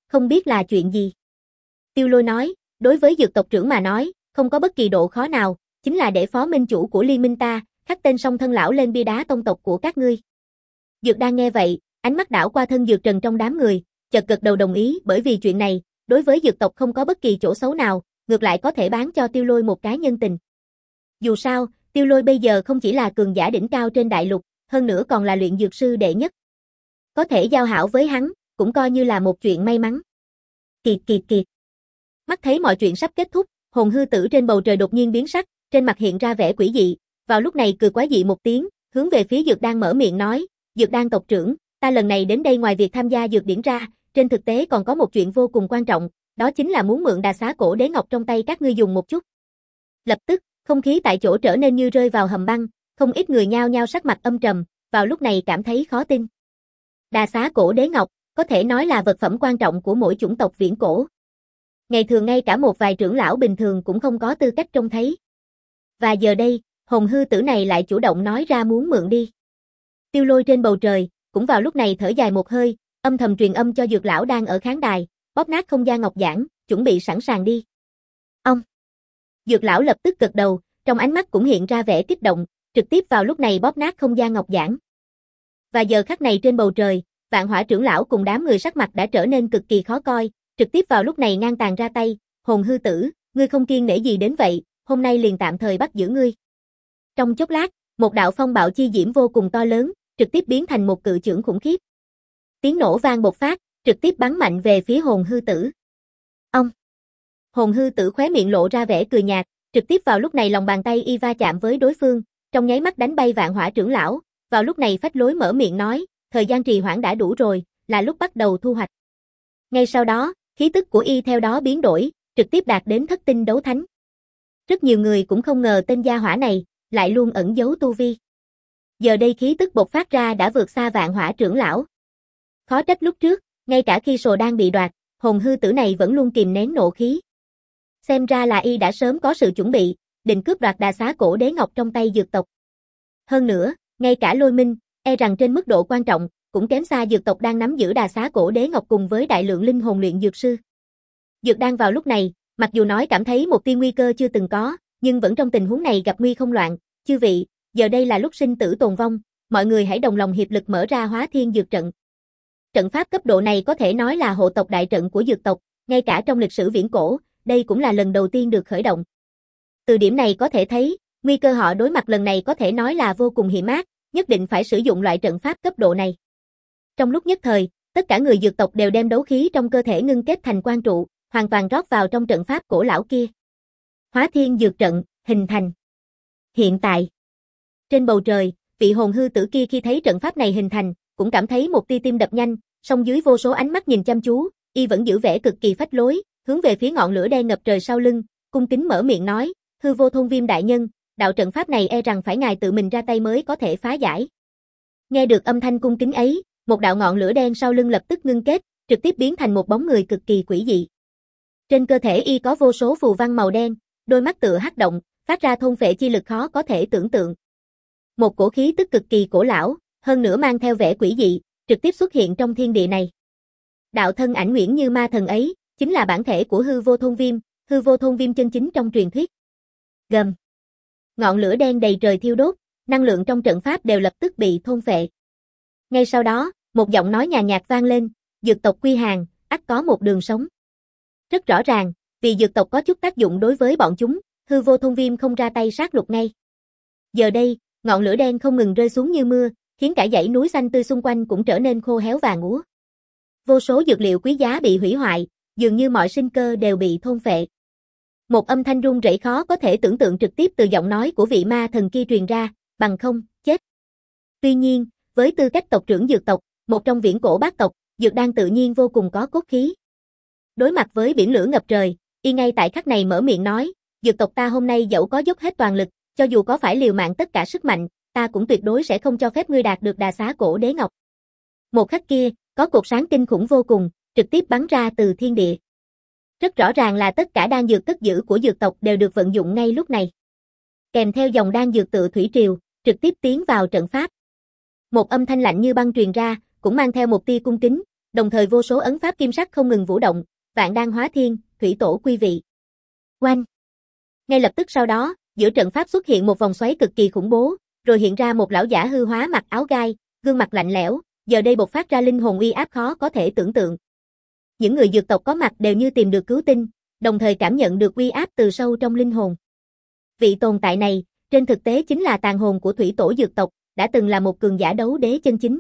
không biết là chuyện gì. Tiêu Lôi nói, đối với dược tộc trưởng mà nói, không có bất kỳ độ khó nào, chính là để phó minh chủ của liên minh ta, khắc tên song thân lão lên bia đá tông tộc của các ngươi. Dược Đan nghe vậy, ánh mắt đảo qua thân Dược Trần trong đám người, chợt gật đầu đồng ý, bởi vì chuyện này, đối với dược tộc không có bất kỳ chỗ xấu nào, ngược lại có thể bán cho Tiêu Lôi một cái nhân tình. Dù sao, Tiêu Lôi bây giờ không chỉ là cường giả đỉnh cao trên đại lục, hơn nữa còn là luyện dược sư đệ nhất. Có thể giao hảo với hắn, cũng coi như là một chuyện may mắn. Kiệt kiệt kiệt. Mắt thấy mọi chuyện sắp kết thúc, hồn hư tử trên bầu trời đột nhiên biến sắc, trên mặt hiện ra vẻ quỷ dị, vào lúc này cười quái dị một tiếng, hướng về phía Dược Đan mở miệng nói, Dược Đan tộc trưởng, ta lần này đến đây ngoài việc tham gia dược điển ra, trên thực tế còn có một chuyện vô cùng quan trọng, đó chính là muốn mượn đà xá cổ đế ngọc trong tay các ngươi dùng một chút. Lập tức, không khí tại chỗ trở nên như rơi vào hầm băng, không ít người nhao nhao sắc mặt âm trầm, vào lúc này cảm thấy khó tin. Đà xá cổ đế ngọc, có thể nói là vật phẩm quan trọng của mỗi chủng tộc viễn cổ. Ngày thường ngay cả một vài trưởng lão bình thường cũng không có tư cách trông thấy. Và giờ đây, hồn hư tử này lại chủ động nói ra muốn mượn đi. Tiêu Lôi trên bầu trời, cũng vào lúc này thở dài một hơi, âm thầm truyền âm cho dược lão đang ở khán đài, bóp nát không gian ngọc giản, chuẩn bị sẵn sàng đi. Ông. Dược lão lập tức gật đầu, trong ánh mắt cũng hiện ra vẻ kích động, trực tiếp vào lúc này bóp nát không gian ngọc giản. Và giờ khắc này trên bầu trời, Vạn Hỏa trưởng lão cùng đám người sắc mặt đã trở nên cực kỳ khó coi, trực tiếp vào lúc này ngang tàn ra tay, hồn hư tử, ngươi không kiêng nể gì đến vậy, hôm nay liền tạm thời bắt giữ ngươi. Trong chốc lát, một đạo phong bạo chi diễm vô cùng to lớn, trực tiếp biến thành một cự chưởng khủng khiếp. Tiếng nổ vang bộc phát, trực tiếp bắn mạnh về phía hồn hư tử. Ông. Hồn hư tử khóe miệng lộ ra vẻ cười nhạt, trực tiếp vào lúc này lòng bàn tay y va chạm với đối phương, trong nháy mắt đánh bay Vạn Hỏa trưởng lão, vào lúc này phách lối mở miệng nói, thời gian trì hoãn đã đủ rồi, là lúc bắt đầu thu hoạch. Ngay sau đó, khí tức của y theo đó biến đổi, trực tiếp đạt đến thất tinh đấu thánh. Rất nhiều người cũng không ngờ tên gia hỏa này, lại luôn ẩn giấu tu vi. Giờ đây khí tức bộc phát ra đã vượt xa Vạn Hỏa trưởng lão. Khó trách lúc trước, ngay cả khi sồ đang bị đoạt, hồn hư tử này vẫn luôn kìm nén nộ khí. Xem ra là y đã sớm có sự chuẩn bị, định cướp đoạt đà xá cổ đế ngọc trong tay dược tộc. Hơn nữa, ngay cả Lôi Minh, e rằng trên mức độ quan trọng, cũng kém xa dược tộc đang nắm giữ đà xá cổ đế ngọc cùng với đại lượng linh hồn luyện dược sư. Dược Đan vào lúc này, mặc dù nói cảm thấy một tia nguy cơ chưa từng có, nhưng vẫn trong tình huống này gặp nguy không loạn, chư vị, giờ đây là lúc sinh tử tồn vong, mọi người hãy đồng lòng hiệp lực mở ra Hóa Thiên Dược Trận. Trận pháp cấp độ này có thể nói là hộ tộc đại trận của dược tộc, ngay cả trong lịch sử viễn cổ, đây cũng là lần đầu tiên được khởi động. Từ điểm này có thể thấy, nguy cơ họ đối mặt lần này có thể nói là vô cùng hiểm ác, nhất định phải sử dụng loại trận pháp cấp độ này. Trong lúc nhất thời, tất cả người dược tộc đều đem đấu khí trong cơ thể ngưng kết thành quan trụ, hoàn toàn rót vào trong trận pháp cổ lão kia. Hóa Thiên Dược Trận, hình thành. Hiện tại, trên bầu trời, vị hồn hư tử kia khi thấy trận pháp này hình thành, cũng cảm thấy một tia tim đập nhanh, song dưới vô số ánh mắt nhìn chăm chú, y vẫn giữ vẻ cực kỳ phách lối, hướng về phía ngọn lửa đen ngập trời sau lưng, cung kính mở miệng nói, Hư Vô Thôn Viêm đại nhân, đạo trận pháp này e rằng phải ngài tự mình ra tay mới có thể phá giải. Nghe được âm thanh cung kính ấy, một đạo ngọn lửa đen sau lưng lập tức ngưng kết, trực tiếp biến thành một bóng người cực kỳ quỷ dị. Trên cơ thể y có vô số phù văn màu đen, đôi mắt tựa hắc động, phát ra thôn phệ chi lực khó có thể tưởng tượng. Một cổ khí tức cực kỳ cổ lão, hơn nữa mang theo vẻ quỷ dị, trực tiếp xuất hiện trong thiên địa này. Đạo thân ảnh Nguyễn Như Ma thần ấy, chính là bản thể của Hư Vô Thôn Viêm, Hư Vô Thôn Viêm chân chính trong truyền thuyết. Gầm. Ngọn lửa đen đầy trời thiêu đốt, năng lượng trong trận pháp đều lập tức bị thôn phệ. Ngay sau đó, một giọng nói nhàn nhạt vang lên, dược tộc quy hàng, ắt có một đường sống. Rất rõ ràng, vì dược tộc có chút tác dụng đối với bọn chúng, Hư Vô Thôn Viêm không ra tay sát lục ngay. Giờ đây, ngọn lửa đen không ngừng rơi xuống như mưa, khiến cả dãy núi xanh tươi xung quanh cũng trở nên khô héo vàng úa. Vô số dược liệu quý giá bị hủy hoại, dường như mọi sinh cơ đều bị thôn phệ. Một âm thanh rung rẩy khó có thể tưởng tượng trực tiếp từ giọng nói của vị ma thần kia truyền ra, bằng không, chết. Tuy nhiên, với tư cách tộc trưởng dược tộc, một trong viễn cổ bát tộc, Dược Đan tự nhiên vô cùng có cốt khí. Đối mặt với biển lửa ngập trời, y ngay tại khắc này mở miệng nói, dược tộc ta hôm nay dẫu có dốc hết toàn lực, cho dù có phải liều mạng tất cả sức mạnh, ta cũng tuyệt đối sẽ không cho phép ngươi đạt được đà xá cổ đế ngọc. Một khắc kia, có cột sáng kinh khủng vô cùng, trực tiếp bắn ra từ thiên địa. Rất rõ ràng là tất cả đan dược cất giữ của dược tộc đều được vận dụng ngay lúc này. Kèm theo dòng đan dược tự thủy triều, trực tiếp tiến vào trận pháp. Một âm thanh lạnh như băng truyền ra, cũng mang theo một tia cung kính, đồng thời vô số ấn pháp kim sắc không ngừng vũ động, vạn đan hóa thiên, thủy tổ quy vị. Oanh! Ngay lập tức sau đó, giữa trận pháp xuất hiện một vòng xoáy cực kỳ khủng bố, rồi hiện ra một lão giả hư hóa mặc áo gai, gương mặt lạnh lẽo, giờ đây bộc phát ra linh hồn uy áp khó có thể tưởng tượng. Những người dược tộc có mặt đều như tìm được cứu tinh, đồng thời cảm nhận được uy áp từ sâu trong linh hồn. Vị tồn tại này, trên thực tế chính là tàn hồn của thủy tổ dược tộc, đã từng là một cường giả đấu đế chân chính.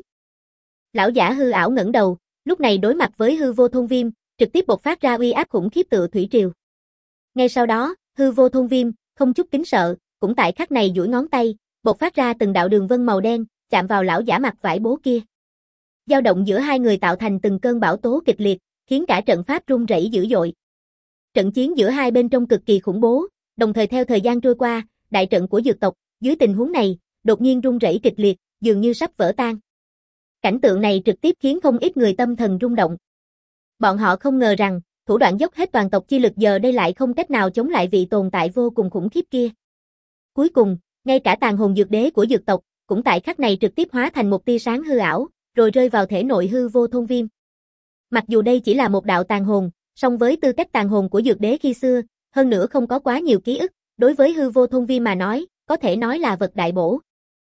Lão giả hư ảo ngẩng đầu, lúc này đối mặt với hư vô thôn viêm, trực tiếp bộc phát ra uy áp khủng khiếp tựa thủy triều. Ngay sau đó, hư vô thôn viêm, không chút kính sợ, cũng tại khắc này duỗi ngón tay, bộc phát ra từng đạo đường vân màu đen, chạm vào lão giả mặc vải bố kia. Dao động giữa hai người tạo thành từng cơn bão tố kịch liệt, khiến cả trận pháp rung rẩy dữ dội. Trận chiến giữa hai bên trong cực kỳ khủng bố, đồng thời theo thời gian trôi qua, đại trận của dược tộc, dưới tình huống này, đột nhiên rung rẩy kịch liệt, dường như sắp vỡ tan. Cảnh tượng này trực tiếp khiến không ít người tâm thần rung động. Bọn họ không ngờ rằng, thủ đoạn dốc hết toàn tộc chi lực giờ đây lại không cách nào chống lại vị tồn tại vô cùng khủng khiếp kia. Cuối cùng, ngay cả tàn hồn dược đế của dược tộc, cũng tại khắc này trực tiếp hóa thành một tia sáng hư ảo, rồi rơi vào thể nội hư vô thôn viêm. Mặc dù đây chỉ là một đạo tàn hồn, song với tư cách tàn hồn của dược đế khi xưa, hơn nữa không có quá nhiều ký ức, đối với hư vô thôn viêm mà nói, có thể nói là vật đại bổ.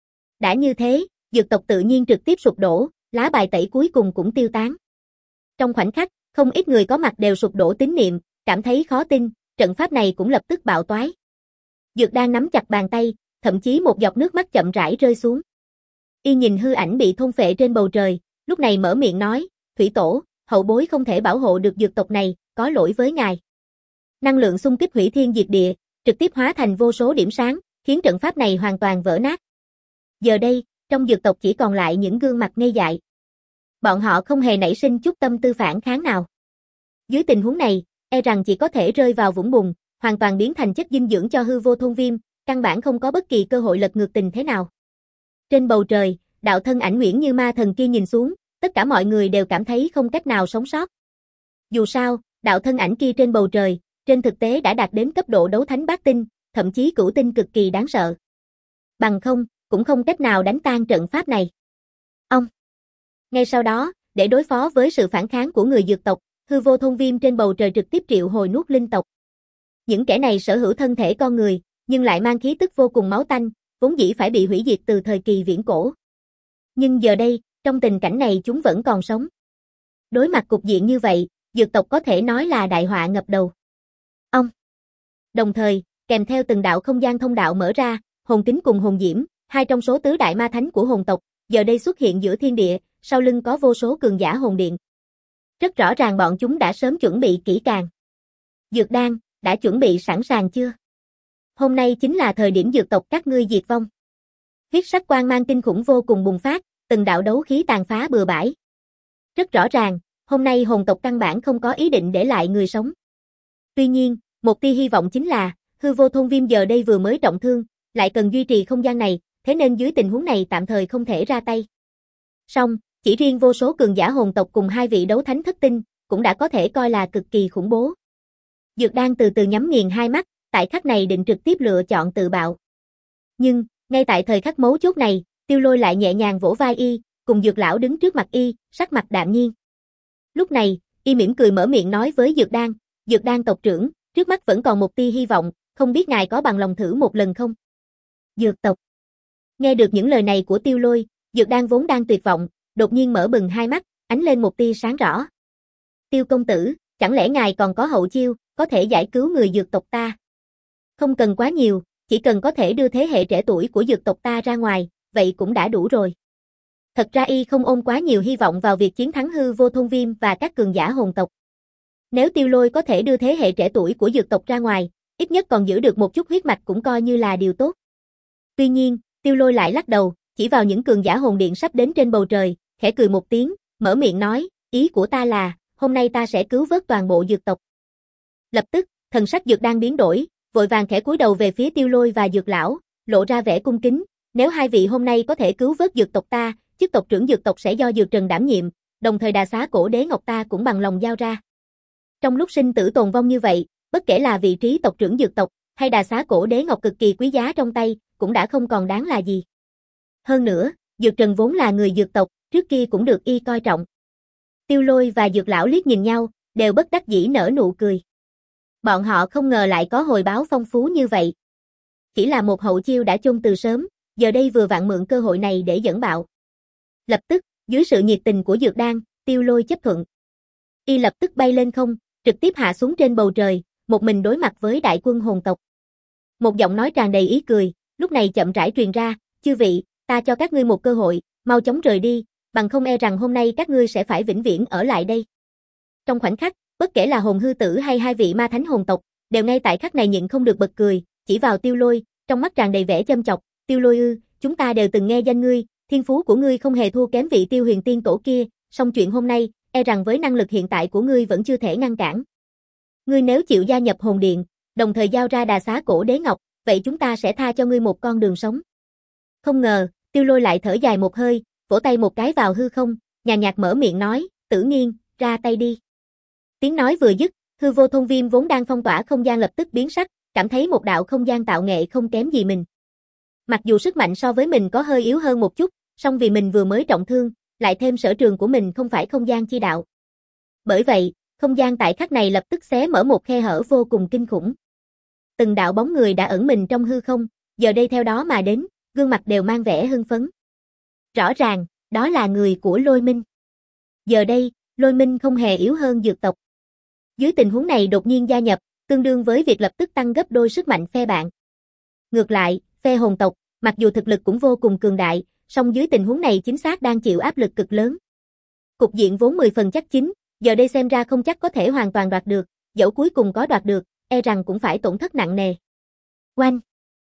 Đã như thế, dược tộc tự nhiên trực tiếp sụp đổ, lá bài tẩy cuối cùng cũng tiêu tán. Trong khoảnh khắc, không ít người có mặt đều sụp đổ tín niệm, cảm thấy khó tin, trận pháp này cũng lập tức bạo toái. Dược đang nắm chặt bàn tay, thậm chí một giọt nước mắt chậm rãi rơi xuống. Y nhìn hư ảnh bị thôn phệ trên bầu trời, lúc này mở miệng nói, thủy tổ, hậu bối không thể bảo hộ được dược tộc này, có lỗi với ngài. Năng lượng xung kích hủy thiên diệt địa, trực tiếp hóa thành vô số điểm sáng, khiến trận pháp này hoàn toàn vỡ nát. Giờ đây, trong dược tộc chỉ còn lại những gương mặt ngây dại. Bọn họ không hề nảy sinh chút tâm tư phản kháng nào. Dưới tình huống này, e rằng chỉ có thể rơi vào vũng bùn, hoàn toàn biến thành chất dinh dưỡng cho hư vô thôn viêm, căn bản không có bất kỳ cơ hội lật ngược tình thế nào. Trên bầu trời, đạo thân ảnh Nguyễn Như Ma thần kia nhìn xuống, tất cả mọi người đều cảm thấy không cách nào sống sót. Dù sao, đạo thân ảnh kia trên bầu trời, trên thực tế đã đạt đến cấp độ đấu thánh bát tinh, thậm chí cửu tinh cực kỳ đáng sợ. Bằng không, cũng không cách nào đánh tan trận pháp này. Ông. Ngay sau đó, để đối phó với sự phản kháng của người dược tộc, hư vô thôn viêm trên bầu trời trực tiếp triệu hồi nuốt linh tộc. Những kẻ này sở hữu thân thể con người, nhưng lại mang khí tức vô cùng máu tanh, vốn dĩ phải bị hủy diệt từ thời kỳ viễn cổ. Nhưng giờ đây, trong tình cảnh này chúng vẫn còn sống. Đối mặt cục diện như vậy, dược tộc có thể nói là đại họa ngập đầu. Ông. Đồng thời, kèm theo từng đạo không gian thông đạo mở ra, hồn kính cùng hồn diễm, hai trong số tứ đại ma thánh của hồn tộc, giờ đây xuất hiện giữa thiên địa, sau lưng có vô số cường giả hồn điện. Rất rõ ràng bọn chúng đã sớm chuẩn bị kỹ càng. Dược đan, đã chuẩn bị sẵn sàng chưa? Hôm nay chính là thời điểm dược tộc các ngươi diệt vong. Huyết sắc quang mang kinh khủng vô cùng bùng phát, từng đạo đấu khí tàn phá bừa bãi. Rất rõ ràng, hôm nay hồn tộc căn bản không có ý định để lại người sống. Tuy nhiên, một tia hy vọng chính là, hư vô thôn viêm giờ đây vừa mới trọng thương, lại cần duy trì không gian này, thế nên dưới tình huống này tạm thời không thể ra tay. Song, chỉ riêng vô số cường giả hồn tộc cùng hai vị đấu thánh thất tinh, cũng đã có thể coi là cực kỳ khủng bố. Dược Đan từ từ nhắm nghiền hai mắt, tại khắc này định trực tiếp lựa chọn tự bạo. Nhưng, ngay tại thời khắc mấu chốt này, Tiêu Lôi lại nhẹ nhàng vỗ vai y, cùng Dược lão đứng trước mặt y, sắc mặt đạm nhiên. Lúc này, y mỉm cười mở miệng nói với Dược Đan, Dược Đan tộc trưởng, trước mắt vẫn còn một tia hy vọng, không biết ngài có bằng lòng thử một lần không? Dược tộc. Nghe được những lời này của Tiêu Lôi, Dược Đan vốn đang tuyệt vọng, đột nhiên mở bừng hai mắt, ánh lên một tia sáng rõ. Tiêu công tử, chẳng lẽ ngài còn có hậu chiêu, có thể giải cứu người dược tộc ta? Không cần quá nhiều, chỉ cần có thể đưa thế hệ trẻ tuổi của dược tộc ta ra ngoài, vậy cũng đã đủ rồi. Thật ra y không ôm quá nhiều hy vọng vào việc chiến thắng hư vô thôn viêm và các cường giả hồn tộc. Nếu Tiêu Lôi có thể đưa thế hệ trẻ tuổi của dược tộc ra ngoài, ít nhất còn giữ được một chút huyết mạch cũng coi như là điều tốt. Tuy nhiên, Tiêu Lôi lại lắc đầu, chỉ vào những cường giả hồn điện sắp đến trên bầu trời, khẽ cười một tiếng, mở miệng nói, ý của ta là, hôm nay ta sẽ cứu vớt toàn bộ dược tộc. Lập tức, thần sắc Dược Đan biến đổi, vội vàng khẽ cúi đầu về phía Tiêu Lôi và Dược lão, lộ ra vẻ cung kính, nếu hai vị hôm nay có thể cứu vớt dược tộc ta, chức tộc trưởng dược tộc sẽ do Dược Trần đảm nhiệm, đồng thời đà xá cổ đế ngọc ta cũng bằng lòng giao ra. Trong lúc sinh tử tồn vong như vậy, bất kể là vị trí tộc trưởng dược tộc, hay đà xá cổ đế ngọc cực kỳ quý giá trong tay, cũng đã không còn đáng là gì. Hơn nữa, Dược Trần vốn là người dược tộc, trước kia cũng được y coi trọng. Tiêu Lôi và Dược Lão liếc nhìn nhau, đều bất đắc dĩ nở nụ cười. Bọn họ không ngờ lại có hồi báo phong phú như vậy. Chỉ là một hậu chiêu đã chôn từ sớm, giờ đây vừa vặn mượn cơ hội này để dẫn bạo. Lập tức, dưới sự nhiệt tình của Dược Đan, Tiêu Lôi chấp thuận. Y lập tức bay lên không, trực tiếp hạ xuống trên bầu trời, một mình đối mặt với đại quân hồn tộc. Một giọng nói tràn đầy ý cười, lúc này chậm rãi truyền ra, chư vị, ta cho các ngươi một cơ hội, mau chóng rời đi, bằng không e rằng hôm nay các ngươi sẽ phải vĩnh viễn ở lại đây. Trong khoảnh khắc, bất kể là hồn hư tử hay hai vị ma thánh hồn tộc, đều ngay tại khắc này nhịn không được bật cười, chỉ vào Tiêu Lôi, trong mắt tràn đầy vẻ châm chọc, Tiêu Lôi ư, chúng ta đều từng nghe danh ngươi, thiên phú của ngươi không hề thua kém vị Tiêu Huyền Tiên Tổ kia, song chuyện hôm nay, e rằng với năng lực hiện tại của ngươi vẫn chưa thể ngăn cản. Ngươi nếu chịu gia nhập hồn điện, đồng thời giao ra đà xá cổ đế ngọc, vậy chúng ta sẽ tha cho ngươi một con đường sống. Không ngờ, Tiêu Lôi lại thở dài một hơi, vỗ tay một cái vào hư không, nhàn nhạt mở miệng nói, Tử Nghiên, ra tay đi. Tiếng nói vừa dứt, hư vô thôn viêm vốn đang phong tỏa không gian lập tức biến sắc, cảm thấy một đạo không gian tạo nghệ không kém gì mình. Mặc dù sức mạnh so với mình có hơi yếu hơn một chút, song vì mình vừa mới trọng thương, lại thêm sở trường của mình không phải không gian chi đạo. Bởi vậy, không gian tại khắc này lập tức xé mở một khe hở vô cùng kinh khủng. Từng đạo bóng người đã ẩn mình trong hư không, giờ đây theo đó mà đến, gương mặt đều mang vẻ hưng phấn. Rõ ràng, đó là người của Lôi Minh. Giờ đây, Lôi Minh không hề yếu hơn dược tộc. Dưới tình huống này đột nhiên gia nhập, tương đương với việc lập tức tăng gấp đôi sức mạnh phe bạn. Ngược lại, phe hồn tộc, mặc dù thực lực cũng vô cùng cường đại, song dưới tình huống này chính xác đang chịu áp lực cực lớn. Cục diện vốn mười phần chắc chín, giờ đây xem ra không chắc có thể hoàn toàn đoạt được, dẫu cuối cùng có đoạt được, e rằng cũng phải tổn thất nặng nề. Oanh!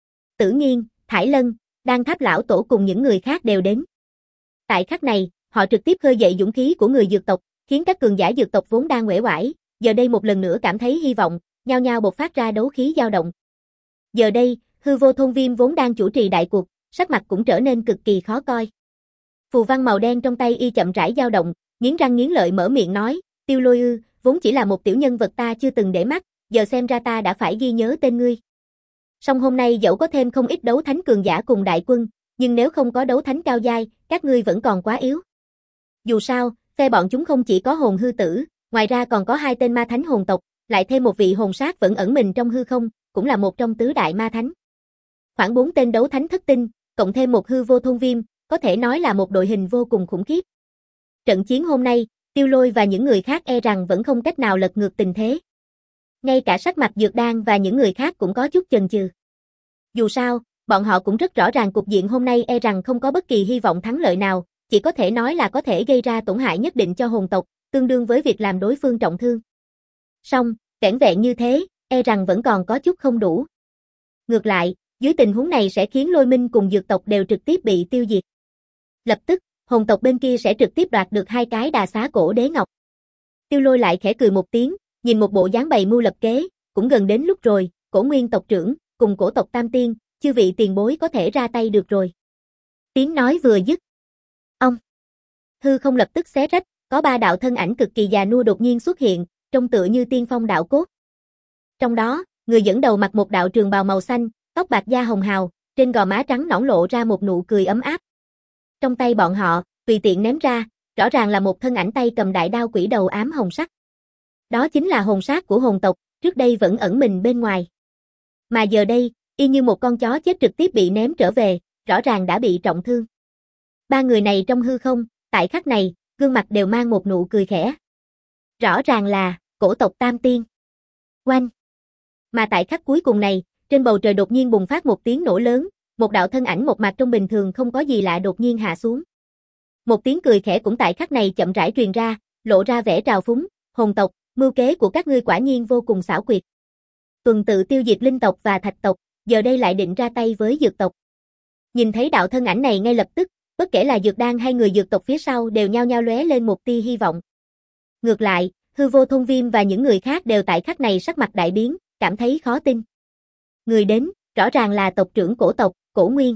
Tử Nghiên, Thải Lân, Đan Tháp lão tổ cùng những người khác đều đến. Tại khắc này, họ trực tiếp khơi dậy dũng khí của người dược tộc, khiến các cường giả dược tộc vốn đang uể oải, giờ đây một lần nữa cảm thấy hy vọng, nhao nhao bộc phát ra đấu khí dao động. Giờ đây, hư vô thôn viêm vốn đang chủ trì đại cuộc, sắc mặt cũng trở nên cực kỳ khó coi. Phù văn màu đen trong tay y chậm rãi dao động, nghiến răng nghiến lợi mở miệng nói, Tiêu Lôi ư, vốn chỉ là một tiểu nhân vật ta chưa từng để mắt, giờ xem ra ta đã phải ghi nhớ tên ngươi. Song hôm nay dẫu có thêm không ít đấu thánh cường giả cùng đại quân, nhưng nếu không có đấu thánh cao giai, các ngươi vẫn còn quá yếu. Dù sao, phe bọn chúng không chỉ có hồn hư tử, ngoài ra còn có hai tên ma thánh hồn tộc, lại thêm một vị hồn sát vẫn ẩn mình trong hư không, cũng là một trong tứ đại ma thánh. Khoảng bốn tên đấu thánh thất tinh, cộng thêm một hư vô thôn viêm, có thể nói là một đội hình vô cùng khủng khiếp. Trận chiến hôm nay, Tiêu Lôi và những người khác e rằng vẫn không cách nào lật ngược tình thế. Ngay cả sắc mặt Dược Đan và những người khác cũng có chút chần chừ. Dù sao, bọn họ cũng rất rõ ràng cục diện hôm nay e rằng không có bất kỳ hy vọng thắng lợi nào, chỉ có thể nói là có thể gây ra tổn hại nhất định cho hồn tộc, tương đương với việc làm đối phương trọng thương. Song, vẻn vẹn như thế, e rằng vẫn còn có chút không đủ. Ngược lại, dưới tình huống này sẽ khiến Lôi Minh cùng dược tộc đều trực tiếp bị tiêu diệt. Lập tức, hồn tộc bên kia sẽ trực tiếp đoạt được hai cái đà xá cổ đế ngọc. Tiêu Lôi lại khẽ cười một tiếng, nhìn một bộ dáng bày mưu lập kế, cũng gần đến lúc rồi, Cổ Nguyên tộc trưởng, cùng cổ tộc Tam Tiên, chư vị tiền bối có thể ra tay được rồi. Tiếng nói vừa dứt. Ông! Hư không lập tức xé rách, có ba đạo thân ảnh cực kỳ già nua đột nhiên xuất hiện, trông tựa như tiên phong đạo cốt. Trong đó, người dẫn đầu mặc một đạo trường bào màu xanh, tóc bạc da hồng hào, trên gò má trắng nõn lộ ra một nụ cười ấm áp. Trong tay bọn họ, tùy tiện ném ra, rõ ràng là một thân ảnh tay cầm đại đao quỷ đầu ám hồng sắc. Đó chính là hồn sát của hồn tộc, trước đây vẫn ẩn mình bên ngoài. Mà giờ đây, y như một con chó chết trực tiếp bị ném trở về, rõ ràng đã bị trọng thương. Ba người này trong hư không, tại khắc này, gương mặt đều mang một nụ cười khẽ. Rõ ràng là, cổ tộc Tam Tiên. Oanh! Mà tại khắc cuối cùng này, trên bầu trời đột nhiên bùng phát một tiếng nổ lớn, một đạo thân ảnh một mặt trong bình thường không có gì lạ đột nhiên hạ xuống. Một tiếng cười khẽ cũng tại khắc này chậm rãi truyền ra, lộ ra vẻ trào phúng, hồn tộc, mưu kế của các ngươi quả nhiên vô cùng xảo quyệt. Tuần tự tiêu diệt linh tộc và thạch tộc, giờ đây lại định ra tay với dược tộc. Nhìn thấy đạo thân ảnh này ngay lập tức, bất kể là Dược Đan hay người dược tộc phía sau đều nhao nhao lóe lên một tia hy vọng. Ngược lại, hư vô thôn viêm và những người khác đều tại khắc này sắc mặt đại biến, cảm thấy khó tin. Người đến, rõ ràng là tộc trưởng cổ tộc, Cổ Nguyên.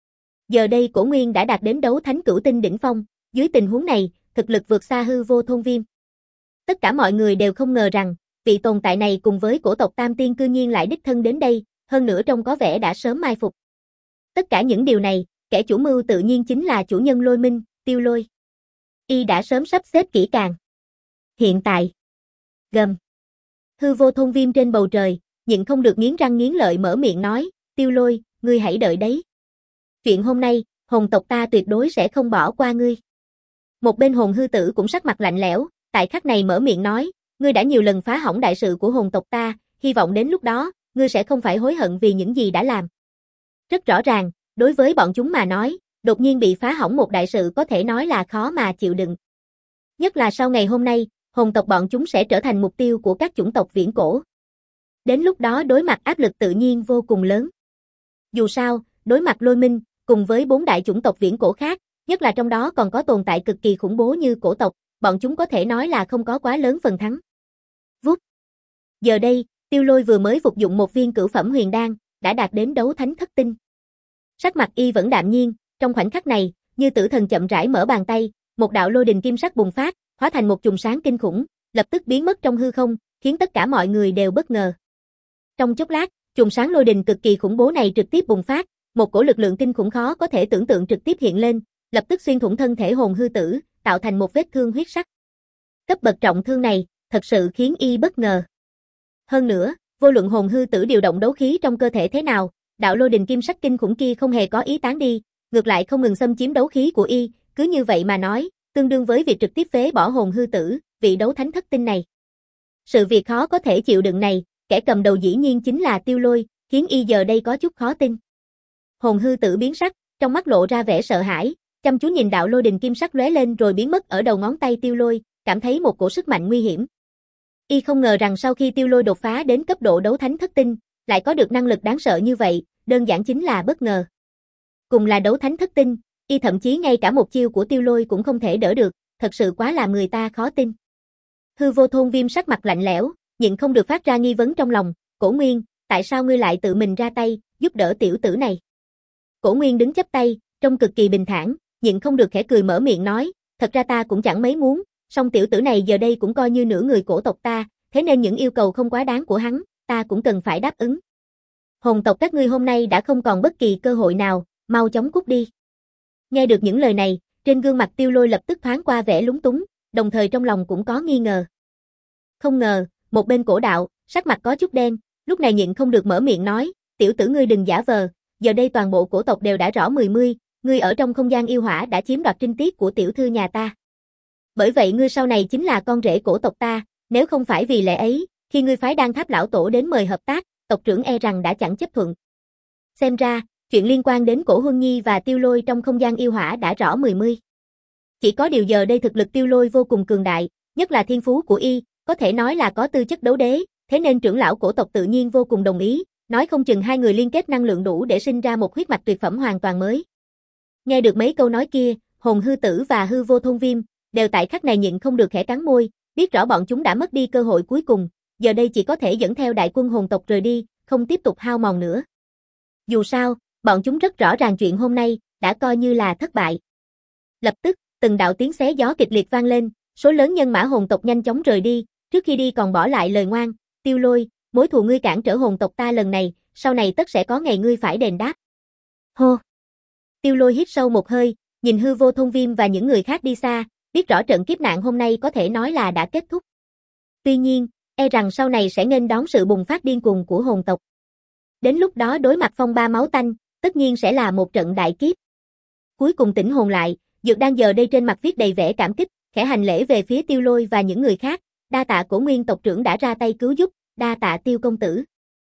Giờ đây Cổ Nguyên đã đạt đến đấu thánh cửu tinh đỉnh phong, dưới tình huống này, thực lực vượt xa hư vô thôn viêm. Tất cả mọi người đều không ngờ rằng, vị tồn tại này cùng với cổ tộc Tam Tiên cư nhiên lại đích thân đến đây, hơn nữa trông có vẻ đã sớm mai phục. Tất cả những điều này, kẻ chủ mưu tự nhiên chính là chủ nhân Lôi Minh, Tiêu Lôi. Y đã sớm sắp xếp kỹ càng. Hiện tại. Gầm. Hư vô thôn viêm trên bầu trời, nhịn không được nghiến răng nghiến lợi mở miệng nói, Tiêu Lôi, ngươi hãy đợi đấy. Chuyện hôm nay, hồn tộc ta tuyệt đối sẽ không bỏ qua ngươi. Một bên hồn hư tử cũng sắc mặt lạnh lẽo, tại khắc này mở miệng nói, ngươi đã nhiều lần phá hỏng đại sự của hồn tộc ta, hy vọng đến lúc đó, ngươi sẽ không phải hối hận vì những gì đã làm. Rất rõ ràng, đối với bọn chúng mà nói, đột nhiên bị phá hỏng một đại sự có thể nói là khó mà chịu đựng. Nhất là sau ngày hôm nay, hồn tộc bọn chúng sẽ trở thành mục tiêu của các chủng tộc viễn cổ. Đến lúc đó đối mặt áp lực tự nhiên vô cùng lớn. Dù sao, đối mặt Lôi Minh, cùng với bốn đại chủng tộc viễn cổ khác, nhất là trong đó còn có tồn tại cực kỳ khủng bố như cổ tộc, bọn chúng có thể nói là không có quá lớn phần thắng. Vút. Giờ đây, Tiêu Lôi vừa mới phục dụng một viên cửu phẩm huyền đan, đã đạt đến đấu thánh thất tinh. Sắc mặt y vẫn đạm nhiên, trong khoảnh khắc này, như tử thần chậm rãi mở bàn tay, một đạo lôi đình kim sắc bùng phát, hóa thành một chùm sáng kinh khủng, lập tức biến mất trong hư không, khiến tất cả mọi người đều bất ngờ. Trong chốc lát, chùm sáng lôi đình cực kỳ khủng bố này trực tiếp bùng phát, một cổ lực lượng kinh khủng khó có thể tưởng tượng trực tiếp hiện lên, lập tức xuyên thủng thân thể hồn hư tử, tạo thành một vết thương huyết sắc. Cấp bậc trọng thương này, thật sự khiến y bất ngờ. Hơn nữa, vô luận hồn hư tử điều động đấu khí trong cơ thể thế nào, đạo lôi đình kim sắc kinh khủng kia không hề có ý tán đi, ngược lại không ngừng xâm chiếm đấu khí của y, cứ như vậy mà nói, tương đương với việc trực tiếp phế bỏ hồn hư tử, vị đấu thánh thất tinh này. Sự việc khó có thể chịu đựng này, kẻ cầm đầu dĩ nhiên chính là Tiêu Lôi, khiến y giờ đây có chút khó tin. Hồn hư tử biến sắc, trong mắt lộ ra vẻ sợ hãi, chăm chú nhìn đạo lôi đình kim sắc lóe lên rồi biến mất ở đầu ngón tay Tiêu Lôi, cảm thấy một cổ sức mạnh nguy hiểm. Y không ngờ rằng sau khi Tiêu Lôi đột phá đến cấp độ đấu thánh thất tinh, lại có được năng lực đáng sợ như vậy, đơn giản chính là bất ngờ. Cùng là đấu thánh thất tinh, y thậm chí ngay cả một chiêu của Tiêu Lôi cũng không thể đỡ được, thật sự quá làm người ta khó tin. Hư vô thôn viêm sắc mặt lạnh lẽo, nhịn không được phát ra nghi vấn trong lòng, Cổ Nguyên, tại sao ngươi lại tự mình ra tay, giúp đỡ tiểu tử này? Cổ Nguyên đứng chắp tay, trông cực kỳ bình thản, nhịn không được khẽ cười mở miệng nói, thật ra ta cũng chẳng mấy muốn, song tiểu tử này giờ đây cũng coi như nửa người cổ tộc ta, thế nên những yêu cầu không quá đáng của hắn, ta cũng cần phải đáp ứng. Hồn tộc các ngươi hôm nay đã không còn bất kỳ cơ hội nào, mau chóng cút đi. Nghe được những lời này, trên gương mặt Tiêu Lôi lập tức thoáng qua vẻ lúng túng, đồng thời trong lòng cũng có nghi ngờ. Không ngờ, một bên cổ đạo, sắc mặt có chút đen, lúc này nhịn không được mở miệng nói, tiểu tử ngươi đừng giả vờ, giờ đây toàn bộ cổ tộc đều đã rõ mười mươi, ngươi ở trong không gian yêu hỏa đã chiếm đoạt trinh tiết của tiểu thư nhà ta. Bởi vậy ngươi sau này chính là con rể cổ tộc ta, nếu không phải vì lẽ ấy, khi ngươi phái Đan Tháp lão tổ đến mời hợp tác, tộc trưởng e rằng đã chẳng chấp thuận. Xem ra, chuyện liên quan đến Cổ Huân Nhi và Tiêu Lôi trong không gian yêu hỏa đã rõ mười mươi. Chỉ có điều giờ đây thực lực Tiêu Lôi vô cùng cường đại, nhất là thiên phú của y, có thể nói là có tư chất đấu đế, thế nên trưởng lão cổ tộc tự nhiên vô cùng đồng ý, nói không chừng hai người liên kết năng lượng đủ để sinh ra một huyết mạch tuyệt phẩm hoàn toàn mới. Nghe được mấy câu nói kia, hồn hư tử và hư vô thôn viêm, đều tại khắc này nhịn không được khẽ cắn môi, biết rõ bọn chúng đã mất đi cơ hội cuối cùng, giờ đây chỉ có thể dẫn theo đại quân hồn tộc rời đi, không tiếp tục hao mòn nữa. Dù sao, bọn chúng rất rõ ràng chuyện hôm nay, đã coi như là thất bại. Lập tức, từng đạo tiếng xé gió kịch liệt vang lên, số lớn nhân mã hồn tộc nhanh chóng rời đi, trước khi đi còn bỏ lại lời ngoan, Tiêu Lôi, mối thù ngươi cản trở hồn tộc ta lần này, sau này tất sẽ có ngày ngươi phải đền đáp. Hô! Tiêu Lôi hít sâu một hơi, nhìn hư vô thôn viêm và những người khác đi xa, biết rõ trận kiếp nạn hôm nay có thể nói là đã kết thúc. Tuy nhiên, e rằng sau này sẽ nghênh đón sự bùng phát điên cuồng của hồn tộc. Đến lúc đó đối mặt phong ba máu tanh, tất nhiên sẽ là một trận đại kiếp. Cuối cùng tỉnh hồn lại, Dược Đan giờ đây trên mặt viết đầy vẻ cảm kích, khẽ hành lễ về phía Tiêu Lôi và những người khác, đa tạ Cổ Nguyên tộc trưởng đã ra tay cứu giúp, đa tạ Tiêu công tử.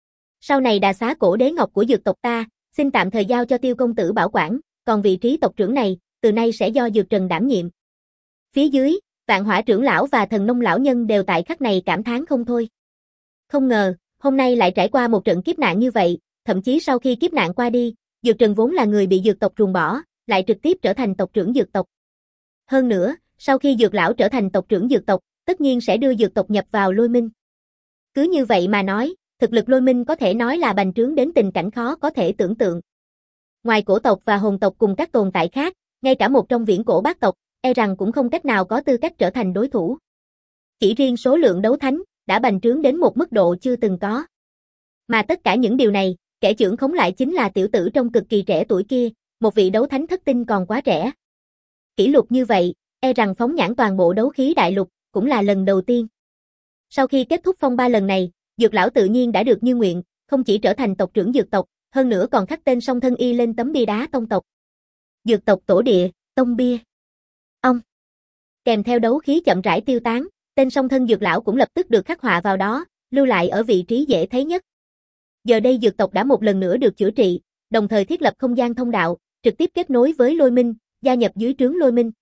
Sau này đà xá cổ đế ngọc của dược tộc ta, xin tạm thời giao cho Tiêu công tử bảo quản, còn vị trí tộc trưởng này, từ nay sẽ do Dược Trần đảm nhiệm. Phía dưới, Vạn Hỏa trưởng lão và Thần Nông lão nhân đều tại khắc này cảm thán không thôi. Không ngờ, hôm nay lại trải qua một trận kiếp nạn như vậy, thậm chí sau khi kiếp nạn qua đi, Dược Trần vốn là người bị dược tộc ruồng bỏ, lại trực tiếp trở thành tộc trưởng dược tộc. Hơn nữa, sau khi dược lão trở thành tộc trưởng dược tộc, tất nhiên sẽ đưa dược tộc nhập vào Lôi Minh. Cứ như vậy mà nói, thực lực Lôi Minh có thể nói là bành trướng đến tình cảnh khó có thể tưởng tượng. Ngoài cổ tộc và hồn tộc cùng các tồn tại khác, ngay cả một trong viễn cổ bát tộc, e rằng cũng không cách nào có tư cách trở thành đối thủ. Chỉ riêng số lượng đấu thánh, đã bành trướng đến một mức độ chưa từng có. Mà tất cả những điều này, kẻ trưởng khống lại chính là tiểu tử trong cực kỳ trẻ tuổi kia, một vị đấu thánh thất tinh còn quá trẻ. Kỷ lục như vậy, e rằng phóng nhãn toàn bộ đấu khí đại lục, cũng là lần đầu tiên. Sau khi kết thúc phong ba lần này, Dược lão tự nhiên đã được như nguyện, không chỉ trở thành tộc trưởng Dược tộc, hơn nữa còn khắc tên song thân y lên tấm bia đá tông tộc. Dược tộc tổ địa, tông bia. Ông. Kèm theo đấu khí chậm rãi tiêu tán, tên song thân Dược lão cũng lập tức được khắc họa vào đó, lưu lại ở vị trí dễ thấy nhất. Giờ đây Dược tộc đã một lần nữa được chữa trị, đồng thời thiết lập không gian thông đạo, trực tiếp kết nối với Lôi Minh, gia nhập dưới trướng Lôi Minh.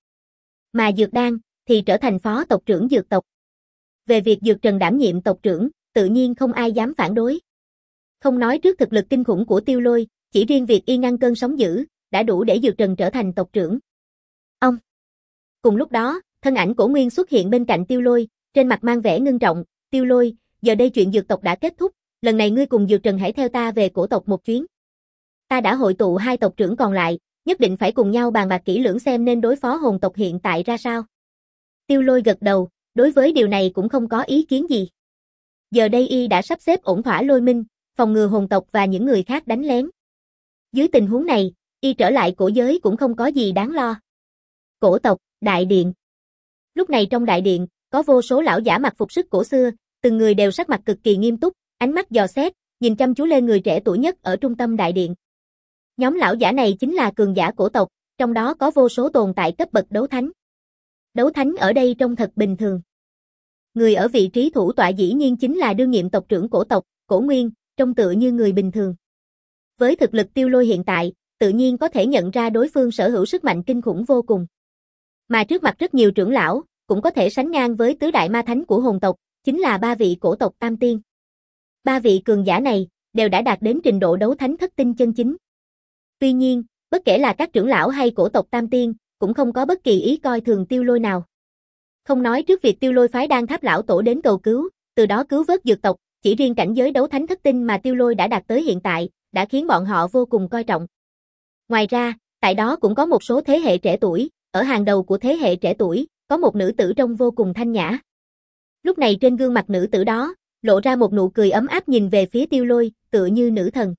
Mà Dược Đan thì trở thành phó tộc trưởng Dược tộc. Về việc Dược Trần đảm nhiệm tộc trưởng, tự nhiên không ai dám phản đối. Không nói trước thực lực kinh khủng của Tiêu Lôi, chỉ riêng việc y ngăn cơn sóng dữ, đã đủ để Dược Trần trở thành tộc trưởng. Ông. Cùng lúc đó, thân ảnh Cổ Nguyên xuất hiện bên cạnh Tiêu Lôi, trên mặt mang vẻ ngưng trọng, Tiêu Lôi, giờ đây chuyện Dược tộc đã kết thúc, lần này ngươi cùng Dược Trần hãy theo ta về cổ tộc một chuyến. Ta đã hội tụ hai tộc trưởng còn lại, nhất định phải cùng nhau bàn bạc kỹ lưỡng xem nên đối phó hồn tộc hiện tại ra sao. Tiêu Lôi gật đầu, đối với điều này cũng không có ý kiến gì. Giờ đây y đã sắp xếp ổn thỏa Lôi Minh, phòng ngừa hồn tộc và những người khác đánh lén. Dưới tình huống này, y trở lại cổ giới cũng không có gì đáng lo. Cổ tộc, đại điện. Lúc này trong đại điện, có vô số lão giả mặc phục sức cổ xưa, từng người đều sắc mặt cực kỳ nghiêm túc, ánh mắt dò xét, nhìn chăm chú lên người trẻ tuổi nhất ở trung tâm đại điện. Nhóm lão giả này chính là cường giả cổ tộc, trong đó có vô số tồn tại cấp bậc đấu thánh. Đấu thánh ở đây trông thật bình thường. Người ở vị trí thủ tọa dĩ nhiên chính là đương nhiệm tộc trưởng cổ tộc, Cổ Nguyên, trông tựa như người bình thường. Với thực lực Tiêu Lôi hiện tại, tự nhiên có thể nhận ra đối phương sở hữu sức mạnh kinh khủng vô cùng. Mà trước mặt rất nhiều trưởng lão, cũng có thể sánh ngang với tứ đại ma thánh của hồn tộc, chính là ba vị cổ tộc tam tiên. Ba vị cường giả này, đều đã đạt đến trình độ đấu thánh thất tinh chân chính. Tuy nhiên, bất kể là các trưởng lão hay cổ tộc tam tiên, cũng không có bất kỳ ý coi thường Tiêu Lôi nào. Không nói trước việc Tiêu Lôi phái Đan Tháp lão tổ đến cầu cứu, từ đó cứu vớt Dược tộc, chỉ riêng cảnh giới đấu thánh thất tinh mà Tiêu Lôi đã đạt tới hiện tại, đã khiến bọn họ vô cùng coi trọng. Ngoài ra, tại đó cũng có một số thế hệ trẻ tuổi, ở hàng đầu của thế hệ trẻ tuổi, có một nữ tử trông vô cùng thanh nhã. Lúc này trên gương mặt nữ tử đó, lộ ra một nụ cười ấm áp nhìn về phía Tiêu Lôi, tựa như nữ thần.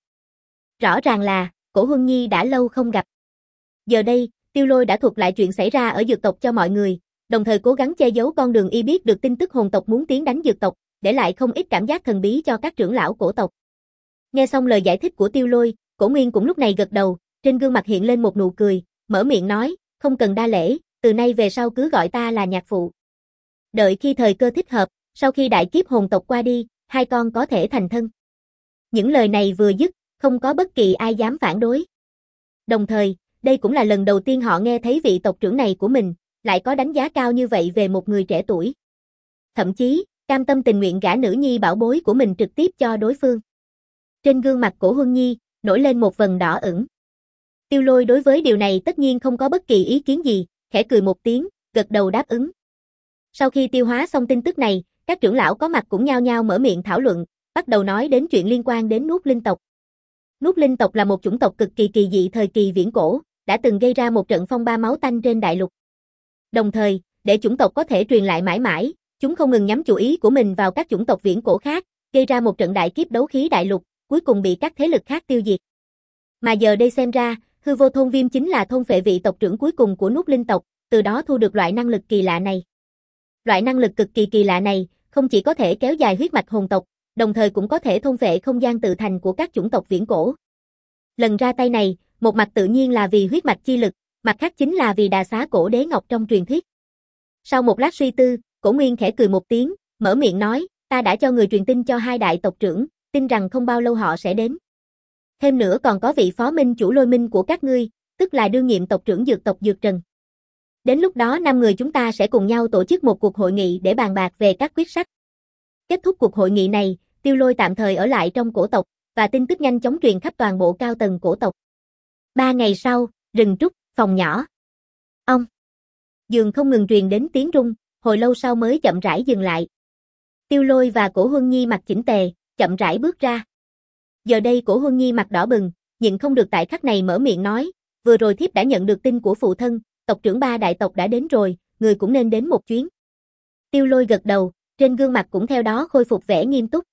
Rõ ràng là, Cổ Huân Nhi đã lâu không gặp. Giờ đây, Tiêu Lôi đã thuật lại chuyện xảy ra ở Dược tộc cho mọi người, đồng thời cố gắng che giấu con đường y biết được tin tức hồn tộc muốn tiến đánh Dược tộc, để lại không ít cảm giác thần bí cho các trưởng lão cổ tộc. Nghe xong lời giải thích của Tiêu Lôi, Cổ Nguyên cũng lúc này gật đầu, trên gương mặt hiện lên một nụ cười, mở miệng nói, không cần đa lễ, từ nay về sau cứ gọi ta là nhạc phụ. Đợi khi thời cơ thích hợp, sau khi đại kiếp hồn tộc qua đi, hai con có thể thành thân. Những lời này vừa dứt, không có bất kỳ ai dám phản đối. Đồng thời, đây cũng là lần đầu tiên họ nghe thấy vị tộc trưởng này của mình, lại có đánh giá cao như vậy về một người trẻ tuổi. Thậm chí, cam tâm tình nguyện gả nữ nhi bảo bối của mình trực tiếp cho đối phương. Trên gương mặt Cổ Huân Nhi, nổi lên một vầng đỏ ửng. Tiêu Lôi đối với điều này tất nhiên không có bất kỳ ý kiến gì, khẽ cười một tiếng, gật đầu đáp ứng. Sau khi tiêu hóa xong tin tức này, các trưởng lão có mặt cũng nhao nhao mở miệng thảo luận, bắt đầu nói đến chuyện liên quan đến Nuốt Linh tộc. Nuốt Linh tộc là một chủng tộc cực kỳ kỳ dị thời kỳ viễn cổ, đã từng gây ra một trận phong ba máu tanh trên đại lục. Đồng thời, để chủng tộc có thể truyền lại mãi mãi, chúng không ngừng nhắm chủ ý của mình vào các chủng tộc viễn cổ khác, gây ra một trận đại kiếp đấu khí đại lục, cuối cùng bị các thế lực khác tiêu diệt. Mà giờ đây xem ra, Hư Vô Thôn Viêm chính là thôn phệ vị tộc trưởng cuối cùng của Nuốt Linh tộc, từ đó thu được loại năng lực kỳ lạ này. Loại năng lực cực kỳ kỳ lạ này, không chỉ có thể kéo dài huyết mạch hồn tộc, đồng thời cũng có thể thôn phệ không gian tự thành của các chủng tộc viễn cổ. Lần ra tay này, một mặt tự nhiên là vì huyết mạch chi lực, mặt khác chính là vì đà xá cổ đế ngọc trong truyền thuyết. Sau một lát suy tư, Cổ Nguyên khẽ cười một tiếng, mở miệng nói, ta đã cho người truyền tin cho hai đại tộc trưởng, tin rằng không bao lâu họ sẽ đến. Thêm nữa còn có vị phó minh chủ Lôi Minh của các ngươi, tức là đương nhiệm tộc trưởng Dược tộc Dược Trần. Đến lúc đó năm người chúng ta sẽ cùng nhau tổ chức một cuộc hội nghị để bàn bạc về các quyết sách. Kết thúc cuộc hội nghị này, Tiêu Lôi tạm thời ở lại trong cổ tộc, và tin tức nhanh chóng truyền khắp toàn bộ cao tầng cổ tộc. Ba ngày sau, rừng trúc, phòng nhỏ. Ông. Giường không ngừng truyền đến tiếng rung, hồi lâu sau mới chậm rãi dừng lại. Tiêu Lôi và Cổ Huân Nhi mặc chỉnh tề, chậm rãi bước ra. Giờ đây Cổ Huân Nhi mặt đỏ bừng, nhịn không được tại khắc này mở miệng nói, vừa rồi thiếp đã nhận được tin của phụ thân, tộc trưởng ba đại tộc đã đến rồi, người cũng nên đến một chuyến. Tiêu Lôi gật đầu, trên gương mặt cũng theo đó khôi phục vẻ nghiêm túc.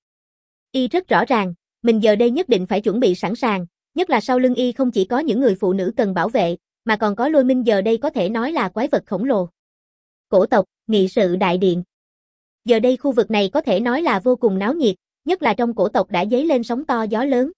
Y rất rõ ràng, mình giờ đây nhất định phải chuẩn bị sẵn sàng, nhất là sau lưng y không chỉ có những người phụ nữ cần bảo vệ, mà còn có Lôi Minh giờ đây có thể nói là quái vật khổng lồ. Cổ tộc, nghị sự đại điện. Giờ đây khu vực này có thể nói là vô cùng náo nhiệt, nhất là trong cổ tộc đã dấy lên sóng to gió lớn.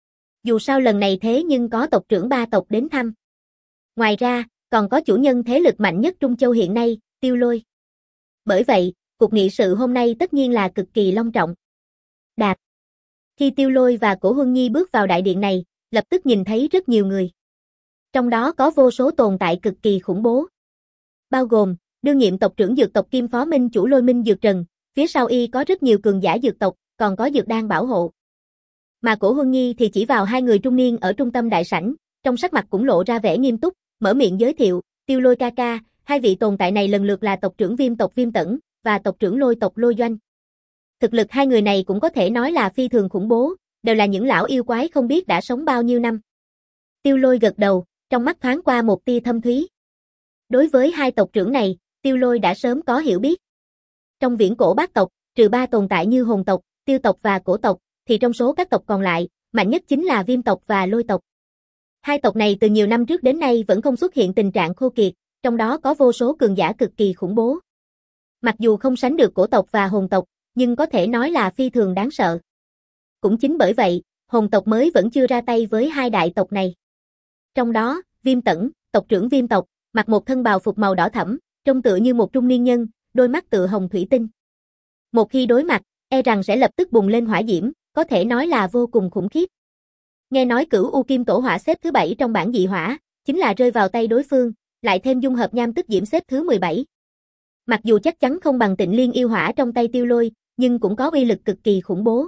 Dù sao lần này thế nhưng có tộc trưởng ba tộc đến thăm. Ngoài ra, còn có chủ nhân thế lực mạnh nhất Trung Châu hiện nay, Tiêu Lôi. Bởi vậy, cuộc nghị sự hôm nay tất nhiên là cực kỳ long trọng. Đạp. Khi Tiêu Lôi và Cổ Huân Nhi bước vào đại điện này, lập tức nhìn thấy rất nhiều người. Trong đó có vô số tồn tại cực kỳ khủng bố. Bao gồm, đương nhiệm tộc trưởng dược tộc Kim Phó Minh chủ Lôi Minh Dược Trần, phía sau y có rất nhiều cường giả dược tộc, còn có dược đan bảo hộ. Mà Cổ Huân Nhi thì chỉ vào hai người trung niên ở trung tâm đại sảnh, trong sắc mặt cũng lộ ra vẻ nghiêm túc, mở miệng giới thiệu, Tiêu Lôi ca ca, hai vị tồn tại này lần lượt là tộc trưởng Viêm tộc Viêm Tẩn, và tộc trưởng Lôi tộc Lôi Doanh. Thực lực hai người này cũng có thể nói là phi thường khủng bố, đều là những lão yêu quái không biết đã sống bao nhiêu năm. Tiêu Lôi gật đầu, trong mắt thoáng qua một tia thâm thúy. Đối với hai tộc trưởng này, Tiêu Lôi đã sớm có hiểu biết. Trong viễn cổ bát tộc, trừ ba tồn tại như hồn tộc, tiêu tộc và cổ tộc, thì trong số các tộc còn lại, mạnh nhất chính là Viêm tộc và Lôi tộc. Hai tộc này từ nhiều năm trước đến nay vẫn không xuất hiện tình trạng khô kiệt, trong đó có vô số cường giả cực kỳ khủng bố. Mặc dù không sánh được cổ tộc và hồn tộc, nhưng có thể nói là phi thường đáng sợ. Cũng chính bởi vậy, hồn tộc mới vẫn chưa ra tay với hai đại tộc này. Trong đó, Viêm Tẩn, tộc trưởng Viêm tộc, mặc một thân bào phục màu đỏ thẫm, trông tựa như một trung niên nhân, đôi mắt tựa hồng thủy tinh. Một khi đối mặt, e rằng sẽ lập tức bùng lên hỏa diễm, có thể nói là vô cùng khủng khiếp. Nghe nói Cửu U Kim Tổ Hỏa xếp thứ bảy trong bảng dị hỏa, chính là rơi vào tay đối phương, lại thêm dung hợp nham tức diễm xếp thứ mười bảy. Mặc dù chắc chắn không bằng Tịnh Liên yêu hỏa trong tay Tiêu Lôi, nhưng cũng có uy lực cực kỳ khủng bố.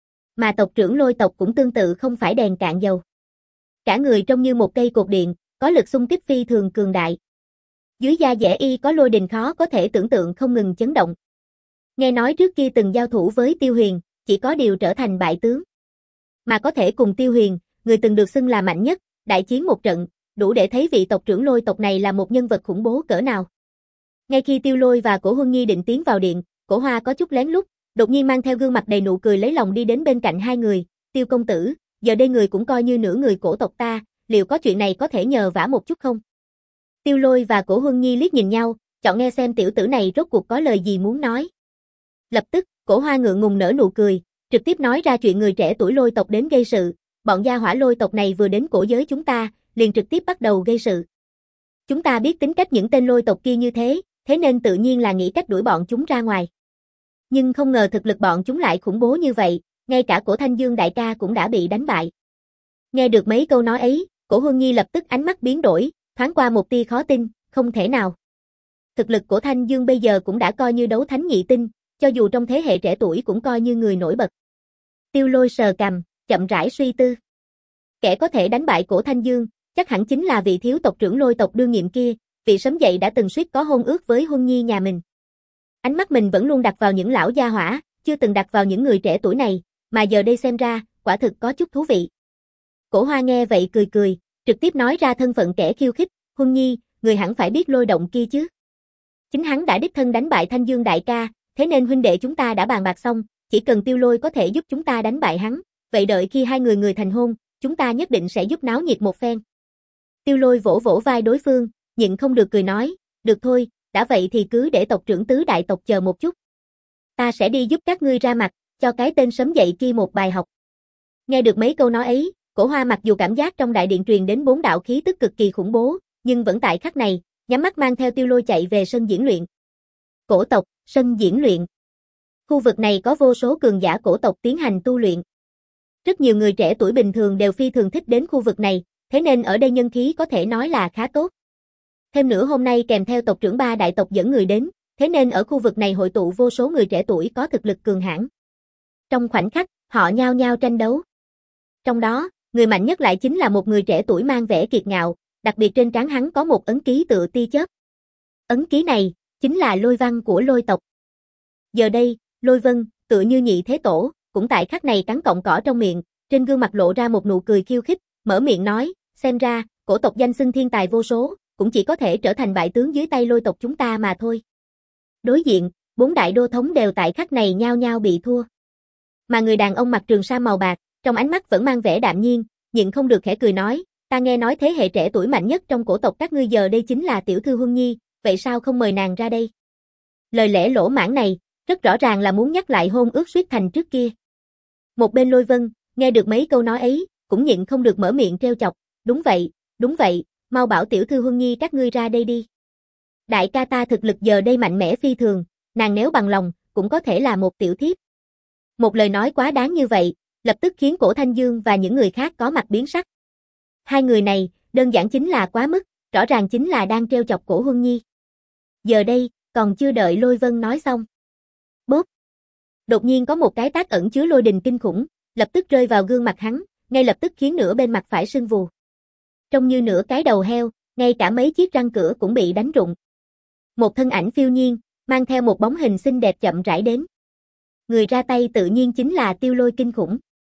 Mà tộc trưởng Lôi tộc cũng tương tự không phải đèn cạn dầu. Cả người trông như một cây cột điện, có lực xung kích phi thường cường đại. Dưới da dẻ y có lôi đình khó có thể tưởng tượng không ngừng chấn động. Nghe nói trước kia từng giao thủ với Tiêu Huyền, chỉ có điều trở thành bại tướng. Mà có thể cùng Tiêu Huyền, người từng được xưng là mạnh nhất, đại chiến một trận, đủ để thấy vị tộc trưởng Lôi tộc này là một nhân vật khủng bố cỡ nào. Ngay khi Tiêu Lôi và Cổ Huân Nhi định tiến vào điện, Cổ Hoa có chút lén lút, đột nhiên mang theo gương mặt đầy nụ cười lấy lòng đi đến bên cạnh hai người, Tiêu công tử, giờ đây người cũng coi như nửa người cổ tộc ta, liệu có chuyện này có thể nhờ vả một chút không? Tiêu Lôi và Cổ Huân Nhi liếc nhìn nhau, chọn nghe xem tiểu tử này rốt cuộc có lời gì muốn nói. Lập tức, Cổ Hoa ngượng ngùng nở nụ cười, trực tiếp nói ra chuyện người trẻ tuổi Lôi tộc đến gây sự, bọn gia hỏa Lôi tộc này vừa đến cổ giới chúng ta, liền trực tiếp bắt đầu gây sự. Chúng ta biết tính cách những tên Lôi tộc kia như thế, thế nên tự nhiên là nghĩ cách đuổi bọn chúng ra ngoài. Nhưng không ngờ thực lực bọn chúng lại khủng bố như vậy, ngay cả Cổ Thanh Dương đại ca cũng đã bị đánh bại. Nghe được mấy câu nói ấy, Cổ Huân Nhi lập tức ánh mắt biến đổi, thoáng qua một tia khó tin, không thể nào. Thực lực của Thanh Dương bây giờ cũng đã coi như đấu thánh nhị tinh, cho dù trong thế hệ trẻ tuổi cũng coi như người nổi bật. Tiêu Lôi sờ cằm, chậm rãi suy tư. Kẻ có thể đánh bại Cổ Thanh Dương, chắc hẳn chính là vị thiếu tộc trưởng Lôi tộc đương nhiệm kia, vị sớm dậy đã từng suýt có hôn ước với Huân Nhi nhà mình. Ánh mắt mình vẫn luôn đặt vào những lão gia hỏa, chưa từng đặt vào những người trẻ tuổi này, mà giờ đây xem ra, quả thực có chút thú vị. Cổ Hoa nghe vậy cười cười, trực tiếp nói ra thân phận kẻ khiêu khích, Huân Nhi, người hẳn phải biết Lôi động kia chứ. Chính hắn đã đích thân đánh bại Thanh Dương đại ca, thế nên huynh đệ chúng ta đã bàn bạc xong, chỉ cần Tiêu Lôi có thể giúp chúng ta đánh bại hắn, vậy đợi khi hai người người thành hôn, chúng ta nhất định sẽ giúp náo nhiệt một phen. Tiêu Lôi vỗ vỗ vai đối phương, nhịn không được cười nói, được thôi, đã vậy thì cứ để tộc trưởng tứ đại tộc chờ một chút. Ta sẽ đi giúp các ngươi ra mặt, cho cái tên sớm dậy kia một bài học. Nghe được mấy câu nói ấy, Cổ Hoa mặc dù cảm giác trong đại điện truyền đến bốn đạo khí tức cực kỳ khủng bố, nhưng vẫn tại khắc này, nhắm mắt mang theo Tiêu Lôi chạy về sân diễn luyện. Cổ tộc, sân diễn luyện. Khu vực này có vô số cường giả cổ tộc tiến hành tu luyện. Rất nhiều người trẻ tuổi bình thường đều phi thường thích đến khu vực này, thế nên ở đây nhân khí có thể nói là khá tốt. Thêm nữa hôm nay kèm theo tộc trưởng ba đại tộc dẫn người đến, thế nên ở khu vực này hội tụ vô số người trẻ tuổi có thực lực cường hãn. Trong khoảnh khắc, họ nhao nhao tranh đấu. Trong đó, người mạnh nhất lại chính là một người trẻ tuổi mang vẻ kiệt ngạo, đặc biệt trên trán hắn có một ấn ký tựa tia chớp. Ấn ký này, chính là lôi văn của Lôi tộc. Giờ đây, Lôi Vân, tựa như nhị thế tổ, cũng tại khắc này cắn cọng cỏ trong miệng, trên gương mặt lộ ra một nụ cười khiêu khích, mở miệng nói, xem ra, cổ tộc danh xưng thiên tài vô số, cũng chỉ có thể trở thành bại tướng dưới tay Lôi tộc chúng ta mà thôi. Đối diện, bốn đại đô thống đều tại khắc này nhao nhao bị thua. Mà người đàn ông mặc trường sa màu bạc, trong ánh mắt vẫn mang vẻ đạm nhiên, nhịn không được khẽ cười nói, ta nghe nói thế hệ trẻ tuổi mạnh nhất trong cổ tộc các ngươi giờ đây chính là tiểu thư Huân Nhi, vậy sao không mời nàng ra đây? Lời lẽ lỗ mãng này, rất rõ ràng là muốn nhắc lại hôn ước Suyết Thành trước kia. Một bên Lôi Vân, nghe được mấy câu nói ấy, cũng nhịn không được mở miệng trêu chọc, đúng vậy, đúng vậy, mau bảo tiểu thư Huân Nhi các ngươi ra đây đi. Đại ca ta thực lực giờ đây mạnh mẽ phi thường, nàng nếu bằng lòng, cũng có thể là một tiểu thiếp. Một lời nói quá đáng như vậy, lập tức khiến Cổ Thanh Dương và những người khác có mặt biến sắc. Hai người này, đơn giản chính là quá mức, rõ ràng chính là đang trêu chọc Cổ Huân Nhi. Giờ đây, còn chưa đợi Lôi Vân nói xong. Bốp! Đột nhiên có một cái tác ẩn chứa lôi đình kinh khủng, lập tức rơi vào gương mặt hắn, ngay lập tức khiến nửa bên mặt phải sưng vù. Trông như nửa cái đầu heo, ngay cả mấy chiếc răng cửa cũng bị đánh rụng. Một thân ảnh phiêu nhiên, mang theo một bóng hình xinh đẹp chậm rãi đến. Người ra tay tự nhiên chính là Tiêu Lôi kinh khủng.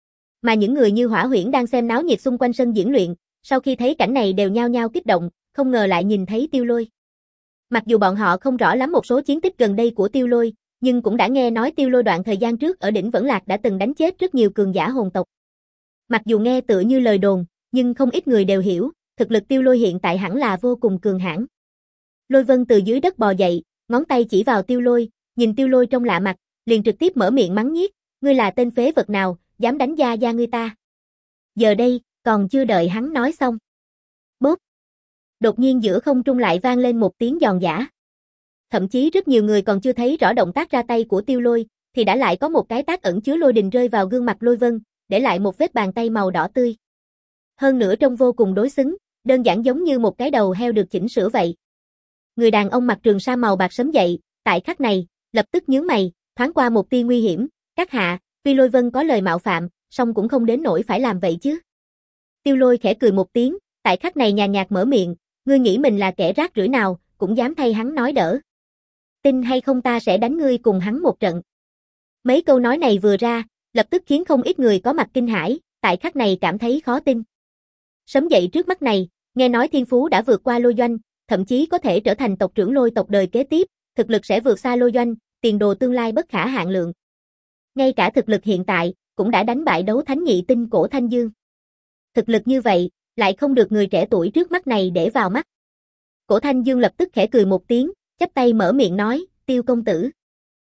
Mà những người như Hỏa Huyễn đang xem náo nhiệt xung quanh sân diễn luyện, sau khi thấy cảnh này đều nhao nhao kích động, không ngờ lại nhìn thấy Tiêu Lôi. Mặc dù bọn họ không rõ lắm một số chiến tích gần đây của Tiêu Lôi, nhưng cũng đã nghe nói Tiêu Lôi đoạn thời gian trước ở đỉnh Vẫn Lạc đã từng đánh chết rất nhiều cường giả hồn tộc. Mặc dù nghe tựa như lời đồn, nhưng không ít người đều hiểu, thực lực Tiêu Lôi hiện tại hẳn là vô cùng cường hãn. Lôi Vân từ dưới đất bò dậy, ngón tay chỉ vào Tiêu Lôi, nhìn Tiêu Lôi trong lạ mặt, liền trực tiếp mở miệng mắng nhiếc, ngươi là tên phế vật nào, dám đánh gia gia ngươi ta. Giờ đây, còn chưa đợi hắn nói xong. Bốp! Đột nhiên giữa không trung lại vang lên một tiếng giòn giã. Thậm chí rất nhiều người còn chưa thấy rõ động tác ra tay của Tiêu Lôi, thì đã lại có một cái tác ẩn chứa lôi đình rơi vào gương mặt Lôi Vân, để lại một vết bàn tay màu đỏ tươi. Hơn nữa trông vô cùng đối xứng, đơn giản giống như một cái đầu heo được chỉnh sửa vậy. Người đàn ông mặc trường sa màu bạc sớm dậy, tại khắc này, lập tức nhướng mày, thoáng qua một tia nguy hiểm, các hạ, tuy Lôi Vân có lời mạo phạm, song cũng không đến nỗi phải làm vậy chứ. Tiêu Lôi khẽ cười một tiếng, tại khắc này nhàn nhạt mở miệng, ngươi nghĩ mình là kẻ rác rưởi nào, cũng dám thay hắn nói đỡ. Tin hay không ta sẽ đánh ngươi cùng hắn một trận. Mấy câu nói này vừa ra, lập tức khiến không ít người có mặt kinh hãi, tại khắc này cảm thấy khó tin. Sớm dậy trước mắt này, nghe nói thiên phú đã vượt qua Lôi Doanh, thậm chí có thể trở thành tộc trưởng Lôi tộc đời kế tiếp, thực lực sẽ vượt xa Lôi Doanh, tiền đồ tương lai bất khả hạn lượng. Ngay cả thực lực hiện tại, cũng đã đánh bại đấu thánh nhị tinh Cổ Thanh Dương. Thực lực như vậy, lại không được người trẻ tuổi trước mắt này để vào mắt. Cổ Thanh Dương lập tức khẽ cười một tiếng, chắp tay mở miệng nói, Tiêu công tử.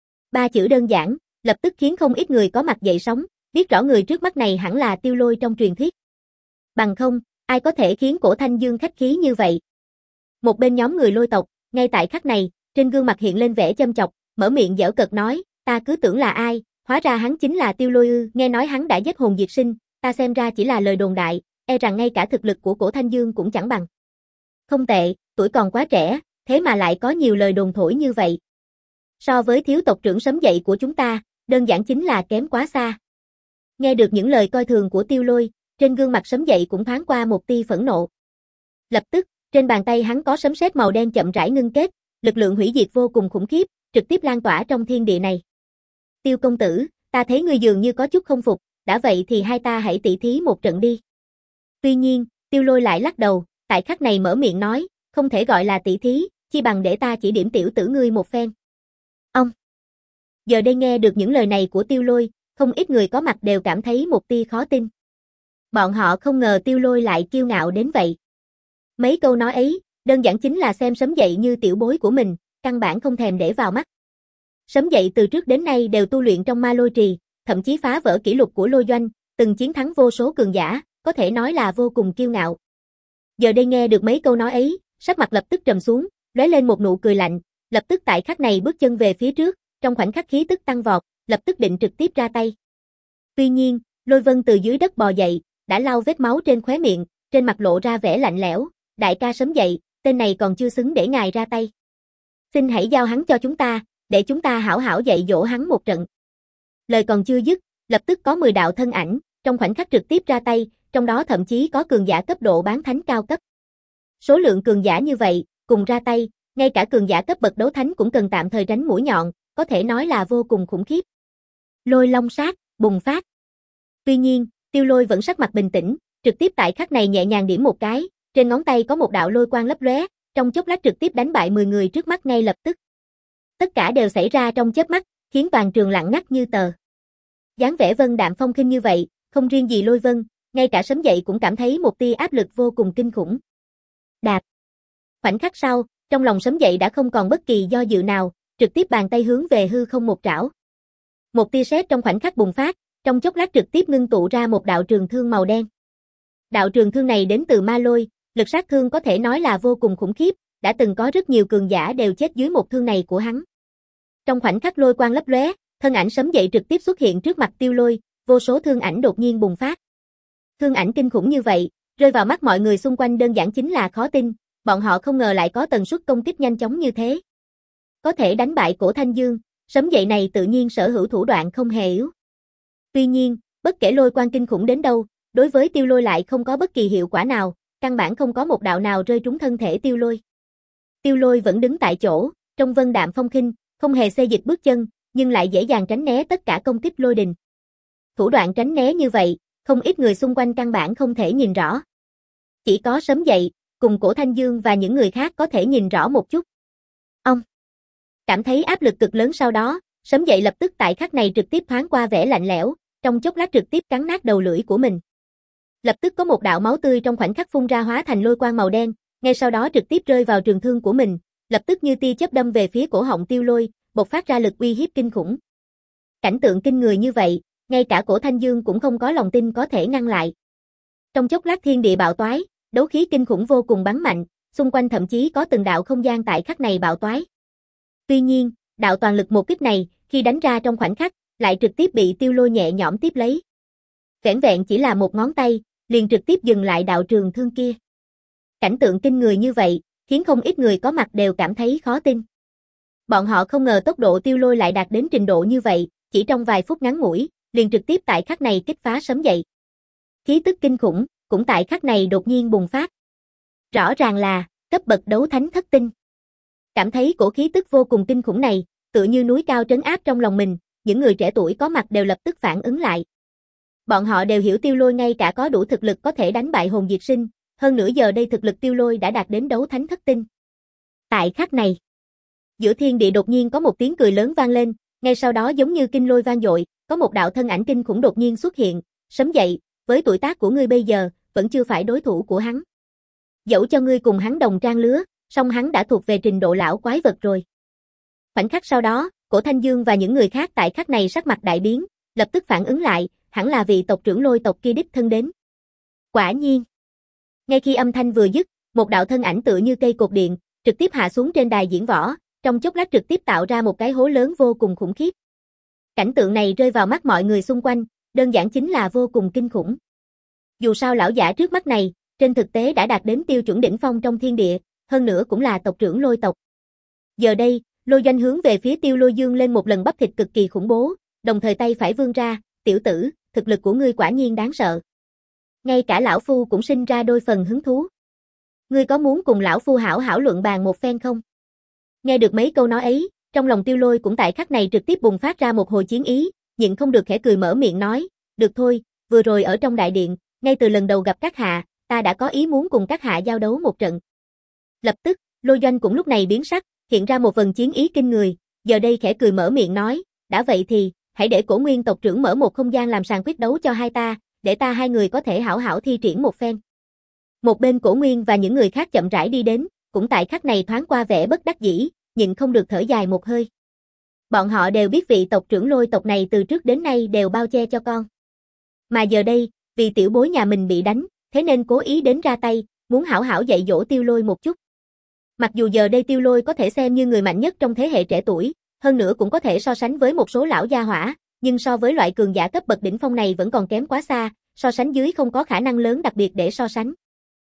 Ba chữ đơn giản, lập tức khiến không ít người có mặt dậy sóng, biết rõ người trước mắt này hẳn là Tiêu Lôi trong truyền thuyết. Bằng không, ai có thể khiến Cổ Thanh Dương khách khí như vậy. Một bên nhóm người Lôi tộc, ngay tại khắc này, trên gương mặt hiện lên vẻ châm chọc, mở miệng giễu cợt nói, ta cứ tưởng là ai, hóa ra hắn chính là Tiêu Lôi ư, nghe nói hắn đã giết hồn diệt sinh, ta xem ra chỉ là lời đồn đại, e rằng ngay cả thực lực của Cổ Thanh Dương cũng chẳng bằng. Không tệ, tuổi còn quá trẻ, thế mà lại có nhiều lời đồn thổi như vậy. So với thiếu tộc trưởng sớm dậy của chúng ta, đơn giản chính là kém quá xa. Nghe được những lời coi thường của Tiêu Lôi, trên gương mặt sớm dậy cũng thoáng qua một tia phẫn nộ. Lập tức, trên bàn tay hắn có sấm sét màu đen chậm rãi ngưng kết, lực lượng hủy diệt vô cùng khủng khiếp, trực tiếp lan tỏa trong thiên địa này. Tiêu công tử, ta thấy ngươi dường như có chút không phục, đã vậy thì hai ta hãy tỉ thí một trận đi. Tuy nhiên, Tiêu Lôi lại lắc đầu, tại khắc này mở miệng nói, không thể gọi là tỉ thí, chi bằng để ta chỉ điểm tiểu tử ngươi một phen. Ông. Giờ đây nghe được những lời này của Tiêu Lôi, không ít người có mặt đều cảm thấy một tia khó tin. Bọn họ không ngờ Tiêu Lôi lại kiêu ngạo đến vậy. Mấy câu nói ấy, đơn giản chính là xem sớm dậy như tiểu bối của mình, căn bản không thèm để vào mắt. Sớm dậy từ trước đến nay đều tu luyện trong Ma Lôi Trì, thậm chí phá vỡ kỷ lục của Lôi Doanh, từng chiến thắng vô số cường giả, có thể nói là vô cùng kiêu ngạo. Giờ đây nghe được mấy câu nói ấy, sắc mặt lập tức trầm xuống, lóe lên một nụ cười lạnh, lập tức tại khắc này bước chân về phía trước, trong khoảnh khắc khí tức tăng vọt, lập tức định trực tiếp ra tay. Tuy nhiên, Lôi Vân từ dưới đất bò dậy, đã lau vết máu trên khóe miệng, trên mặt lộ ra vẻ lạnh lẽo, đại ca sớm dậy, tên này còn chưa xứng để ngài ra tay. Xin hãy giao hắn cho chúng ta, để chúng ta hảo hảo dạy dỗ hắn một trận. Lời còn chưa dứt, lập tức có mười đạo thân ảnh, trong khoảnh khắc trực tiếp ra tay, trong đó thậm chí có cường giả cấp độ bán thánh cao cấp. Số lượng cường giả như vậy, cùng ra tay, ngay cả cường giả cấp bậc đấu thánh cũng cần tạm thời tránh mũi nhọn, có thể nói là vô cùng khủng khiếp. Lôi long sát, bùng phát. Tuy nhiên, Tiêu Lôi vẫn sắc mặt bình tĩnh, trực tiếp tại khắc này nhẹ nhàng điểm một cái, trên ngón tay có một đạo lôi quang lấp lóe, trong chốc lát trực tiếp đánh bại mười người trước mắt ngay lập tức. Tất cả đều xảy ra trong chớp mắt, khiến toàn trường lặng ngắt như tờ. Dáng vẻ Vân đạm phong khinh như vậy, không riêng gì Lôi Vân, ngay cả sớm dậy cũng cảm thấy một tia áp lực vô cùng kinh khủng. Đạp. Khoảnh khắc sau, Trong lòng sấm dậy đã không còn bất kỳ do dự nào, trực tiếp bàn tay hướng về hư không một trảo. Một tia sét trong khoảnh khắc bùng phát, trong chốc lát trực tiếp ngưng tụ ra một đạo trường thương màu đen. Đạo trường thương này đến từ ma lôi, lực sát thương có thể nói là vô cùng khủng khiếp, đã từng có rất nhiều cường giả đều chết dưới một thương này của hắn. Trong khoảnh khắc lôi quang lấp lóe, thân ảnh sấm dậy trực tiếp xuất hiện trước mặt Tiêu Lôi, vô số thương ảnh đột nhiên bùng phát. Thương ảnh kinh khủng như vậy, rơi vào mắt mọi người xung quanh đơn giản chính là khó tin, bọn họ không ngờ lại có tần suất công kích nhanh chóng như thế. Có thể đánh bại Cổ Thanh Dương, sấm dậy này tự nhiên sở hữu thủ đoạn không hề yếu. Tuy nhiên, bất kể lôi quang kinh khủng đến đâu, đối với Tiêu Lôi lại không có bất kỳ hiệu quả nào, căn bản không có một đạo nào rơi trúng thân thể Tiêu Lôi. Tiêu Lôi vẫn đứng tại chỗ, trong vân đạm phong khinh, không hề xê dịch bước chân, nhưng lại dễ dàng tránh né tất cả công kích lôi đình. Thủ đoạn tránh né như vậy, không ít người xung quanh căn bản không thể nhìn rõ. Chỉ có sấm dậy, cùng Cổ Thanh Dương và những người khác có thể nhìn rõ một chút. Ông cảm thấy áp lực cực lớn sau đó, sấm dậy lập tức tại khắc này trực tiếp thoáng qua vẻ lạnh lẽo, trong chốc lát trực tiếp cắn nát đầu lưỡi của mình. Lập tức có một đạo máu tươi trong khoảnh khắc phun ra hóa thành lôi quang màu đen, ngay sau đó trực tiếp rơi vào trường thương của mình, lập tức như tia chớp đâm về phía cổ họng Tiêu Lôi, bộc phát ra lực uy hiếp kinh khủng. Cảnh tượng kinh người như vậy, ngay cả Cổ Thanh Dương cũng không có lòng tin có thể ngăn lại. Trong chốc lát thiên địa bạo toái, đấu khí kinh khủng vô cùng bắn mạnh, xung quanh thậm chí có từng đạo không gian tại khắc này bạo toái. Tuy nhiên, đạo toàn lực một kích này, khi đánh ra trong khoảnh khắc, lại trực tiếp bị Tiêu Lôi nhẹ nhõm tiếp lấy. Vẻn vẹn chỉ là một ngón tay, liền trực tiếp dừng lại đạo trường thương kia. Cảnh tượng kinh người như vậy, khiến không ít người có mặt đều cảm thấy khó tin. Bọn họ không ngờ tốc độ Tiêu Lôi lại đạt đến trình độ như vậy, chỉ trong vài phút ngắn ngủi, liền trực tiếp tại khắc này kích phá sấm dậy. Khí tức kinh khủng, cũng tại khắc này đột nhiên bùng phát. Rõ ràng là, cấp bậc đấu thánh thất tinh. Cảm thấy cổ khí tức vô cùng kinh khủng này, tựa như núi cao trấn áp trong lòng mình, những người trẻ tuổi có mặt đều lập tức phản ứng lại. Bọn họ đều hiểu Tiêu Lôi ngay cả có đủ thực lực có thể đánh bại hồn diệt sinh, hơn nữa giờ đây thực lực Tiêu Lôi đã đạt đến đấu thánh thất tinh. Tại khắc này, giữa thiên địa đột nhiên có một tiếng cười lớn vang lên, ngay sau đó giống như kinh lôi vang dội, có một đạo thân ảnh kinh khủng đột nhiên xuất hiện, sấm dậy, với tuổi tác của ngươi bây giờ, vẫn chưa phải đối thủ của hắn. Dẫu cho ngươi cùng hắn đồng trang lứa, song hắn đã thuộc về trình độ lão quái vật rồi. Khoảnh khắc sau đó, Cổ Thanh Dương và những người khác tại khắc này sắc mặt đại biến, lập tức phản ứng lại, hẳn là vị tộc trưởng Lôi tộc kia đích thân đến. Quả nhiên, ngay khi âm thanh vừa dứt, một đạo thân ảnh tựa như cây cột điện, trực tiếp hạ xuống trên đài diễn võ, trong chốc lát trực tiếp tạo ra một cái hố lớn vô cùng khủng khiếp. Cảnh tượng này rơi vào mắt mọi người xung quanh, đơn giản chính là vô cùng kinh khủng. Dù sao lão giả trước mắt này, trên thực tế đã đạt đến tiêu chuẩn đỉnh phong trong thiên địa, hơn nữa cũng là tộc trưởng Lôi tộc. Giờ đây, Lôi Doanh hướng về phía Tiêu Lôi dương lên một lần bắp thịt cực kỳ khủng bố, đồng thời tay phải vươn ra, tiểu tử, thực lực của ngươi quả nhiên đáng sợ. Ngay cả lão phu cũng sinh ra đôi phần hứng thú. Ngươi có muốn cùng lão phu hảo hảo luận bàn một phen không? Nghe được mấy câu nói ấy, trong lòng Tiêu Lôi cũng tại khắc này trực tiếp bùng phát ra một hồi chiến ý, nhịn không được khẽ cười mở miệng nói, được thôi, vừa rồi ở trong đại điện, ngay từ lần đầu gặp các hạ, ta đã có ý muốn cùng các hạ giao đấu một trận. Lập tức, Lôi Doanh cũng lúc này biến sắc, hiện ra một phần chiến ý kinh người, giờ đây khẽ cười mở miệng nói, đã vậy thì, hãy để Cổ Nguyên tộc trưởng mở một không gian làm sàn quyết đấu cho hai ta, để ta hai người có thể hảo hảo thi triển một phen. Một bên Cổ Nguyên và những người khác chậm rãi đi đến, cũng tại khắc này thoáng qua vẻ bất đắc dĩ, nhịn không được thở dài một hơi. Bọn họ đều biết vị tộc trưởng Lôi tộc này từ trước đến nay đều bao che cho con. Mà giờ đây, vì tiểu bối nhà mình bị đánh, thế nên cố ý đến ra tay, muốn hảo hảo dạy dỗ Tiêu Lôi một chút. Mặc dù giờ đây Tiêu Lôi có thể xem như người mạnh nhất trong thế hệ trẻ tuổi, hơn nữa cũng có thể so sánh với một số lão gia hỏa, nhưng so với loại cường giả cấp bậc đỉnh phong này vẫn còn kém quá xa, so sánh dưới không có khả năng lớn đặc biệt để so sánh.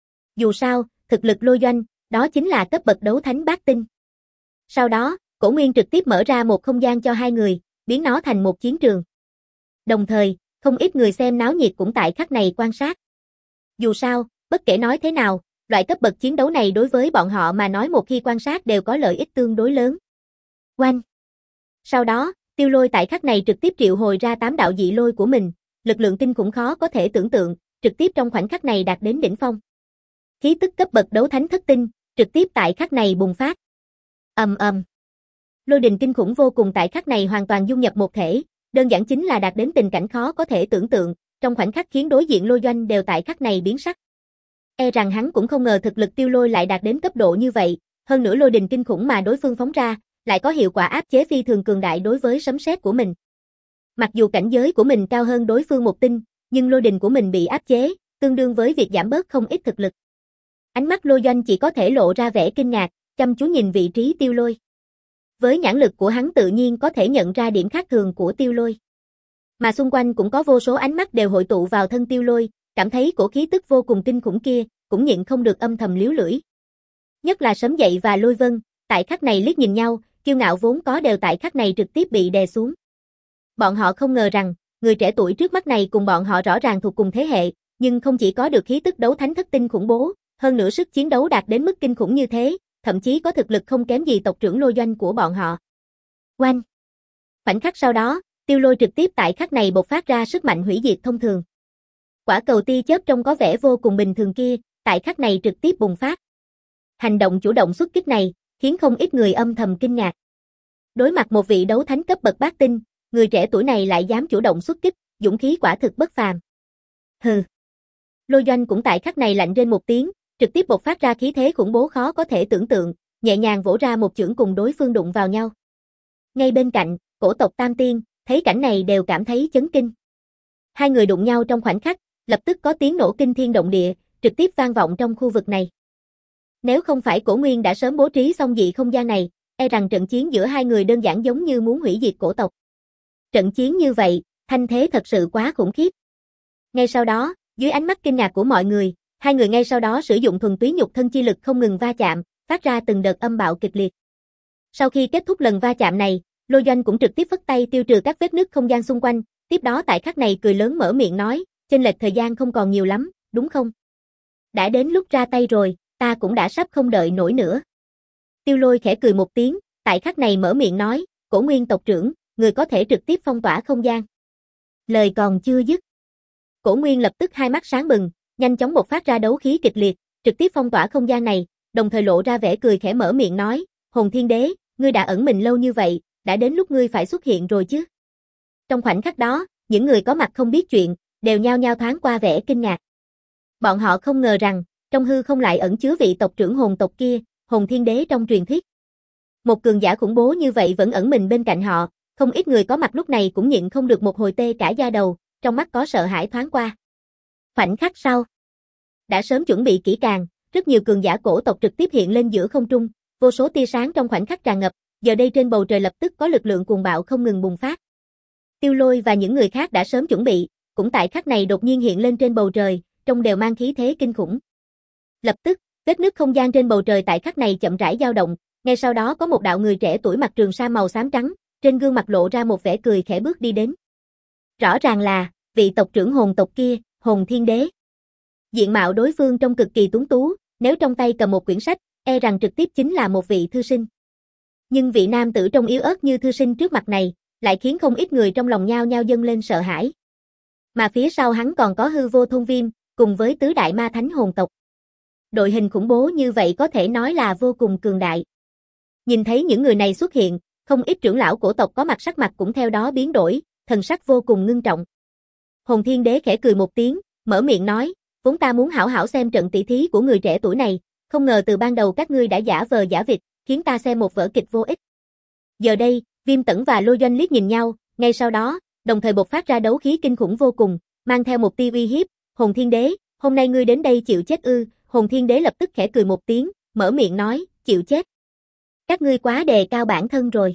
Dù sao, thực lực Lôi Doanh, đó chính là cấp bậc đấu thánh bát tinh. Sau đó, Cổ Nguyên trực tiếp mở ra một không gian cho hai người, biến nó thành một chiến trường. Đồng thời, không ít người xem náo nhiệt cũng tại khắc này quan sát. Dù sao, bất kể nói thế nào, loại cấp bậc chiến đấu này đối với bọn họ mà nói một khi quan sát đều có lợi ích tương đối lớn. Oanh! Sau đó, Tiêu Lôi tại khắc này trực tiếp triệu hồi ra tám đạo dị lôi của mình, lực lượng kinh khủng khó có thể tưởng tượng, trực tiếp trong khoảnh khắc này đạt đến đỉnh phong. Khí tức cấp bậc đấu thánh thất tinh, trực tiếp tại khắc này bùng phát. Ầm ầm. Lôi đình kinh khủng vô cùng tại khắc này hoàn toàn dung nhập một thể, đơn giản chính là đạt đến tình cảnh khó có thể tưởng tượng, trong khoảnh khắc khiến đối diện Lôi Doanh đều tại khắc này biến sắc. E rằng hắn cũng không ngờ thực lực Tiêu Lôi lại đạt đến cấp độ như vậy, hơn nữa lôi đình kinh khủng mà đối phương phóng ra, lại có hiệu quả áp chế phi thường cường đại đối với sấm sét của mình. Mặc dù cảnh giới của mình cao hơn đối phương một tinh, nhưng lôi đình của mình bị áp chế, tương đương với việc giảm bớt không ít thực lực. Ánh mắt Lôi Doanh chỉ có thể lộ ra vẻ kinh ngạc, chăm chú nhìn vị trí Tiêu Lôi. Với nhãn lực của hắn tự nhiên có thể nhận ra điểm khác thường của Tiêu Lôi. Mà xung quanh cũng có vô số ánh mắt đều hội tụ vào thân Tiêu Lôi, cảm thấy cổ khí tức vô cùng kinh khủng kia, cũng nhịn không được âm thầm liếu lưỡi. Nhất là Sấm Dậy và Lôi Vân, tại khắc này liếc nhìn nhau, kiêu ngạo vốn có đều tại khắc này trực tiếp bị đè xuống. Bọn họ không ngờ rằng, người trẻ tuổi trước mắt này cùng bọn họ rõ ràng thuộc cùng thế hệ, nhưng không chỉ có được khí tức đấu thánh thất tinh khủng bố, hơn nữa sức chiến đấu đạt đến mức kinh khủng như thế, thậm chí có thực lực không kém gì tộc trưởng Lôi Doanh của bọn họ. Oanh! Khoảnh khắc sau đó, Tiêu Lôi trực tiếp tại khắc này bộc phát ra sức mạnh hủy diệt thông thường. Quả cầu tia chớp trông có vẻ vô cùng bình thường kia, tại khắc này trực tiếp bùng phát. Hành động chủ động xuất kích này, khiến không ít người âm thầm kinh ngạc. Đối mặt một vị đấu thánh cấp bậc bát tinh, người trẻ tuổi này lại dám chủ động xuất kích, dũng khí quả thực bất phàm. Hừ. Lôi Doanh cũng tại khắc này lạnh rên một tiếng, trực tiếp bộc phát ra khí thế khủng bố khó có thể tưởng tượng, nhẹ nhàng vỗ ra một chưởng cùng đối phương đụng vào nhau. Ngay bên cạnh, cổ tộc Tam Tiên, thấy cảnh này đều cảm thấy chấn kinh. Hai người đụng nhau trong khoảnh khắc, lập tức có tiếng nổ kinh thiên động địa, trực tiếp vang vọng trong khu vực này. Nếu không phải Cổ Nguyên đã sớm bố trí xong dị không gian này, e rằng trận chiến giữa hai người đơn giản giống như muốn hủy diệt cổ tộc. Trận chiến như vậy, thanh thế thật sự quá khủng khiếp. Ngay sau đó, dưới ánh mắt kinh ngạc của mọi người, hai người ngay sau đó sử dụng thuần túy nhục thân chi lực không ngừng va chạm, phát ra từng đợt âm bạo kịch liệt. Sau khi kết thúc lần va chạm này, Lôi Doanh cũng trực tiếp phất tay tiêu trừ các vết nứt không gian xung quanh, tiếp đó tại khắc này cười lớn mở miệng nói, chênh lệch thời gian không còn nhiều lắm, đúng không? Đã đến lúc ra tay rồi, ta cũng đã sắp không đợi nổi nữa. Tiêu Lôi khẽ cười một tiếng, tại khắc này mở miệng nói, Cổ Nguyên tộc trưởng, người có thể trực tiếp phong tỏa không gian. Lời còn chưa dứt. Cổ Nguyên lập tức hai mắt sáng bừng, nhanh chóng bộc phát ra đấu khí kịch liệt, trực tiếp phong tỏa không gian này, đồng thời lộ ra vẻ cười khẽ mở miệng nói, Hồn Thiên Đế, ngươi đã ẩn mình lâu như vậy, đã đến lúc ngươi phải xuất hiện rồi chứ. Trong khoảnh khắc đó, những người có mặt không biết chuyện, đều nhao nhao thoáng qua vẻ kinh ngạc. Bọn họ không ngờ rằng, trong hư không lại ẩn chứa vị tộc trưởng hồn tộc kia, Hồn Thiên Đế trong truyền thuyết. Một cường giả khủng bố như vậy vẫn ẩn mình bên cạnh họ, không ít người có mặt lúc này cũng nhịn không được một hồi tê cả da đầu, trong mắt có sợ hãi thoáng qua. Khoảnh khắc sau, đã sớm chuẩn bị kỹ càng, rất nhiều cường giả cổ tộc trực tiếp hiện lên giữa không trung, vô số tia sáng trong khoảnh khắc tràn ngập, giờ đây trên bầu trời lập tức có lực lượng cuồng bạo không ngừng bùng phát. Tiêu Lôi và những người khác đã sớm chuẩn bị, cũng tại khắc này đột nhiên hiện lên trên bầu trời, trông đều mang khí thế kinh khủng. Lập tức, vết nứt không gian trên bầu trời tại khắc này chậm rãi dao động, ngay sau đó có một đạo người trẻ tuổi mặc trường sa màu xám trắng, trên gương mặt lộ ra một vẻ cười khẽ bước đi đến. Rõ ràng là vị tộc trưởng hồn tộc kia, Hồn Thiên Đế. Diện mạo đối phương trông cực kỳ tuấn tú, nếu trong tay cầm một quyển sách, e rằng trực tiếp chính là một vị thư sinh. Nhưng vị nam tử trông yếu ớt như thư sinh trước mặt này, lại khiến không ít người trong lòng nhao nhao dâng lên sợ hãi. Mà phía sau hắn còn có Hư Vô Thôn Viêm, cùng với tứ đại ma thánh hồn tộc. Đội hình khủng bố như vậy có thể nói là vô cùng cường đại. Nhìn thấy những người này xuất hiện, không ít trưởng lão cổ tộc có mặt sắc mặt cũng theo đó biến đổi, thần sắc vô cùng ngưng trọng. Hồn Thiên Đế khẽ cười một tiếng, mở miệng nói, vốn ta muốn hảo hảo xem trận tỷ thí của người trẻ tuổi này, không ngờ từ ban đầu các ngươi đã giả vờ giả vịt, khiến ta xem một vở kịch vô ích. Giờ đây, Viêm Tẩn và Lôi Doanh liếc nhìn nhau, ngay sau đó, đồng thời bộc phát ra đấu khí kinh khủng vô cùng, mang theo một tia uy hiếp, Hồn Thiên Đế, hôm nay ngươi đến đây chịu chết ư? Hồn Thiên Đế lập tức khẽ cười một tiếng, mở miệng nói, chịu chết. Các ngươi quá đề cao bản thân rồi.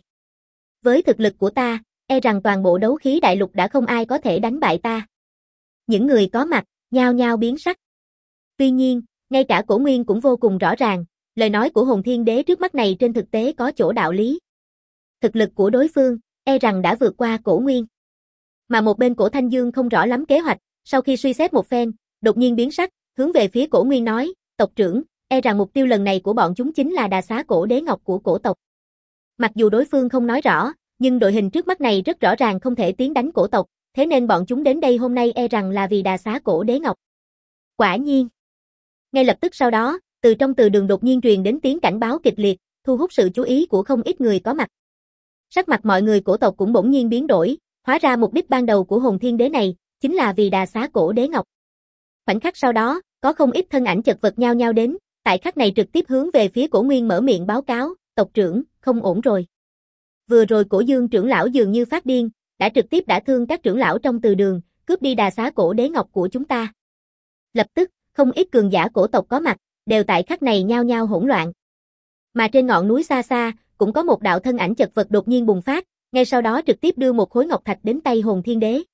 Với thực lực của ta, e rằng toàn bộ đấu khí đại lục đã không ai có thể đánh bại ta. Những người có mặt, nhao nhao biến sắc. Tuy nhiên, ngay cả Cổ Nguyên cũng vô cùng rõ ràng, lời nói của Hồn Thiên Đế trước mắt này trên thực tế có chỗ đạo lý. Thực lực của đối phương, e rằng đã vượt qua Cổ Nguyên. Mà một bên Cổ Thanh Dương không rõ lắm kế hoạch, sau khi suy xét một phen, đột nhiên biến sắc, hướng về phía Cổ Nguyên nói, tộc trưởng, e rằng mục tiêu lần này của bọn chúng chính là đà xá cổ đế ngọc của cổ tộc. Mặc dù đối phương không nói rõ, nhưng đội hình trước mắt này rất rõ ràng không thể tiến đánh cổ tộc, thế nên bọn chúng đến đây hôm nay e rằng là vì đà xá cổ đế ngọc. Quả nhiên. Ngay lập tức sau đó, từ trong từ đường đột nhiên truyền đến tiếng cảnh báo kịch liệt, thu hút sự chú ý của không ít người có mặt. Sắc mặt mọi người cổ tộc cũng bỗng nhiên biến đổi, hóa ra mục đích ban đầu của Hồn Thiên Đế này, chính là vì đà xá cổ đế ngọc. Khoảnh khắc sau đó, có không ít thân ảnh chật vật nhao nhao đến, tại khắc này trực tiếp hướng về phía Cổ Nguyên mở miệng báo cáo, tộc trưởng, không ổn rồi. Vừa rồi Cổ Dương trưởng lão dường như phát điên, đã trực tiếp đả thương các trưởng lão trong từ đường, cướp đi đà xá cổ đế ngọc của chúng ta. Lập tức, không ít cường giả cổ tộc có mặt, đều tại khắc này nhao nhao hỗn loạn. Mà trên ngọn núi xa xa, cũng có một đạo thân ảnh chật vật đột nhiên bùng phát, ngay sau đó trực tiếp đưa một khối ngọc thạch đến tay Hồn Thiên Đế.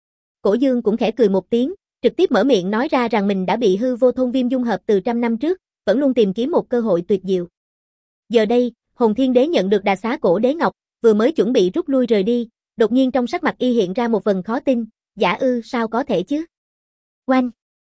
Cổ Dương cũng khẽ cười một tiếng, trực tiếp mở miệng nói ra rằng mình đã bị hư vô thôn viêm dung hợp từ trăm năm trước, vẫn luôn tìm kiếm một cơ hội tuyệt diệu. Giờ đây, Hồn Thiên Đế nhận được đà xá cổ đế ngọc, vừa mới chuẩn bị rút lui rời đi, đột nhiên trong sắc mặt y hiện ra một vần khó tin, giả ư sao có thể chứ? Oanh!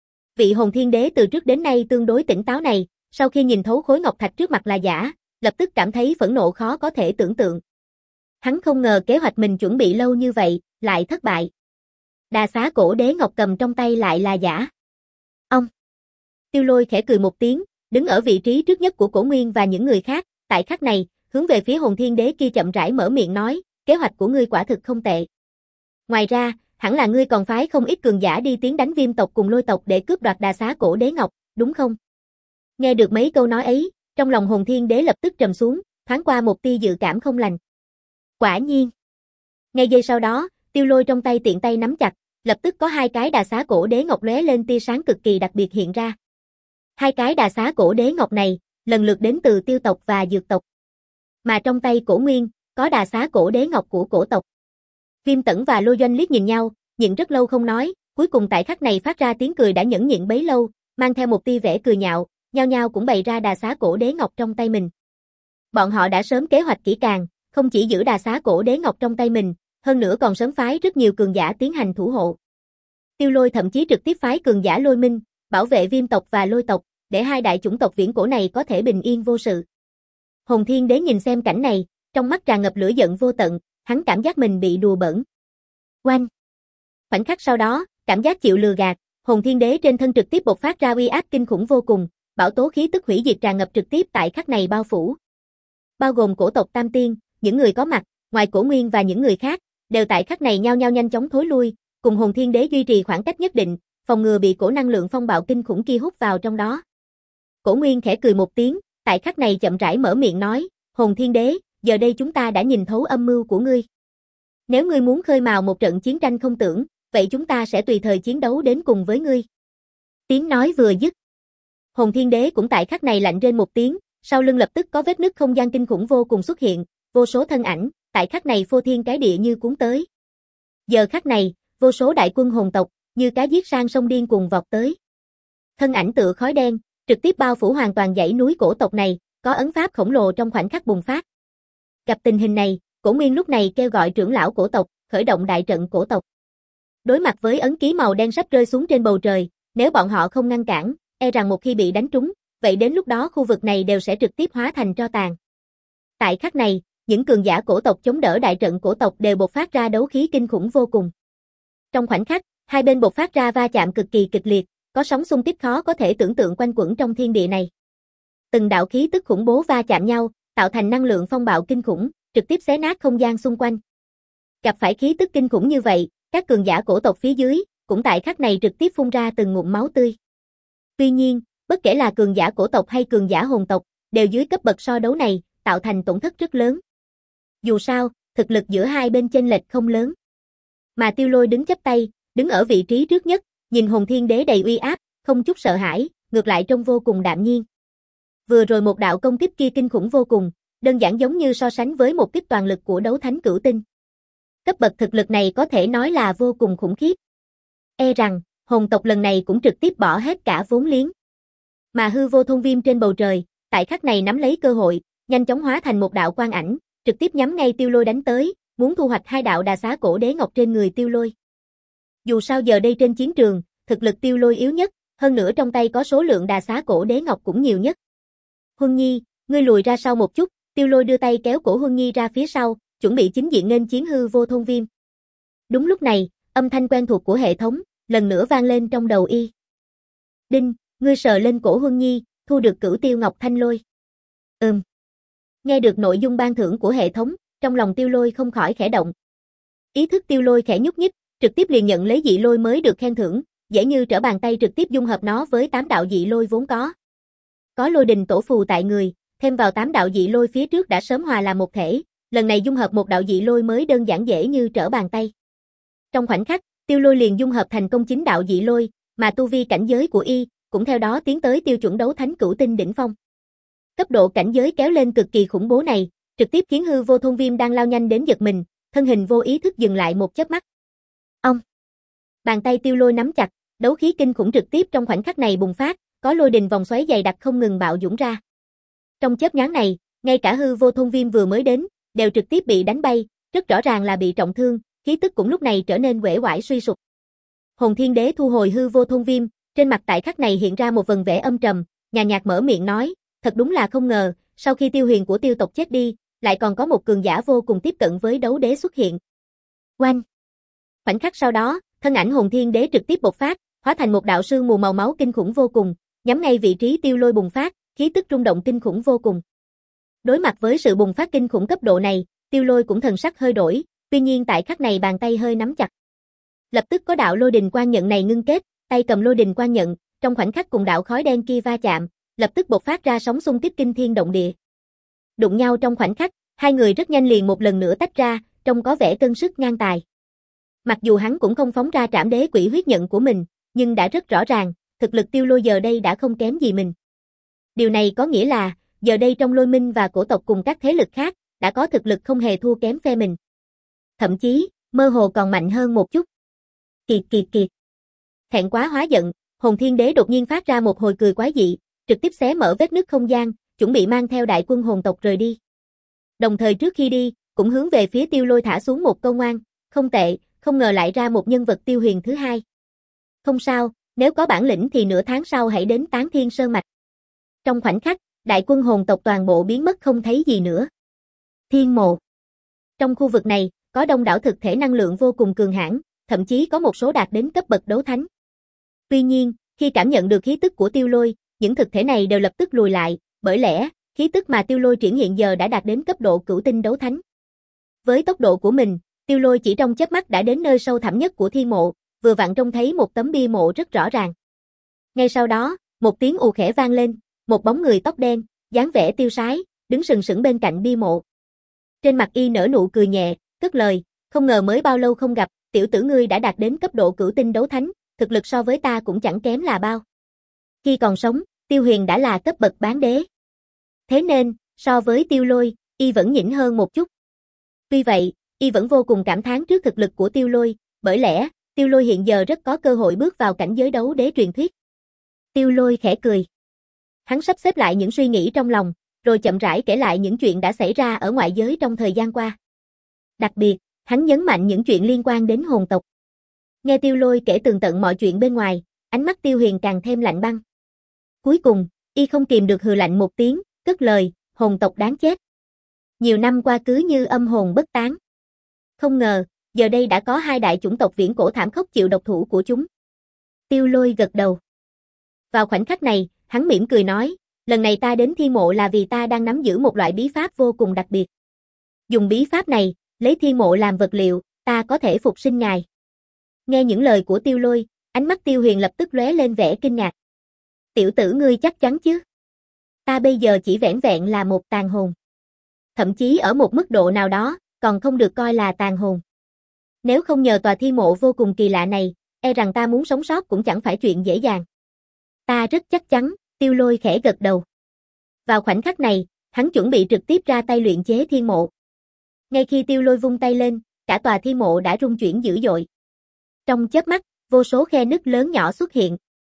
Vị Hồn Thiên Đế từ trước đến nay tương đối tỉnh táo này, sau khi nhìn thấu khối ngọc thạch trước mặt là giả, lập tức cảm thấy phẫn nộ khó có thể tưởng tượng. Hắn không ngờ kế hoạch mình chuẩn bị lâu như vậy, lại thất bại. Đà xá cổ đế ngọc cầm trong tay lại là giả. Ông! Tiêu Lôi khẽ cười một tiếng, đứng ở vị trí trước nhất của Cổ Nguyên và những người khác, tại khắc này, hướng về phía Hồn Thiên Đế kia chậm rãi mở miệng nói, kế hoạch của ngươi quả thực không tệ. Ngoài ra, hẳn là ngươi còn phái không ít cường giả đi tiến đánh Viêm tộc cùng Lôi tộc để cướp đoạt đà xá cổ đế ngọc, đúng không? Nghe được mấy câu nói ấy, trong lòng Hồn Thiên Đế lập tức trầm xuống, thoáng qua một tia dự cảm không lành. Quả nhiên. Ngay giây sau đó, Tiêu Lôi trong tay tiện tay nắm chặt, lập tức có hai cái đà xá cổ đế ngọc lóe lên tia sáng cực kỳ đặc biệt hiện ra. Hai cái đà xá cổ đế ngọc này, lần lượt đến từ Tiêu tộc và Dược tộc. Mà trong tay Cổ Nguyên, có đà xá cổ đế ngọc của Cổ tộc. Viêm Tẩn và Lôi Doanh liếc nhìn nhau, nhịn rất lâu không nói, cuối cùng tại khắc này phát ra tiếng cười đã nhẫn nhịn bấy lâu, mang theo một tia vẻ cười nhạo, nhao nhao cũng bày ra đà xá cổ đế ngọc trong tay mình. Bọn họ đã sớm kế hoạch kỹ càng, không chỉ giữ đà xá cổ đế ngọc trong tay mình, hơn nữa còn sớm phái rất nhiều cường giả tiến hành thủ hộ. Tiêu Lôi thậm chí trực tiếp phái cường giả Lôi Minh, bảo vệ Viêm tộc và Lôi tộc, để hai đại chủng tộc viễn cổ này có thể bình yên vô sự. Hồn Thiên Đế nhìn xem cảnh này, trong mắt tràn ngập lửa giận vô tận, hắn cảm giác mình bị đùa bỡn. Oanh! Khoảnh khắc sau đó, cảm giác chịu lừa gạt, Hồn Thiên Đế trên thân trực tiếp bộc phát ra uy áp kinh khủng vô cùng, bão tố khí tức hủy diệt tràn ngập trực tiếp tại khắc này bao phủ. Bao gồm cổ tộc Tam Tiên, những người có mặt, ngoài Cổ Nguyên và những người khác, đều tại khắc này nhao nhao nhanh chóng thối lui, cùng Hồn Thiên Đế duy trì khoảng cách nhất định, phòng ngừa bị cổ năng lượng phong bạo kinh khủng kia hút vào trong đó. Cổ Nguyên khẽ cười một tiếng, tại khắc này chậm rãi mở miệng nói, Hồn Thiên Đế, giờ đây chúng ta đã nhìn thấu âm mưu của ngươi. Nếu ngươi muốn khơi mào một trận chiến tranh không tưởng, vậy chúng ta sẽ tùy thời chiến đấu đến cùng với ngươi. Tiếng nói vừa dứt. Hồn Thiên Đế cũng tại khắc này lạnh rên một tiếng, sau lưng lập tức có vết nứt không gian kinh khủng vô cùng xuất hiện, vô số thân ảnh, tại khắc này phô thiên cái địa như cuốn tới. Giờ khắc này, vô số đại quân hồn tộc, như cá giết sang sông điên cuồng vọt tới. Thân ảnh tựa khói đen, trực tiếp bao phủ hoàn toàn dãy núi cổ tộc này, có ấn pháp khổng lồ trong khoảnh khắc bùng phát. Gặp tình hình này, Cổ Nguyên lúc này kêu gọi trưởng lão cổ tộc, khởi động đại trận cổ tộc. Đối mặt với ấn ký màu đen sắp rơi xuống trên bầu trời, nếu bọn họ không ngăn cản, e rằng một khi bị đánh trúng, vậy đến lúc đó khu vực này đều sẽ trực tiếp hóa thành tro tàn. Tại khắc này, những cường giả cổ tộc chống đỡ đại trận cổ tộc đều bộc phát ra đấu khí kinh khủng vô cùng. Trong khoảnh khắc, hai bên bộc phát ra va chạm cực kỳ kịch liệt, có sóng xung kích khó có thể tưởng tượng quanh quẩn trong thiên địa này. Từng đạo khí tức khủng bố va chạm nhau, tạo thành năng lượng phong bạo kinh khủng, trực tiếp xé nát không gian xung quanh. Gặp phải khí tức kinh khủng như vậy, các cường giả cổ tộc phía dưới, cũng tại khắc này trực tiếp phun ra từng ngụm máu tươi. Tuy nhiên, bất kể là cường giả cổ tộc hay cường giả hồn tộc, đều dưới cấp bậc so đấu này, tạo thành tổn thất rất lớn. Dù sao, thực lực giữa hai bên chênh lệch không lớn. Mà Tiêu Lôi đứng chắp tay, đứng ở vị trí trước nhất, nhìn Hồn Thiên Đế đầy uy áp, không chút sợ hãi, ngược lại trông vô cùng đạm nhiên. Vừa rồi một đạo công kích kia kinh khủng vô cùng, đơn giản giống như so sánh với một kích toàn lực của đấu thánh cửu tinh. Cấp bậc thực lực này có thể nói là vô cùng khủng khiếp. E rằng, hồn tộc lần này cũng trực tiếp bỏ hết cả vốn liếng. Mà hư vô thôn viêm trên bầu trời, tại khắc này nắm lấy cơ hội, nhanh chóng hóa thành một đạo quang ảnh, trực tiếp nhắm ngay Tiêu Lôi đánh tới, muốn thu hoạch hai đạo đà xá cổ đế ngọc trên người Tiêu Lôi. Dù sao giờ đây trên chiến trường, thực lực Tiêu Lôi yếu nhất, hơn nữa trong tay có số lượng đà xá cổ đế ngọc cũng nhiều nhất. Huân Nhi, ngươi lùi ra sau một chút, Tiêu Lôi đưa tay kéo cổ Huân Nhi ra phía sau, chuẩn bị chính diện nghênh chiến hư vô thôn viêm. Đúng lúc này, âm thanh quen thuộc của hệ thống, lần nữa vang lên trong đầu y. Đinh, ngươi sờ lên cổ Huân Nhi, thu được cửu tiêu ngọc thanh lôi. Ừm. Nghe được nội dung ban thưởng của hệ thống, trong lòng Tiêu Lôi không khỏi khẽ động. Ý thức Tiêu Lôi khẽ nhúc nhích, trực tiếp liền nhận lấy dị lôi mới được khen thưởng, dễ như trở bàn tay trực tiếp dung hợp nó với tám đạo dị lôi vốn có. có lôi đình tổ phù tại người, thêm vào tám đạo dị lôi phía trước đã sớm hòa làm một thể, lần này dung hợp một đạo dị lôi mới đơn giản dễ như trở bàn tay. Trong khoảnh khắc, Tiêu Lôi liền dung hợp thành công chín đạo dị lôi, mà tu vi cảnh giới của y cũng theo đó tiến tới tiêu chuẩn đấu thánh cửu tinh đỉnh phong. Cấp độ cảnh giới kéo lên cực kỳ khủng bố này, trực tiếp khiến hư vô thôn viêm đang lao nhanh đến giật mình, thân hình vô ý thức dừng lại một chớp mắt. Ông! Bàn tay Tiêu Lôi nắm chặt, đấu khí kinh khủng trực tiếp trong khoảnh khắc này bùng phát, có lôi đình vòng xoáy dày đặc không ngừng bạo dũng ra. Trong chớp nhoáng này, ngay cả hư vô thôn viêm vừa mới đến, đều trực tiếp bị đánh bay, rất rõ ràng là bị trọng thương, khí tức cũng lúc này trở nên uể oải suy sụp. Hồn Thiên Đế thu hồi hư vô thôn viêm, trên mặt tại khắc này hiện ra một vầng vẻ âm trầm, nhàn nhạt mở miệng nói, thật đúng là không ngờ, sau khi Tiêu Huyền của Tiêu tộc chết đi, lại còn có một cường giả vô cùng tiếp cận với đấu đế xuất hiện. Oanh! Khoảnh khắc sau đó, thân ảnh Hồn Thiên Đế trực tiếp bộc phát, hóa thành một đạo sương mù màu máu kinh khủng vô cùng, nhắm ngay vị trí Tiêu Lôi bùng phát, khí tức rung động kinh khủng vô cùng. Đối mặt với sự bùng phát kinh khủng cấp độ này, Tiêu Lôi cũng thần sắc hơi đổi, tuy nhiên tại khắc này bàn tay hơi nắm chặt. Lập tức có đạo lôi đình quan nhận này ngưng kết, tay cầm lôi đình quan nhận, trong khoảnh khắc cùng đạo khói đen kia va chạm, lập tức bộc phát ra sóng xung kích kinh thiên động địa. Đụng nhau trong khoảnh khắc, hai người rất nhanh liền một lần nữa tách ra, trông có vẻ cân sức ngang tài. Mặc dù hắn cũng không phóng ra trảm đế quỷ huyết nhận của mình, nhưng đã rất rõ ràng, thực lực Tiêu Lôi giờ đây đã không kém gì mình. Điều này có nghĩa là, giờ đây trong Lôi Minh và cổ tộc cùng các thế lực khác, đã có thực lực không hề thua kém phe mình. Thậm chí, mơ hồ còn mạnh hơn một chút. Kiệt kiệt kiệt. Thẹn quá hóa giận, Hồn Thiên Đế đột nhiên phát ra một hồi cười quái dị, trực tiếp xé mở vết nứt không gian, chuẩn bị mang theo đại quân hồn tộc rời đi. Đồng thời trước khi đi, cũng hướng về phía Tiêu Lôi thả xuống một câu ngoan, không tệ, không ngờ lại ra một nhân vật Tiêu Huyền thứ hai. Không sao, nếu có bản lĩnh thì nửa tháng sau hãy đến Tán Thiên Sơn Mạch. Trong khoảnh khắc, đại quân hồn tộc toàn bộ biến mất không thấy gì nữa. Thiên mộ. Trong khu vực này, có đông đảo thực thể năng lượng vô cùng cường hãn, thậm chí có một số đạt đến cấp bậc đấu thánh. Tuy nhiên, khi cảm nhận được khí tức của Tiêu Lôi, những thực thể này đều lập tức lùi lại, bởi lẽ, khí tức mà Tiêu Lôi triển hiện giờ đã đạt đến cấp độ cửu tinh đấu thánh. Với tốc độ của mình, Tiêu Lôi chỉ trong chớp mắt đã đến nơi sâu thẳm nhất của thiên mộ, vừa vặn trông thấy một tấm bia mộ rất rõ ràng. Ngay sau đó, một tiếng ù khẽ vang lên, một bóng người tóc đen, dáng vẻ tiêu sái, đứng sừng sững bên cạnh bia mộ. Trên mặt y nở nụ cười nhẹ, cất lời, không ngờ mới bao lâu không gặp, tiểu tử ngươi đã đạt đến cấp độ cửu tinh đấu thánh, thực lực so với ta cũng chẳng kém là bao. Khi còn sống, Tiêu Huyền đã là cấp bậc bán đế. Thế nên, so với Tiêu Lôi, y vẫn nhỉnh hơn một chút. Tuy vậy, y vẫn vô cùng cảm thán trước thực lực của Tiêu Lôi, bởi lẽ, Tiêu Lôi hiện giờ rất có cơ hội bước vào cảnh giới đấu đế truyền thuyết. Tiêu Lôi khẽ cười. Hắn sắp xếp lại những suy nghĩ trong lòng, rồi chậm rãi kể lại những chuyện đã xảy ra ở ngoại giới trong thời gian qua. Đặc biệt, hắn nhấn mạnh những chuyện liên quan đến hồn tộc. Nghe Tiêu Lôi kể tường tận mọi chuyện bên ngoài, ánh mắt Tiêu Huyền càng thêm lạnh băng. Cuối cùng, y không kìm được hừ lạnh một tiếng, cất lời, hồn tộc đáng chết. Nhiều năm qua cứ như âm hồn bất tán. Không ngờ, giờ đây đã có hai đại chủng tộc viễn cổ thảm khốc chịu độc thủ của chúng. Tiêu Lôi gật đầu. Vào khoảnh khắc này, hắn mỉm cười nói, lần này ta đến thiên mộ là vì ta đang nắm giữ một loại bí pháp vô cùng đặc biệt. Dùng bí pháp này, lấy thiên mộ làm vật liệu, ta có thể phục sinh ngài. Nghe những lời của Tiêu Lôi, ánh mắt Tiêu Huyền lập tức lóe lên vẻ kinh ngạc. Tiểu tử ngươi chắc chắn chứ? Ta bây giờ chỉ vẻn vẹn là một tàn hồn. Thậm chí ở một mức độ nào đó, còn không được coi là tàn hồn. Nếu không nhờ tòa thiên mộ vô cùng kỳ lạ này, e rằng ta muốn sống sót cũng chẳng phải chuyện dễ dàng. Ta rất chắc chắn, Tiêu Lôi khẽ gật đầu. Vào khoảnh khắc này, hắn chuẩn bị trực tiếp ra tay luyện chế thiên mộ. Ngay khi Tiêu Lôi vung tay lên, cả tòa thiên mộ đã rung chuyển dữ dội. Trong chớp mắt, vô số khe nứt lớn nhỏ xuất hiện.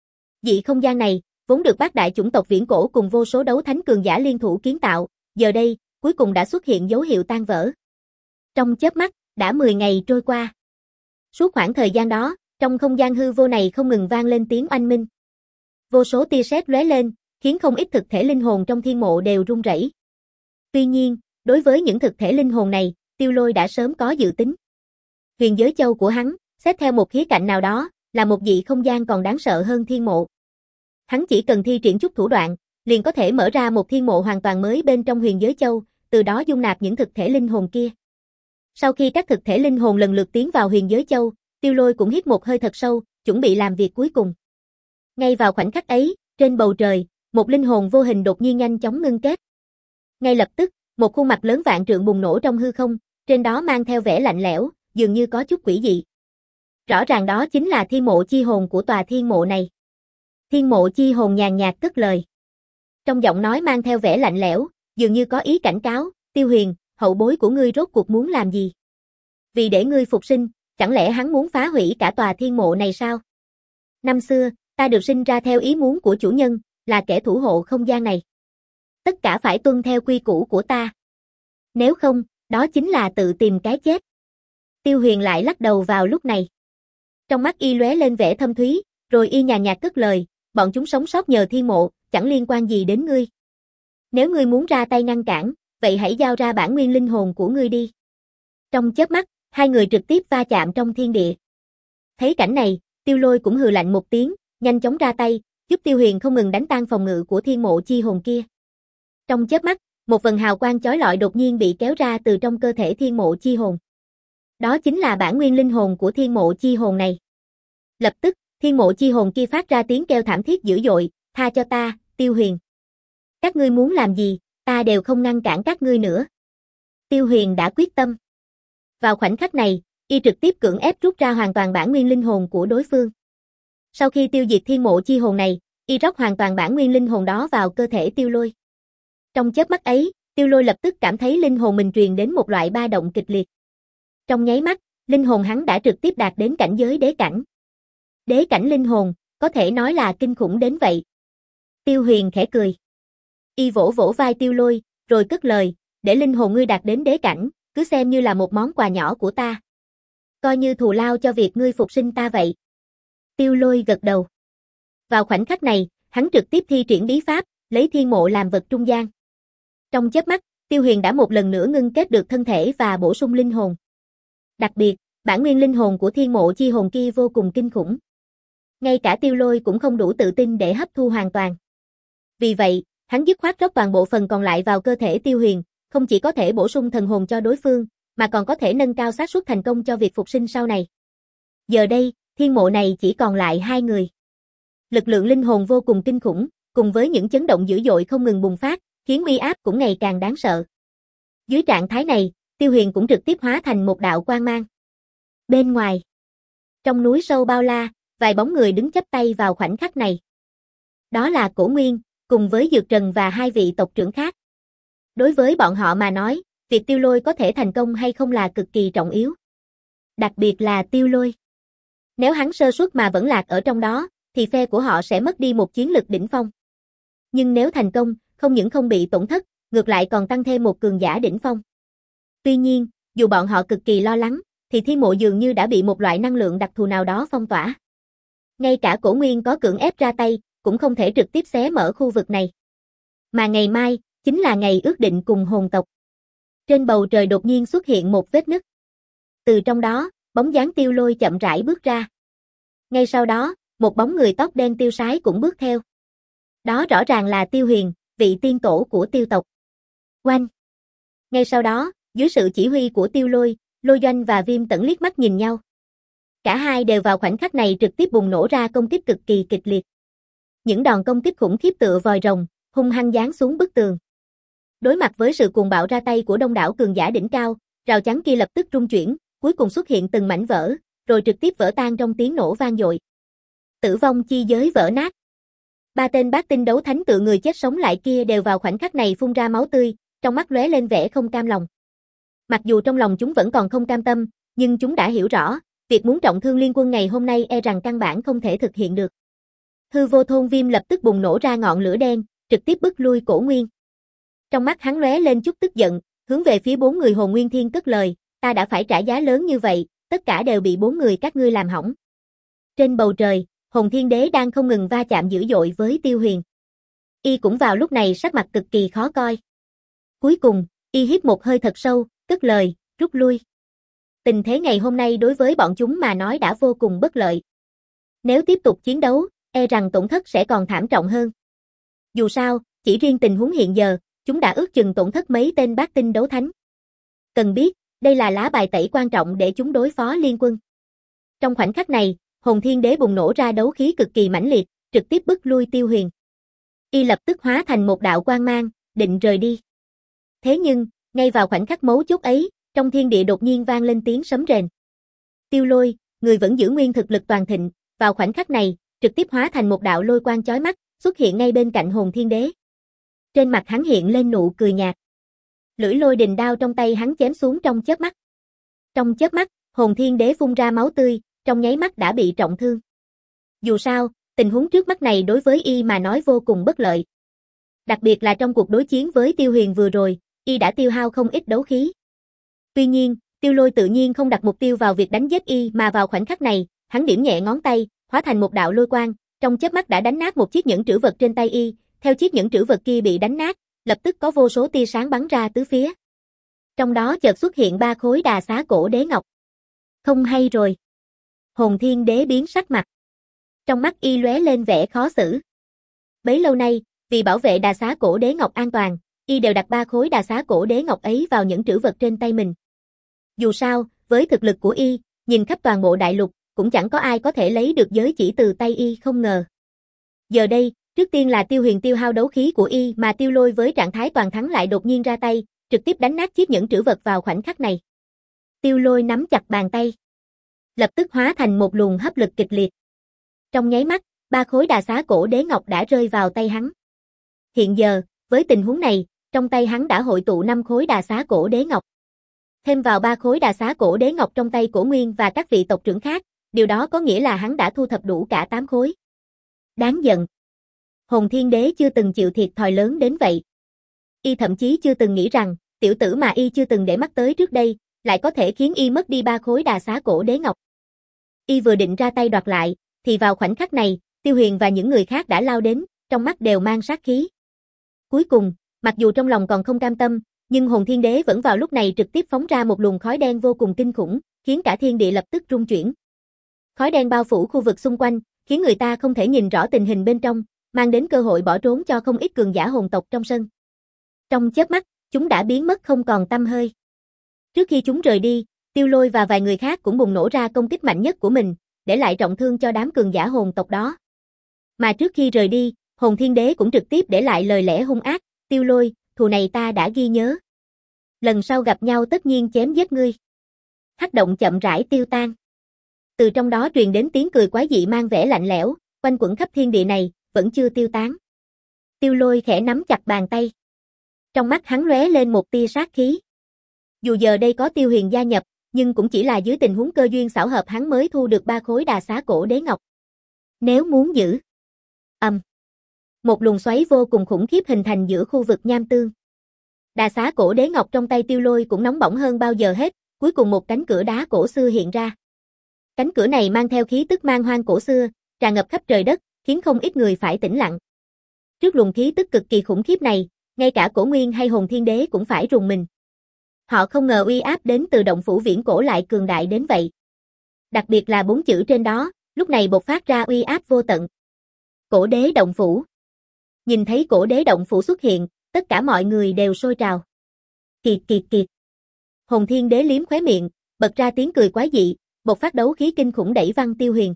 Dị không gian này, vốn được bát đại chủng tộc viễn cổ cùng vô số đấu thánh cường giả liên thủ kiến tạo, giờ đây, cuối cùng đã xuất hiện dấu hiệu tan vỡ. Trong chớp mắt, đã mười ngày trôi qua. Suốt khoảng thời gian đó, trong không gian hư vô này không ngừng vang lên tiếng oanh minh. Vô số tia sét lóe lên, khiến không ít thực thể linh hồn trong thiên mộ đều run rẩy. Tuy nhiên, đối với những thực thể linh hồn này, Tiêu Lôi đã sớm có dự tính. Huyền giới châu của hắn, xét theo một khía cạnh nào đó, là một dị không gian còn đáng sợ hơn thiên mộ. Hắn chỉ cần thi triển chút thủ đoạn, liền có thể mở ra một thiên mộ hoàn toàn mới bên trong huyền giới châu, từ đó dung nạp những thực thể linh hồn kia. Sau khi các thực thể linh hồn lần lượt tiến vào huyền giới châu, Tiêu Lôi cũng hít một hơi thật sâu, chuẩn bị làm việc cuối cùng. Ngay vào khoảnh khắc ấy, trên bầu trời, một linh hồn vô hình đột nhiên nhanh chóng ngưng kết. Ngay lập tức, một khuôn mặt lớn vạn trượng bùng nổ trong hư không, trên đó mang theo vẻ lạnh lẽo, dường như có chút quỷ dị. Rõ ràng đó chính là thiên mộ chi hồn của tòa thiên mộ này. Thiên mộ chi hồn nhàn nhạt cất lời. Trong giọng nói mang theo vẻ lạnh lẽo, dường như có ý cảnh cáo, Tiêu Huyền, hậu bối của ngươi rốt cuộc muốn làm gì? Vì để ngươi phục sinh, chẳng lẽ hắn muốn phá hủy cả tòa thiên mộ này sao? Năm xưa, ta được sinh ra theo ý muốn của chủ nhân, là kẻ thủ hộ không gian này. Tất cả phải tuân theo quy củ của ta. Nếu không, đó chính là tự tìm cái chết. Tiêu Huyền lại lắc đầu vào lúc này. Trong mắt y lóe lên vẻ thâm thúy, rồi y nhàn nhạt cất lời, bọn chúng sống sót nhờ thiên mộ, chẳng liên quan gì đến ngươi. Nếu ngươi muốn ra tay ngăn cản, vậy hãy giao ra bản nguyên linh hồn của ngươi đi. Trong chớp mắt, hai người trực tiếp va chạm trong thiên địa. Thấy cảnh này, Tiêu Lôi cũng hừ lạnh một tiếng, nhanh chóng ra tay, giúp Tiêu Huyền không ngừng đánh tan phòng ngự của thiên mộ chi hồn kia. Trong chớp mắt, một vầng hào quang chói lọi đột nhiên bị kéo ra từ trong cơ thể thiên mộ chi hồn. Đó chính là bản nguyên linh hồn của thiên mộ chi hồn này. Lập tức, thiên mộ chi hồn kia phát ra tiếng kêu thảm thiết dữ dội, tha cho ta, Tiêu Huyền. Các ngươi muốn làm gì, ta đều không ngăn cản các ngươi nữa. Tiêu Huyền đã quyết tâm. Vào khoảnh khắc này, y trực tiếp cưỡng ép rút ra hoàn toàn bản nguyên linh hồn của đối phương. Sau khi tiêu diệt thiên mộ chi hồn này, y rót hoàn toàn bản nguyên linh hồn đó vào cơ thể Tiêu Lôi. Trong chớp mắt ấy, Tiêu Lôi lập tức cảm thấy linh hồn mình truyền đến một loại ba động kịch liệt. Trong nháy mắt, linh hồn hắn đã trực tiếp đạt đến cảnh giới đế cảnh. Đế cảnh linh hồn, có thể nói là kinh khủng đến vậy. Tiêu Huyền khẽ cười. Y vỗ vỗ vai Tiêu Lôi, rồi cất lời, để linh hồn ngươi đạt đến đế cảnh, cứ xem như là một món quà nhỏ của ta. Coi như thù lao cho việc ngươi phục sinh ta vậy. Tiêu Lôi gật đầu. Vào khoảnh khắc này, hắn trực tiếp thi triển bí pháp, lấy thiên mộ làm vật trung gian. Trong chớp mắt, Tiêu Huyền đã một lần nữa ngưng kết được thân thể và bổ sung linh hồn. Đặc biệt, bản nguyên linh hồn của thiên mộ chi hồn kia vô cùng kinh khủng. Ngay cả Tiêu Lôi cũng không đủ tự tin để hấp thu hoàn toàn. Vì vậy, hắn dứt khoát rót toàn bộ phần còn lại vào cơ thể Tiêu Huyền, không chỉ có thể bổ sung thần hồn cho đối phương, mà còn có thể nâng cao xác suất thành công cho việc phục sinh sau này. Giờ đây, thiên mộ này chỉ còn lại hai người. Lực lượng linh hồn vô cùng kinh khủng, cùng với những chấn động dữ dội không ngừng bùng phát, khiến uy áp cũng ngày càng đáng sợ. Dưới trạng thái này, Tiêu Huyền cũng trực tiếp hóa thành một đạo quang mang. Bên ngoài, trong núi sâu bao la, vài bóng người đứng chắp tay vào khoảnh khắc này. Đó là Cổ Nguyên, cùng với Dược Trần và hai vị tộc trưởng khác. Đối với bọn họ mà nói, việc Tiêu Lôi có thể thành công hay không là cực kỳ trọng yếu. Đặc biệt là Tiêu Lôi. Nếu hắn sơ suất mà vẫn lạc ở trong đó, thì phe của họ sẽ mất đi một chiến lực đỉnh phong. Nhưng nếu thành công, không những không bị tổn thất, ngược lại còn tăng thêm một cường giả đỉnh phong. Tuy nhiên, dù bọn họ cực kỳ lo lắng, thì thiên mộ dường như đã bị một loại năng lượng đặc thù nào đó phong tỏa. Ngay cả Cổ Nguyên có cưỡng ép ra tay, cũng không thể trực tiếp xé mở khu vực này. Mà ngày mai, chính là ngày ước định cùng hồn tộc. Trên bầu trời đột nhiên xuất hiện một vết nứt. Từ trong đó, bóng dáng Tiêu Lôi chậm rãi bước ra. Ngay sau đó, một bóng người tóc đen tiêu sái cũng bước theo. Đó rõ ràng là Tiêu Huyền, vị tiên tổ của Tiêu tộc. Oanh! Ngay sau đó, dưới sự chỉ huy của Tiêu Lôi, Lôi Doanh và Viêm Tẩn liếc mắt nhìn nhau. Cả hai đều vào khoảnh khắc này trực tiếp bùng nổ ra công kích cực kỳ kịch liệt. Những đòn công kích khủng khiếp tựa vòi rồng, hung hăng giáng xuống bức tường. Đối mặt với sự cuồng bạo ra tay của đông đảo cường giả đỉnh cao, rào chắn kia lập tức rung chuyển, cuối cùng xuất hiện từng mảnh vỡ, rồi trực tiếp vỡ tan trong tiếng nổ vang dội. Tử vong chi giới vỡ nát. Ba tên bát tinh đấu thánh tự người chết sống lại kia đều vào khoảnh khắc này phun ra máu tươi, trong mắt lóe lên vẻ không cam lòng. Mặc dù trong lòng chúng vẫn còn không cam tâm, nhưng chúng đã hiểu rõ, việc muốn trọng thương liên quân ngày hôm nay e rằng căn bản không thể thực hiện được. Hư vô thôn Viêm lập tức bùng nổ ra ngọn lửa đen, trực tiếp bức lui Cổ Nguyên. Trong mắt hắn lóe lên chút tức giận, hướng về phía bốn người Hồn Nguyên Thiên cất lời, ta đã phải trả giá lớn như vậy, tất cả đều bị bốn người các ngươi làm hỏng. Trên bầu trời, Hồn Thiên Đế đang không ngừng va chạm dữ dội với Tiêu Huyền. Y cũng vào lúc này sắc mặt cực kỳ khó coi. Cuối cùng, y hít một hơi thật sâu, cất lời, rút lui. Tình thế ngày hôm nay đối với bọn chúng mà nói đã vô cùng bất lợi. Nếu tiếp tục chiến đấu, e rằng tổn thất sẽ còn thảm trọng hơn. Dù sao, chỉ riêng tình huống hiện giờ, chúng đã ước chừng tổn thất mấy tên bát tinh đấu thánh. Cần biết, đây là lá bài tẩy quan trọng để chúng đối phó liên quân. Trong khoảnh khắc này, Hồn Thiên Đế bùng nổ ra đấu khí cực kỳ mãnh liệt, trực tiếp bức lui Tiêu Huyền. Y lập tức hóa thành một đạo quang mang, định rời đi. Thế nhưng, ngay vào khoảnh khắc mấu chốt ấy, trong thiên địa đột nhiên vang lên tiếng sấm rền. Tiêu Lôi, người vẫn giữ nguyên thực lực toàn thịnh, vào khoảnh khắc này, trực tiếp hóa thành một đạo lôi quang chói mắt, xuất hiện ngay bên cạnh Hồn Thiên Đế. Trên mặt hắn hiện lên nụ cười nhạt. Lưỡi lôi đình đao trong tay hắn chém xuống trong chớp mắt. Trong chớp mắt, Hồn Thiên Đế phun ra máu tươi, trong nháy mắt đã bị trọng thương. Dù sao, tình huống trước mắt này đối với y mà nói vô cùng bất lợi. Đặc biệt là trong cuộc đối chiến với Tiêu Huyền vừa rồi, y đã tiêu hao không ít đấu khí. Tuy nhiên, Tiêu Lôi tự nhiên không đặt mục tiêu vào việc đánh giết y mà vào khoảnh khắc này, hắn điểm nhẹ ngón tay, hóa thành một đạo lôi quang, trong chớp mắt đã đánh nát một chiếc nhẫn trữ vật trên tay y, theo chiếc nhẫn trữ vật kia bị đánh nát, lập tức có vô số tia sáng bắn ra tứ phía. Trong đó chợt xuất hiện ba khối Đà Xá Cổ Đế Ngọc. Không hay rồi. Hồn Thiên Đế biến sắc mặt. Trong mắt y lóe lên vẻ khó xử. Bấy lâu nay, vì bảo vệ Đà Xá Cổ Đế Ngọc an toàn, y đều đặt ba khối Đà Xá Cổ Đế Ngọc ấy vào những trữ vật trên tay mình. Dù sao, với thực lực của y, nhìn khắp toàn bộ đại lục, cũng chẳng có ai có thể lấy được giới chỉ từ tay y không ngờ. Giờ đây, trước tiên là Tiêu Huyền tiêu hao đấu khí của y mà Tiêu Lôi với trạng thái toàn thắng lại đột nhiên ra tay, trực tiếp đánh nát chiếc nhẫn trữ vật vào khoảnh khắc này. Tiêu Lôi nắm chặt bàn tay, lập tức hóa thành một luồng hấp lực kịch liệt. Trong nháy mắt, ba khối Đà Xá Cổ Đế Ngọc đã rơi vào tay hắn. Hiện giờ, với tình huống này, trong tay hắn đã hội tụ năm khối Đà Xá Cổ Đế Ngọc. Thêm vào ba khối Đà Xá Cổ Đế Ngọc trong tay Cổ Nguyên và các vị tộc trưởng khác, điều đó có nghĩa là hắn đã thu thập đủ cả tám khối. Đáng giận. Hồn Thiên Đế chưa từng chịu thiệt thòi lớn đến vậy. Y thậm chí chưa từng nghĩ rằng, tiểu tử mà y chưa từng để mắt tới trước đây, lại có thể khiến y mất đi ba khối Đà Xá Cổ Đế Ngọc. Y vừa định ra tay đoạt lại, thì vào khoảnh khắc này, Tiêu Huyền và những người khác đã lao đến, trong mắt đều mang sát khí. Cuối cùng, mặc dù trong lòng còn không cam tâm, nhưng Hồn Thiên Đế vẫn vào lúc này trực tiếp phóng ra một luồng khói đen vô cùng kinh khủng, khiến cả thiên địa lập tức rung chuyển. Khói đen bao phủ khu vực xung quanh, khiến người ta không thể nhìn rõ tình hình bên trong, mang đến cơ hội bỏ trốn cho không ít cường giả hồn tộc trong sân. Trong chớp mắt, chúng đã biến mất không còn tăm hơi. Trước khi chúng rời đi, Tiêu Lôi và vài người khác cũng bùng nổ ra công kích mạnh nhất của mình, để lại trọng thương cho đám cường giả hồn tộc đó. Mà trước khi rời đi, Hồn Thiên Đế cũng trực tiếp để lại lời lẽ hung ác, Tiêu Lôi, thù này ta đã ghi nhớ. Lần sau gặp nhau tất nhiên chém giết ngươi. Hắc động chậm rãi tiêu tan. Từ trong đó truyền đến tiếng cười quái dị mang vẻ lạnh lẽo, quanh quẩn khắp thiên địa này, vẫn chưa tiêu tán. Tiêu Lôi khẽ nắm chặt bàn tay. Trong mắt hắn lóe lên một tia sát khí. Dù giờ đây có Tiêu Huyền gia nhập, nhưng cũng chỉ là dưới tình huống cơ duyên xảo hợp hắn mới thu được ba khối Đà Xá Cổ Đế Ngọc. Nếu muốn giữ. Ầm. Um. Một luồng xoáy vô cùng khủng khiếp hình thành giữa khu vực nham tương. Đà Xá Cổ Đế Ngọc trong tay Tiêu Lôi cũng nóng bỏng hơn bao giờ hết, cuối cùng một cánh cửa đá cổ xưa hiện ra. Cánh cửa này mang theo khí tức man hoang cổ xưa, tràn ngập khắp trời đất, khiến không ít người phải tĩnh lặng. Trước luồng khí tức cực kỳ khủng khiếp này, ngay cả Cổ Nguyên hay Hồn Thiên Đế cũng phải rùng mình. Họ không ngờ uy áp đến từ động phủ viễn cổ lại cường đại đến vậy. Đặc biệt là bốn chữ trên đó, lúc này bộc phát ra uy áp vô tận. Cổ Đế động phủ. Nhìn thấy Cổ Đế động phủ xuất hiện, tất cả mọi người đều sôi trào. Kiệt kiệt kiệt. Hồn Thiên Đế liếm khóe miệng, bật ra tiếng cười quái dị, bộc phát đấu khí kinh khủng đẩy văng Tiêu Huyền.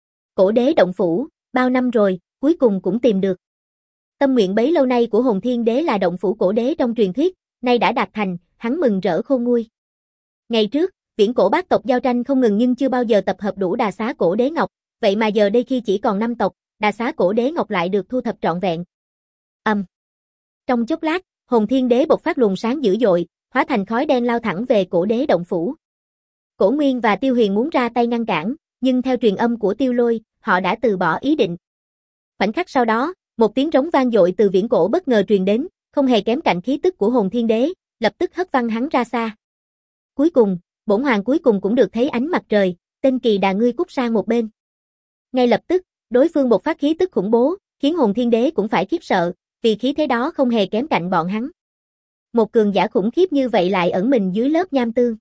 Cổ Đế động phủ, bao năm rồi, cuối cùng cũng tìm được. Tâm nguyện bấy lâu nay của Hồn Thiên Đế là động phủ cổ đế trong truyền thuyết, nay đã đạt thành, hắn mừng rỡ khôn nguôi. Ngày trước, viễn cổ bát tộc giao tranh không ngừng nhưng chưa bao giờ tập hợp đủ Đà Xá Cổ Đế Ngọc, vậy mà giờ đây khi chỉ còn năm tộc, Đà Xá Cổ Đế Ngọc lại được thu thập trọn vẹn. Ầm. Um. Trong chốc lát, Hồn Thiên Đế bộc phát luồng sáng dữ dội, hóa thành khói đen lao thẳng về cổ đế động phủ. Cổ Nguyên và Tiêu Huyền muốn ra tay ngăn cản, nhưng theo truyền âm của Tiêu Lôi, họ đã từ bỏ ý định. Khoảnh khắc sau đó, một tiếng rống vang dội từ viễn cổ bất ngờ truyền đến, không hề kém cạnh khí tức của Hồn Thiên Đế, lập tức hất văng hắn ra xa. Cuối cùng, bổn hoàng cuối cùng cũng được thấy ánh mặt trời, tên kỳ đà ngươi cút sang một bên. Ngay lập tức, đối phương bộc phát khí tức khủng bố, khiến Hồn Thiên Đế cũng phải khiếp sợ, vì khí thế đó không hề kém cạnh bọn hắn. Một cường giả khủng khiếp như vậy lại ẩn mình dưới lớp nham tương.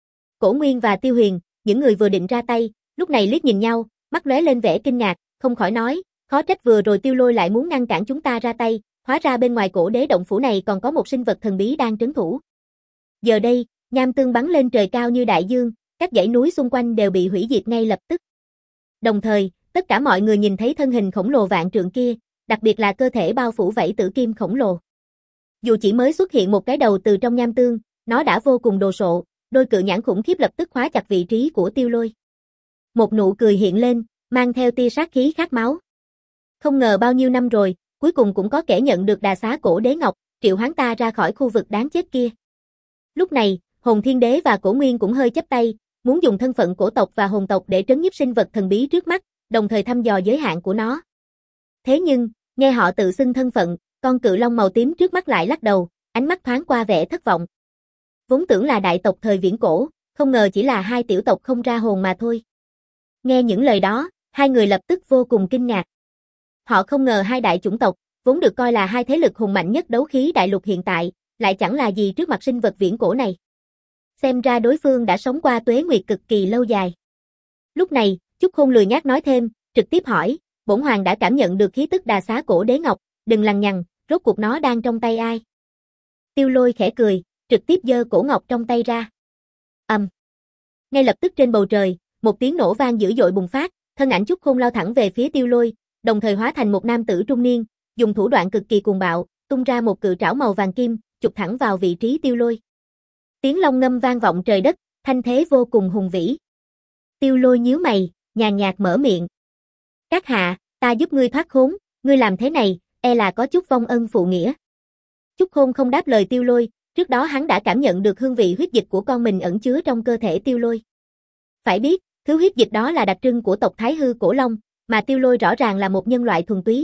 Cổ Nguyên và Tiêu Huyền, những người vừa định ra tay, lúc này liếc nhìn nhau, mắt lóe lên vẻ kinh ngạc, không khỏi nói, khó trách vừa rồi Tiêu Lôi lại muốn ngăn cản chúng ta ra tay, hóa ra bên ngoài cổ đế động phủ này còn có một sinh vật thần bí đang trấn thủ. Giờ đây, nham tương bắn lên trời cao như đại dương, các dãy núi xung quanh đều bị hủy diệt ngay lập tức. Đồng thời, tất cả mọi người nhìn thấy thân hình khổng lồ vạn trượng kia, đặc biệt là cơ thể bao phủ vảy tử kim khổng lồ. Dù chỉ mới xuất hiện một cái đầu từ trong nham tương, nó đã vô cùng đồ sộ, đôi cự nhãn khủng khiếp lập tức khóa chặt vị trí của Tiêu Lôi. Một nụ cười hiện lên, mang theo tia sát khí khát máu. Không ngờ bao nhiêu năm rồi, cuối cùng cũng có kẻ nhận được đà xá cổ đế ngọc, triệu hoán ta ra khỏi khu vực đáng chết kia. Lúc này, Hồn Thiên Đế và Cổ Nguyên cũng hơi chắp tay, muốn dùng thân phận cổ tộc và hồn tộc để trấn nhiếp sinh vật thần bí trước mắt, đồng thời thăm dò giới hạn của nó. Thế nhưng, nghe họ tự xưng thân phận, con cự long màu tím trước mắt lại lắc đầu, ánh mắt thoáng qua vẻ thất vọng. Vốn tưởng là đại tộc thời viễn cổ, không ngờ chỉ là hai tiểu tộc không ra hồn mà thôi. Nghe những lời đó, hai người lập tức vô cùng kinh ngạc. Họ không ngờ hai đại chủng tộc, vốn được coi là hai thế lực hùng mạnh nhất đấu khí đại lục hiện tại, lại chẳng là gì trước mặt sinh vật viễn cổ này. Xem ra đối phương đã sống qua tuế nguyệt cực kỳ lâu dài. Lúc này, Chúc Khôn lười nhác nói thêm, trực tiếp hỏi, bổn hoàng đã cảm nhận được khí tức đà xá cổ đế ngọc, đừng lằng nhằng, rốt cuộc nó đang trong tay ai? Tiêu Lôi khẽ cười, trực tiếp giơ cổ ngọc trong tay ra. Ầm. Um. Ngay lập tức trên bầu trời, một tiếng nổ vang dữ dội bùng phát, thân ảnh Chúc Khôn lao thẳng về phía Tiêu Lôi, đồng thời hóa thành một nam tử trung niên, dùng thủ đoạn cực kỳ cuồng bạo, tung ra một cự trảo màu vàng kim, chụp thẳng vào vị trí Tiêu Lôi. Tiếng long ngâm vang vọng trời đất, thanh thế vô cùng hùng vĩ. Tiêu Lôi nhíu mày, nhàn nhạt mở miệng. Các hạ, ta giúp ngươi thoát khốn, ngươi làm thế này, e là có chút vong ân phụ nghĩa. Chúc Khôn không đáp lời Tiêu Lôi, trước đó hắn đã cảm nhận được hương vị huyết dịch của con mình ẩn chứa trong cơ thể Tiêu Lôi. Phải biết, thứ huyết dịch đó là đặc trưng của tộc Thái Hư Cổ Long, mà Tiêu Lôi rõ ràng là một nhân loại thuần túy.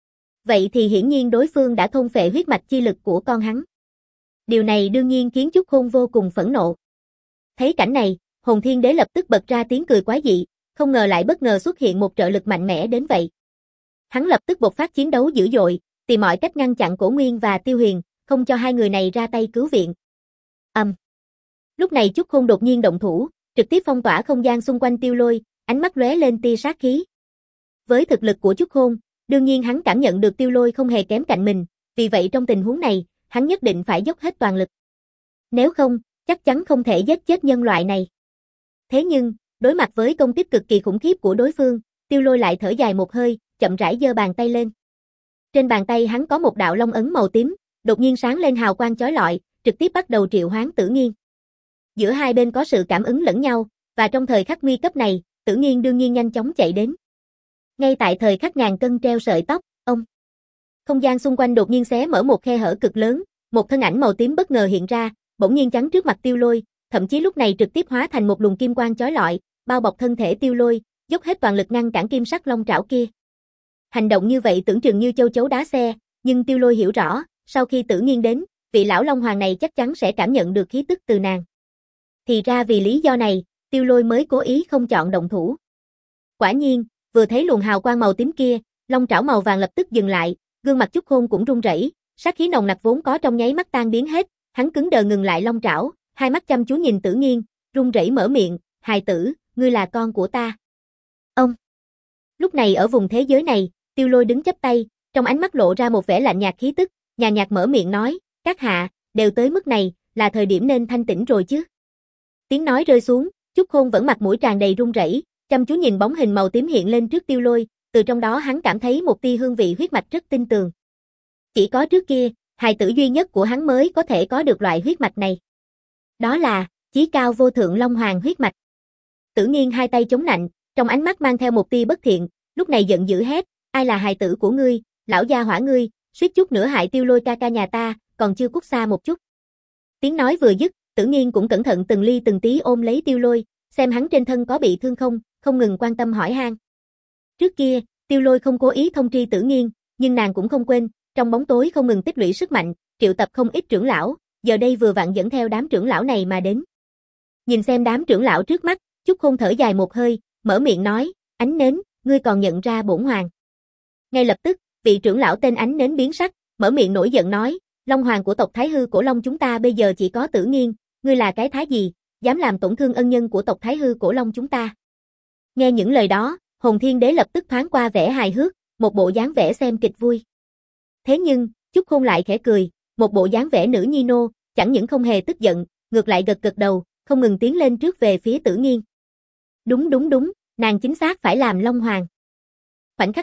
Vậy thì hiển nhiên đối phương đã thôn phệ huyết mạch chi lực của con hắn. Điều này đương nhiên khiến Chúc Khôn vô cùng phẫn nộ. Thấy cảnh này, Hồn Thiên Đế lập tức bật ra tiếng cười quái dị, không ngờ lại bất ngờ xuất hiện một trợ lực mạnh mẽ đến vậy. Hắn lập tức bộc phát chiến đấu dữ dội, tìm mọi cách ngăn chặn Cổ Nguyên và Tiêu Huyền, không cho hai người này ra tay cứu viện. Ầm. Um. Lúc này Chúc Khôn đột nhiên động thủ, trực tiếp phong tỏa không gian xung quanh Tiêu Lôi, ánh mắt lóe lên tia sát khí. Với thực lực của Chúc Khôn, đương nhiên hắn cảm nhận được Tiêu Lôi không hề kém cạnh mình, vì vậy trong tình huống này, hắn nhất định phải dốc hết toàn lực. Nếu không, chắc chắn không thể giết chết nhân loại này. Thế nhưng, đối mặt với công kích cực kỳ khủng khiếp của đối phương, Tiêu Lôi lại thở dài một hơi, chậm rãi giơ bàn tay lên. Trên bàn tay hắn có một đạo long ấn màu tím, đột nhiên sáng lên hào quang chói lọi, trực tiếp bắt đầu triệu hoán Tử Nghiên. Giữa hai bên có sự cảm ứng lẫn nhau, và trong thời khắc nguy cấp này, Tử Nghiên đương nhiên nhanh chóng chạy đến. Ngay tại thời khắc ngàn cân treo sợi tóc, ông. Không gian xung quanh đột nhiên xé mở một khe hở cực lớn, một thân ảnh màu tím bất ngờ hiện ra, bỗng nhiên chắn trước mặt Tiêu Lôi, thậm chí lúc này trực tiếp hóa thành một luồng kim quang chói lọi, bao bọc thân thể Tiêu Lôi, dốc hết toàn lực ngăn cản kim sắc long trảo kia. Hành động như vậy tưởng chừng như châu chấu đá xe, nhưng Tiêu Lôi hiểu rõ, sau khi Tử Nghiên đến, vị lão long hoàng này chắc chắn sẽ cảm nhận được khí tức từ nàng. Thì ra vì lý do này, Tiêu Lôi mới cố ý không chọn động thủ. Quả nhiên, vừa thấy luồng hào quang màu tím kia, long trảo màu vàng lập tức dừng lại, gương mặt Chúc Khôn cũng run rẩy, sát khí nồng nặc vốn có trong nháy mắt tan biến hết, hắn cứng đờ ngừng lại long trảo, hai mắt chăm chú nhìn Tử Nghiên, run rẩy mở miệng, "Hài tử, ngươi là con của ta." Ông. Lúc này ở vùng thế giới này, Tiêu Lôi đứng chắp tay, trong ánh mắt lộ ra một vẻ lạnh nhạt khí tức, nhàn nhạt mở miệng nói, "Các hạ, đều tới mức này, là thời điểm nên thanh tĩnh rồi chứ." Tiếng nói rơi xuống, Chúc Khôn vẫn mặt mũi tràn đầy run rẩy, chăm chú nhìn bóng hình màu tím hiện lên trước Tiêu Lôi, từ trong đó hắn cảm thấy một tia hương vị huyết mạch rất tinh tường. Chỉ có trước kia, hài tử duy nhất của hắn mới có thể có được loại huyết mạch này. Đó là chí cao vô thượng long hoàng huyết mạch. Tử Nghiên hai tay chống nạnh, trong ánh mắt mang theo một tia bất thiện, lúc này giận dữ hét, "Ai là hài tử của ngươi, lão gia hỏa ngươi, suýt chút nữa hại Tiêu Lôi ca ca nhà ta, còn chưa cút xa một chút." Tiếng nói vừa dứt, Tử Nghiên cũng cẩn thận từng ly từng tí ôm lấy Tiêu Lôi, xem hắn trên thân có bị thương không, không ngừng quan tâm hỏi han. Trước kia, Tiêu Lôi không cố ý thông tri Tử Nghiên, nhưng nàng cũng không quên, trong bóng tối không ngừng tích lũy sức mạnh, triệu tập không ít trưởng lão, giờ đây vừa vặn dẫn theo đám trưởng lão này mà đến. Nhìn xem đám trưởng lão trước mắt, Chúc Khôn thở dài một hơi, mở miệng nói, "Ánh Nến, ngươi còn nhận ra bổn hoàng?" Ngay lập tức, vị trưởng lão tên Ánh Nến biến sắc, mở miệng nổi giận nói, "Long hoàng của tộc Thái Hư Cổ Long chúng ta bây giờ chỉ có Tử Nghiên, ngươi là cái thái gì, dám làm tổn thương ân nhân của tộc Thái Hư Cổ Long chúng ta?" Nghe những lời đó, Hồn Thiên Đế lập tức thoáng qua vẻ hài hước, một bộ dáng vẻ xem kịch vui. Thế nhưng, Chúc Khôn lại khẽ cười, một bộ dáng vẻ nữ nhi nô, chẳng những không hề tức giận, ngược lại gật gật đầu, không ngừng tiến lên trước về phía Tử Nghiên. Đúng đúng đúng, nàng chính xác phải làm Long Hoàng. Khoảnh khắc đó,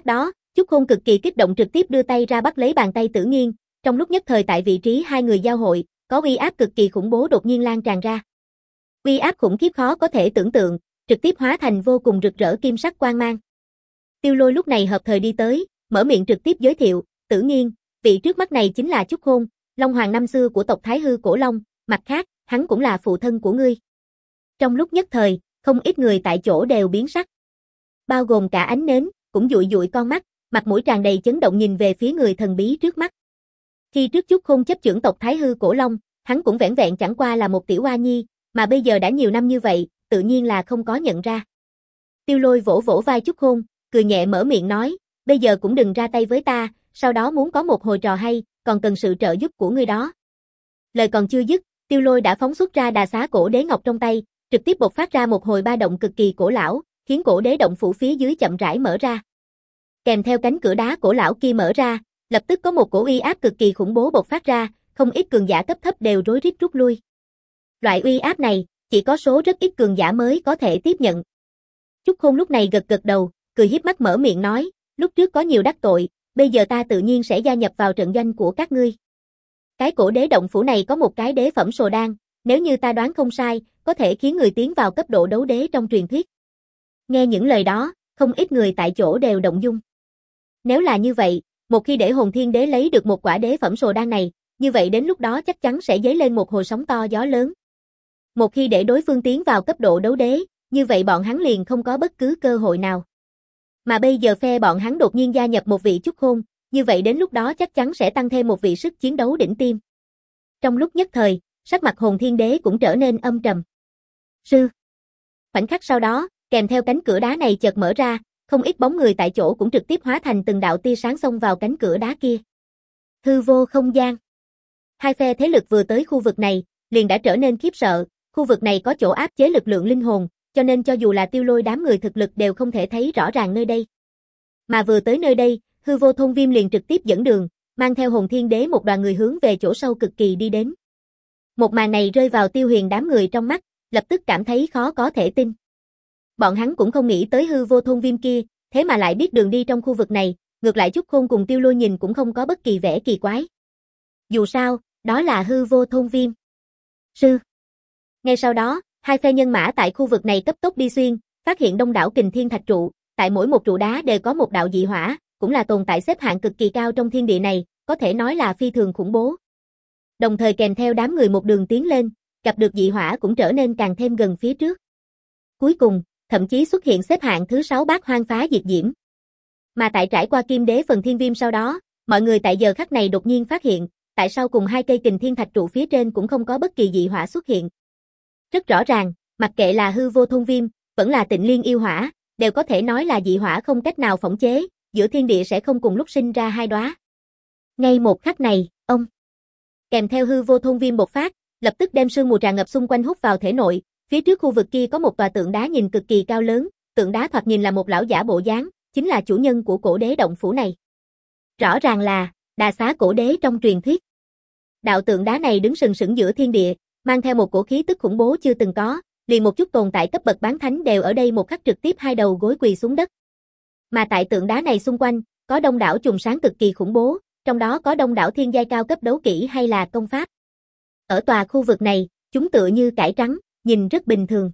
Chúc Khôn cực kỳ kích động trực tiếp đưa tay ra bắt lấy bàn tay Tử Nghiên, trong lúc nhất thời tại vị trí hai người giao hội, có uy áp cực kỳ khủng bố đột nhiên lan tràn ra. Uy áp khủng khiếp khó có thể tưởng tượng, trực tiếp hóa thành vô cùng rực rỡ kim sắc quang mang. Tiêu Lôi lúc này hợp thời đi tới, mở miệng trực tiếp giới thiệu, Tử Nghiên, vị trước mắt này chính là Chúc Khôn, Long Hoàng năm xưa của tộc Thái Hư Cổ Long, mặt khác, hắn cũng là phụ thân của ngươi. Trong lúc nhất thời, không ít người tại chỗ đều biến sắc. Bao gồm cả Ánh Nến, cũng dụi dụi con mắt, mặt mũi tràn đầy chấn động nhìn về phía người thần bí trước mắt. Khi trước Chúc Khôn chấp chưởng tộc Thái Hư Cổ Long, hắn cũng vẻn vẹn chẳng qua là một tiểu oa nhi, mà bây giờ đã nhiều năm như vậy, tự nhiên là không có nhận ra. Tiêu Lôi vỗ vỗ vai Chúc Khôn, cười nhẹ mở miệng nói, bây giờ cũng đừng ra tay với ta, sau đó muốn có một hồi trò hay, còn cần sự trợ giúp của ngươi đó. Lời còn chưa dứt, Tiêu Lôi đã phóng xuất ra đà xá cổ đế ngọc trong tay, trực tiếp bộc phát ra một hồi ba động cực kỳ cổ lão, khiến cổ đế động phủ phía dưới chậm rãi mở ra. Kèm theo cánh cửa đá cổ lão kia mở ra, lập tức có một cổ uy áp cực kỳ khủng bố bộc phát ra, không ít cường giả cấp thấp đều rối rít rút lui. Loại uy áp này, chỉ có số rất ít cường giả mới có thể tiếp nhận. Chúc Khôn lúc này gật gật đầu, cười hiếp mắt mở miệng nói, lúc trước có nhiều đắc tội, bây giờ ta tự nhiên sẽ gia nhập vào trận doanh của các ngươi. Cái cổ đế động phủ này có một cái đế phẩm sồ đan, nếu như ta đoán không sai, có thể khiến người tiến vào cấp độ đấu đế trong truyền thuyết. Nghe những lời đó, không ít người tại chỗ đều động dung. Nếu là như vậy, một khi để Hồn Thiên Đế lấy được một quả đế phẩm sồ đan này, như vậy đến lúc đó chắc chắn sẽ dấy lên một hồi sóng to gió lớn. Một khi để đối phương tiến vào cấp độ đấu đế, như vậy bọn hắn liền không có bất cứ cơ hội nào. Mà bây giờ phe bọn hắn đột nhiên gia nhập một vị Chúc Khôn, như vậy đến lúc đó chắc chắn sẽ tăng thêm một vị sức chiến đấu đỉnh tiêm. Trong lúc nhất thời, sắc mặt Hồn Thiên Đế cũng trở nên âm trầm. Sư. Khoảnh khắc sau đó, kèm theo cánh cửa đá này chợt mở ra, không ít bóng người tại chỗ cũng trực tiếp hóa thành từng đạo tia sáng xông vào cánh cửa đá kia. Hư vô không gian. Hai phe thế lực vừa tới khu vực này, liền đã trở nên khiếp sợ, khu vực này có chỗ áp chế lực lượng linh hồn, cho nên cho dù là Tiêu Lôi đám người thực lực đều không thể thấy rõ ràng nơi đây. Mà vừa tới nơi đây, Hư Vô Thôn Viêm liền trực tiếp dẫn đường, mang theo Hồn Thiên Đế một đoàn người hướng về chỗ sâu cực kỳ đi đến. Một màn này rơi vào Tiêu Huyền đám người trong mắt, lập tức cảm thấy khó có thể tin. Bọn hắn cũng không nghĩ tới Hư Vô Thôn Viêm kia, thế mà lại biết đường đi trong khu vực này, ngược lại Chúc Khôn cùng Tiêu Lôi nhìn cũng không có bất kỳ vẻ kỳ quái. Dù sao, đó là Hư Vô Thôn Viêm. Sư. Ngay sau đó, hai phe nhân mã tại khu vực này cấp tốc đi xuyên, phát hiện đông đảo kình thiên thạch trụ, tại mỗi một trụ đá đều có một đạo dị hỏa, cũng là tồn tại xếp hạng cực kỳ cao trong thiên địa này, có thể nói là phi thường khủng bố. Đồng thời kèm theo đám người một đường tiến lên, gặp được dị hỏa cũng trở nên càng thêm gần phía trước. Cuối cùng, thậm chí xuất hiện xếp hạng thứ sáu Bát Hoang Phá Diệt Diễm. Mà tại trải qua Kim Đế phần Thiên Viêm sau đó, mọi người tại giờ khắc này đột nhiên phát hiện, tại sao cùng hai cây kình thiên thạch trụ phía trên cũng không có bất kỳ dị hỏa xuất hiện. Rất rõ ràng, mặc kệ là Hư Vô Thôn Viêm, vẫn là Tịnh Liên Yêu Hỏa, đều có thể nói là dị hỏa không cách nào phỏng chế, giữa thiên địa sẽ không cùng lúc sinh ra hai đóa. Ngay một khắc này, ông kèm theo Hư Vô Thôn Viêm bộc phát, lập tức đem sương mù tràn ngập xung quanh hút vào thể nội, phía trước khu vực kia có một tòa tượng đá nhìn cực kỳ cao lớn, tượng đá thoạt nhìn là một lão giả bộ dáng, chính là chủ nhân của cổ đế động phủ này. Rõ ràng là Đà Xá cổ đế trong truyền thuyết. Đạo tượng đá này đứng sừng sững giữa thiên địa, mang theo một cổ khí tức khủng bố chưa từng có, liền một chút tồn tại cấp bậc bán thánh đều ở đây một khắc trực tiếp hai đầu gối quỳ xuống đất. Mà tại tượng đá này xung quanh, có đông đảo chùm sáng cực kỳ khủng bố, trong đó có đông đảo thiên giai cao cấp đấu kỹ hay là công pháp. Ở tòa khu vực này, chúng tựa như cải trắng, nhìn rất bình thường.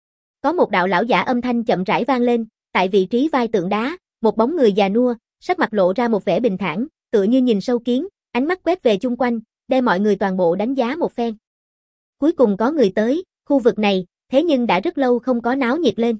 Có một đạo lão giả âm thanh chậm rãi vang lên, tại vị trí vai tượng đá, một bóng người già nua, sắc mặt lộ ra một vẻ bình thản, tựa như nhìn sâu kiến, ánh mắt quét về chung quanh, đem mọi người toàn bộ đánh giá một phen. Cuối cùng có người tới, khu vực này, thế nhưng đã rất lâu không có náo nhiệt lên.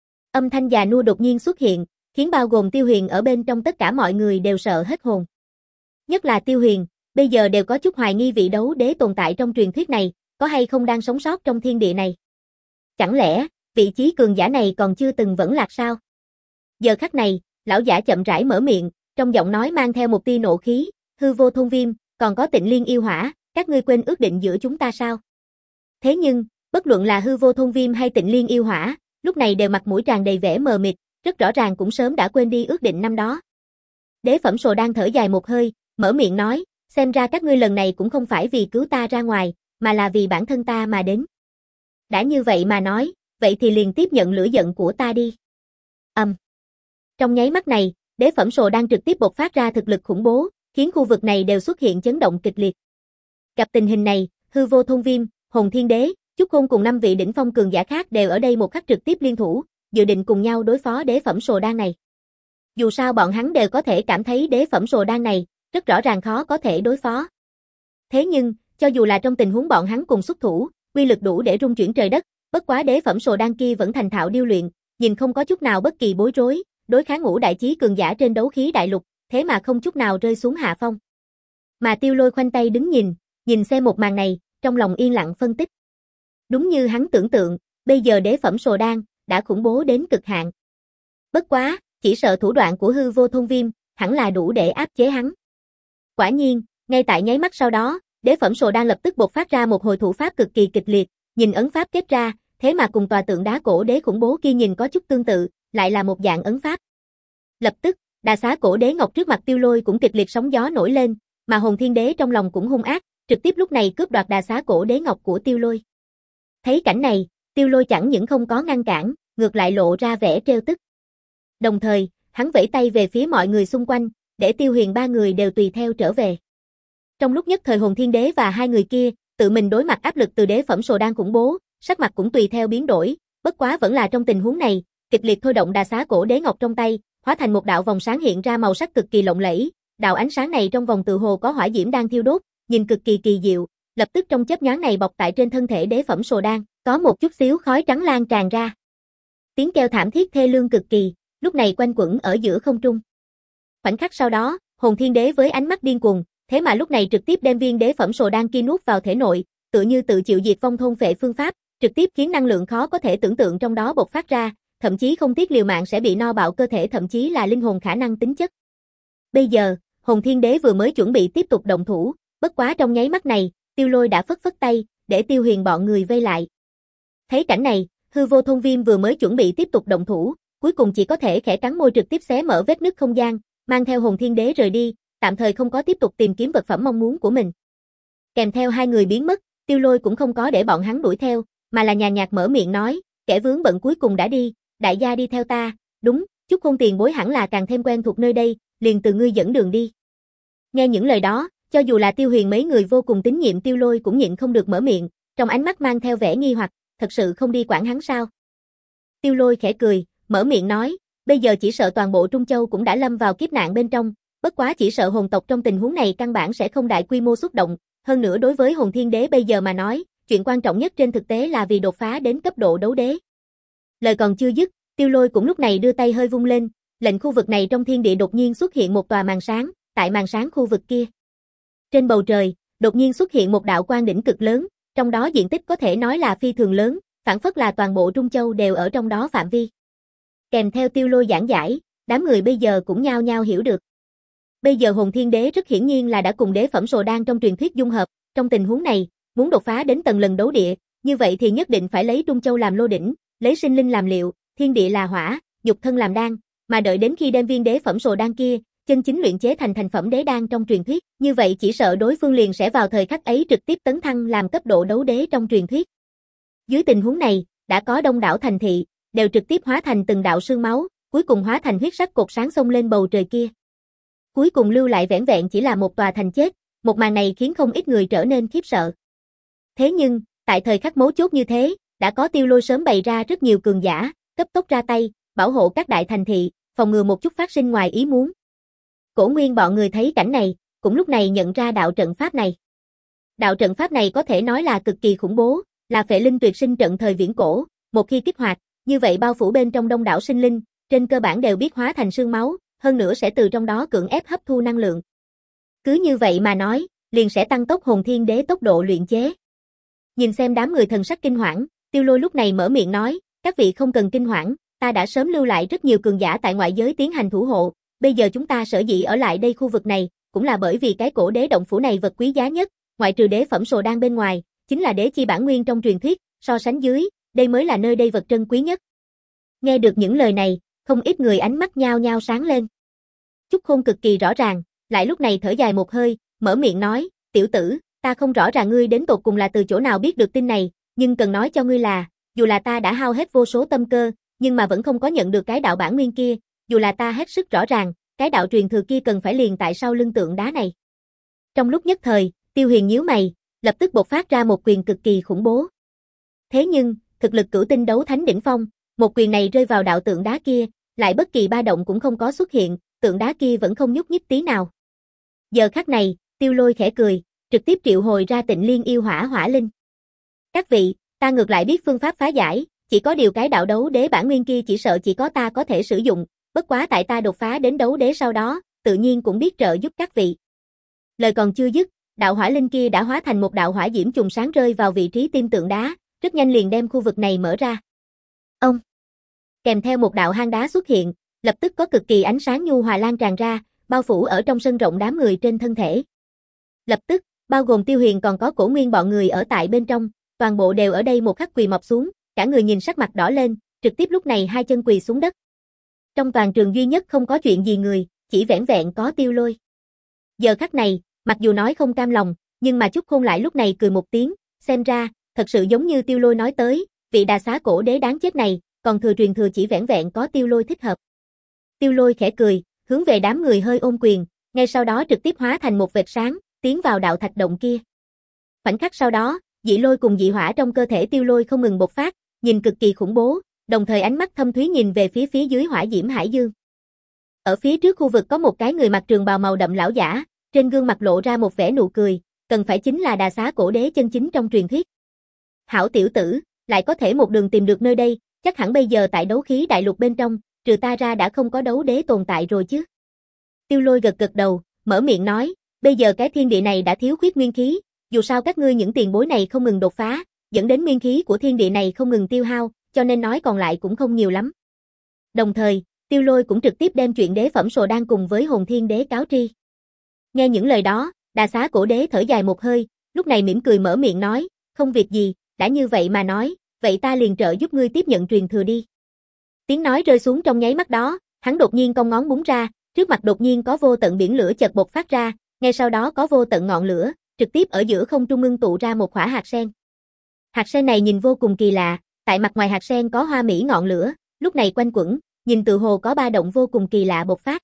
Âm thanh già nua đột nhiên xuất hiện, khiến bao gồm Tiêu Huyền ở bên trong tất cả mọi người đều sợ hết hồn. Nhất là Tiêu Huyền, bây giờ đều có chút hoài nghi vị đấu đế tồn tại trong truyền thuyết này, có hay không đang sống sót trong thiên địa này. Chẳng lẽ, vị trí cường giả này còn chưa từng vẫn lạc sao? Giờ khắc này, lão giả chậm rãi mở miệng, trong giọng nói mang theo một tia nộ khí, Hư Vô Thôn Viêm, còn có Tịnh Liên Yêu Hỏa, các ngươi quên ước định giữa chúng ta sao? Thế nhưng, bất luận là Hư Vô Thôn Viêm hay Tịnh Liên Yêu Hỏa, lúc này đều mặt mũi tràn đầy vẻ mờ mịt, rất rõ ràng cũng sớm đã quên đi ước định năm đó. Đế phẩm Sồ đang thở dài một hơi, mở miệng nói, xem ra các ngươi lần này cũng không phải vì cứu ta ra ngoài, mà là vì bản thân ta mà đến. Đã như vậy mà nói, vậy thì liền tiếp nhận lửa giận của ta đi. Ầm. Um. Trong nháy mắt này, đế phẩm sồ đang trực tiếp bộc phát ra thực lực khủng bố, khiến khu vực này đều xuất hiện chấn động kịch liệt. Gặp tình hình này, Hư Vô Thôn Viêm, Hồn Thiên Đế, Chúc Khôn cùng năm vị đỉnh phong cường giả khác đều ở đây một khắc trực tiếp liên thủ, dự định cùng nhau đối phó đế phẩm sồ đan này. Dù sao bọn hắn đều có thể cảm thấy đế phẩm sồ đan này rất rõ ràng khó có thể đối phó. Thế nhưng, cho dù là trong tình huống bọn hắn cùng xuất thủ, uy lực đủ để rung chuyển trời đất, bất quá đế phẩm sồ đan kia vẫn thành thạo điêu luyện, nhìn không có chút nào bất kỳ bối rối, đối kháng ngũ đại chí cường giả trên đấu khí đại lục, thế mà không chút nào rơi xuống hạ phong. Mà Tiêu Lôi khoanh tay đứng nhìn, nhìn xem một màn này, trong lòng yên lặng phân tích. Đúng như hắn tưởng tượng, bây giờ đế phẩm sồ đan đã khủng bố đến cực hạn. Bất quá, chỉ sợ thủ đoạn của Hư Vô Thôn Viêm hẳn là đủ để áp chế hắn. Quả nhiên, ngay tại nháy mắt sau đó, đế phẩm sồ đan lập tức bộc phát ra một hồi thủ pháp cực kỳ kịch liệt, nhìn ấn pháp kết ra, thế mà cùng tòa tượng đá cổ đế khủng bố kia nhìn có chút tương tự, lại là một dạng ấn pháp. Lập tức, đà xá cổ đế ngọc trước mặt Tiêu Lôi cũng kịch liệt sóng gió nổi lên, mà Hồn Thiên Đế trong lòng cũng hung ác, trực tiếp lúc này cướp đoạt đà xá cổ đế ngọc của Tiêu Lôi. Thấy cảnh này, Tiêu Lôi chẳng những không có ngăn cản, ngược lại lộ ra vẻ trêu tức. Đồng thời, hắn vẫy tay về phía mọi người xung quanh, để Tiêu Huyền ba người đều tùy theo trở về. Trong lúc nhất thời Hồn Thiên Đế và hai người kia, tự mình đối mặt áp lực từ đế phẩm sồ đan khủng bố, sắc mặt cũng tùy theo biến đổi, bất quá vẫn là trong tình huống này, kịch liệt thôi động đà xá cổ đế ngọc trong tay, hóa thành một đạo vòng sáng hiện ra màu sắc cực kỳ lộng lẫy, đạo ánh sáng này trong vòng tự hồ có hỏa diễm đang thiêu đốt, nhìn cực kỳ kỳ diệu, lập tức trong chớp nhoáng này bọc tại trên thân thể đế phẩm sồ đan, có một chút xíu khói trắng lan tràn ra. Tiếng kêu thảm thiết thê lương cực kỳ, lúc này quanh quẩn ở giữa không trung. Khoảnh khắc sau đó, Hồn Thiên Đế với ánh mắt điên cuồng, thế mà lúc này trực tiếp đem viên đế phẩm sồ đan kia nuốt vào thể nội, tựa như tự chịu diệt vong thôn phệ phương pháp, trực tiếp khiến năng lượng khó có thể tưởng tượng trong đó bộc phát ra, thậm chí không tiếc liều mạng sẽ bị no bạo cơ thể thậm chí là linh hồn khả năng tính chất. Bây giờ, Hồn Thiên Đế vừa mới chuẩn bị tiếp tục động thủ, bất quá trong nháy mắt này, Tiêu Lôi đã phất phất tay, để Tiêu Huyền bọn người vây lại. Thấy cảnh này, Hư Vô Thôn Viêm vừa mới chuẩn bị tiếp tục động thủ, cuối cùng chỉ có thể khẽ cắn môi trực tiếp xé mở vết nứt không gian, mang theo Hồn Thiên Đế rời đi, tạm thời không có tiếp tục tìm kiếm vật phẩm mong muốn của mình. Kèm theo hai người biến mất, Tiêu Lôi cũng không có để bọn hắn đuổi theo, mà là nhàn nhạt mở miệng nói, kẻ vướng bận cuối cùng đã đi, đại gia đi theo ta, đúng, Chúc Khôn tiền bối hẳn là càng thêm quen thuộc nơi đây, liền từ ngươi dẫn đường đi. Nghe những lời đó, cho dù là Tiêu Huyền mấy người vô cùng tín nhiệm Tiêu Lôi cũng nhịn không được mở miệng, trong ánh mắt mang theo vẻ nghi hoặc, thật sự không đi quản hắn sao? Tiêu Lôi khẽ cười, mở miệng nói, bây giờ chỉ sợ toàn bộ Trung Châu cũng đã lâm vào kiếp nạn bên trong, bất quá chỉ sợ hồn tộc trong tình huống này căn bản sẽ không đại quy mô xuất động, hơn nữa đối với Hồn Thiên Đế bây giờ mà nói, chuyện quan trọng nhất trên thực tế là vì đột phá đến cấp độ đấu đế. Lời còn chưa dứt, Tiêu Lôi cũng lúc này đưa tay hơi vung lên, lệnh khu vực này trong thiên địa đột nhiên xuất hiện một tòa màn sáng, tại màn sáng khu vực kia. Trên bầu trời, đột nhiên xuất hiện một đạo quang đỉnh cực lớn, trong đó diện tích có thể nói là phi thường lớn, phản phất là toàn bộ Trung Châu đều ở trong đó phạm vi. Kèm theo Tiêu Lôi giảng giải, đám người bây giờ cũng nhao nhao hiểu được. Bây giờ Hồn Thiên Đế rất hiển nhiên là đã cùng đế phẩm sồ đan trong truyền thuyết dung hợp, trong tình huống này, muốn đột phá đến tầng lần đấu địa, như vậy thì nhất định phải lấy Trung Châu làm lô đỉnh, lấy sinh linh làm liệu, thiên địa là hỏa, nhục thân làm đan, mà đợi đến khi đem viên đế phẩm sồ đan kia, chân chính luyện chế thành thành phẩm đế đan trong truyền thuyết, như vậy chỉ sợ đối phương liền sẽ vào thời khắc ấy trực tiếp tấn thăng làm cấp độ đấu đế trong truyền thuyết. Dưới tình huống này, đã có đông đảo thành thị, đều trực tiếp hóa thành từng đạo sương máu, cuối cùng hóa thành huyết sắc cột sáng xông lên bầu trời kia. Cuối cùng lưu lại vẻn vẹn chỉ là một tòa thành chết, một màn này khiến không ít người trở nên khiếp sợ. Thế nhưng, tại thời khắc mấu chốt như thế, đã có Tiêu Lôi sớm bày ra rất nhiều cường giả, cấp tốc ra tay, bảo hộ các đại thành thị, phòng ngừa một chút phát sinh ngoài ý muốn. Cổ Nguyên bọn người thấy cảnh này, cũng lúc này nhận ra đạo trận pháp này. Đạo trận pháp này có thể nói là cực kỳ khủng bố, là phệ linh tuyệt sinh trận thời viễn cổ, một khi kích hoạt, như vậy bao phủ bên trong đông đảo sinh linh, trên cơ bản đều biết hóa thành sương máu, hơn nữa sẽ từ trong đó cưỡng ép hấp thu năng lượng. Cứ như vậy mà nói, liền sẽ tăng tốc Hồn Thiên Đế tốc độ luyện chế. Nhìn xem đám người thần sắc kinh hoảng, Tiêu Lôi lúc này mở miệng nói, các vị không cần kinh hoảng, ta đã sớm lưu lại rất nhiều cường giả tại ngoại giới tiến hành thủ hộ, bây giờ chúng ta sở dĩ ở lại đây khu vực này, cũng là bởi vì cái cổ đế động phủ này vật quý giá nhất, ngoại trừ đế phẩm sồ đan bên ngoài, chính là đế chi bản nguyên trong truyền thuyết, so sánh dưới, đây mới là nơi đây vật trân quý nhất. Nghe được những lời này, không ít người ánh mắt nhao nhao sáng lên. Chúc Khôn cực kỳ rõ ràng, lại lúc này thở dài một hơi, mở miệng nói, tiểu tử, ta không rõ ràng ngươi đến tột cùng là từ chỗ nào biết được tin này, nhưng cần nói cho ngươi là, dù là ta đã hao hết vô số tâm cơ, nhưng mà vẫn không có nhận được cái đạo bản nguyên kia, dù là ta hết sức rõ ràng, cái đạo truyền thừa kia cần phải liền tại sau lưng tượng đá này. Trong lúc nhất thời, Tiêu Huyền nhíu mày, lập tức bộc phát ra một quyền cực kỳ khủng bố. Thế nhưng, thực lực cửu tinh đấu thánh đỉnh phong, một quyền này rơi vào đạo tượng đá kia, lại bất kỳ ba động cũng không có xuất hiện, tượng đá kia vẫn không nhúc nhích tí nào. Giờ khắc này, Tiêu Lôi khẽ cười, trực tiếp triệu hồi ra Tịnh Liên yêu hỏa hỏa linh. Các vị, ta ngược lại biết phương pháp phá giải, chỉ có điều cái đạo đấu đế bản nguyên kia chỉ sợ chỉ có ta có thể sử dụng, bất quá tại ta đột phá đến đấu đế sau đó, tự nhiên cũng biết trợ giúp các vị. Lời còn chưa dứt, đạo hỏa linh kia đã hóa thành một đạo hỏa diễm trùng sáng rơi vào vị trí tim tượng đá, rất nhanh liền đem khu vực này mở ra. Ông, kèm theo một đạo hang đá xuất hiện, lập tức có cực kỳ ánh sáng nhu hòa lan tràn ra, bao phủ ở trong sân rộng đám người trên thân thể. Lập tức, bao gồm Tiêu Huyền còn có Cổ Nguyên bọn người ở tại bên trong, toàn bộ đều ở đây một khắc quỳ mọp xuống, cả người nhìn sắc mặt đỏ lên, trực tiếp lúc này hai chân quỳ xuống đất. Trong toàn trường duy nhất không có chuyện gì người, chỉ vẻn vẹn có Tiêu Lôi. Giờ khắc này, mặc dù nói không cam lòng, nhưng mà Chúc Khôn lại lúc này cười một tiếng, xem ra, thật sự giống như Tiêu Lôi nói tới, vị đà xá cổ đế đáng chết này, còn thừa truyền thừa chỉ vẻn vẹn có Tiêu Lôi thích hợp. Tiêu Lôi khẽ cười, hướng về đám người hơi ôm quyền, ngay sau đó trực tiếp hóa thành một vệt sáng, tiến vào đạo thạch động kia. Khoảnh khắc sau đó, dị lôi cùng dị hỏa trong cơ thể Tiêu Lôi không ngừng bộc phát, nhìn cực kỳ khủng bố, đồng thời ánh mắt thâm thúy nhìn về phía phía dưới hỏa diễm hải dương. Ở phía trước khu vực có một cái người mặc trường bào màu đậm lão giả, trên gương mặt lộ ra một vẻ nụ cười, cần phải chính là đà xá cổ đế chân chính trong truyền thuyết. Hảo tiểu tử, lại có thể một đường tìm được nơi đây, chắc hẳn bây giờ tại đấu khí đại lục bên trong, trừ ta ra đã không có đấu đế tồn tại rồi chứ. Tiêu Lôi gật gật đầu, mở miệng nói, bây giờ cái thiên địa này đã thiếu khuyết nguyên khí, dù sao các ngươi những tiền bối này không ngừng đột phá, dẫn đến nguyên khí của thiên địa này không ngừng tiêu hao, cho nên nói còn lại cũng không nhiều lắm. Đồng thời, Tiêu Lôi cũng trực tiếp đem chuyện đế phẩm sồ đan cùng với hồn thiên đế cáo tri. Nghe những lời đó, đà xá cổ đế thở dài một hơi, lúc này mỉm cười mở miệng nói, không việc gì, đã như vậy mà nói, vậy ta liền trợ giúp ngươi tiếp nhận truyền thừa đi. Tiếng nói rơi xuống trong nháy mắt đó, hắn đột nhiên cong ngón búng ra, trước mặt đột nhiên có vô tận biển lửa chợt bộc phát ra, ngay sau đó có vô tận ngọn lửa, trực tiếp ở giữa không trung ngưng tụ ra một quả hạt sen. Hạt sen này nhìn vô cùng kỳ lạ, tại mặt ngoài hạt sen có hoa mỹ ngọn lửa, lúc này quanh quẩn, nhìn tự hồ có ba động vô cùng kỳ lạ bộc phát.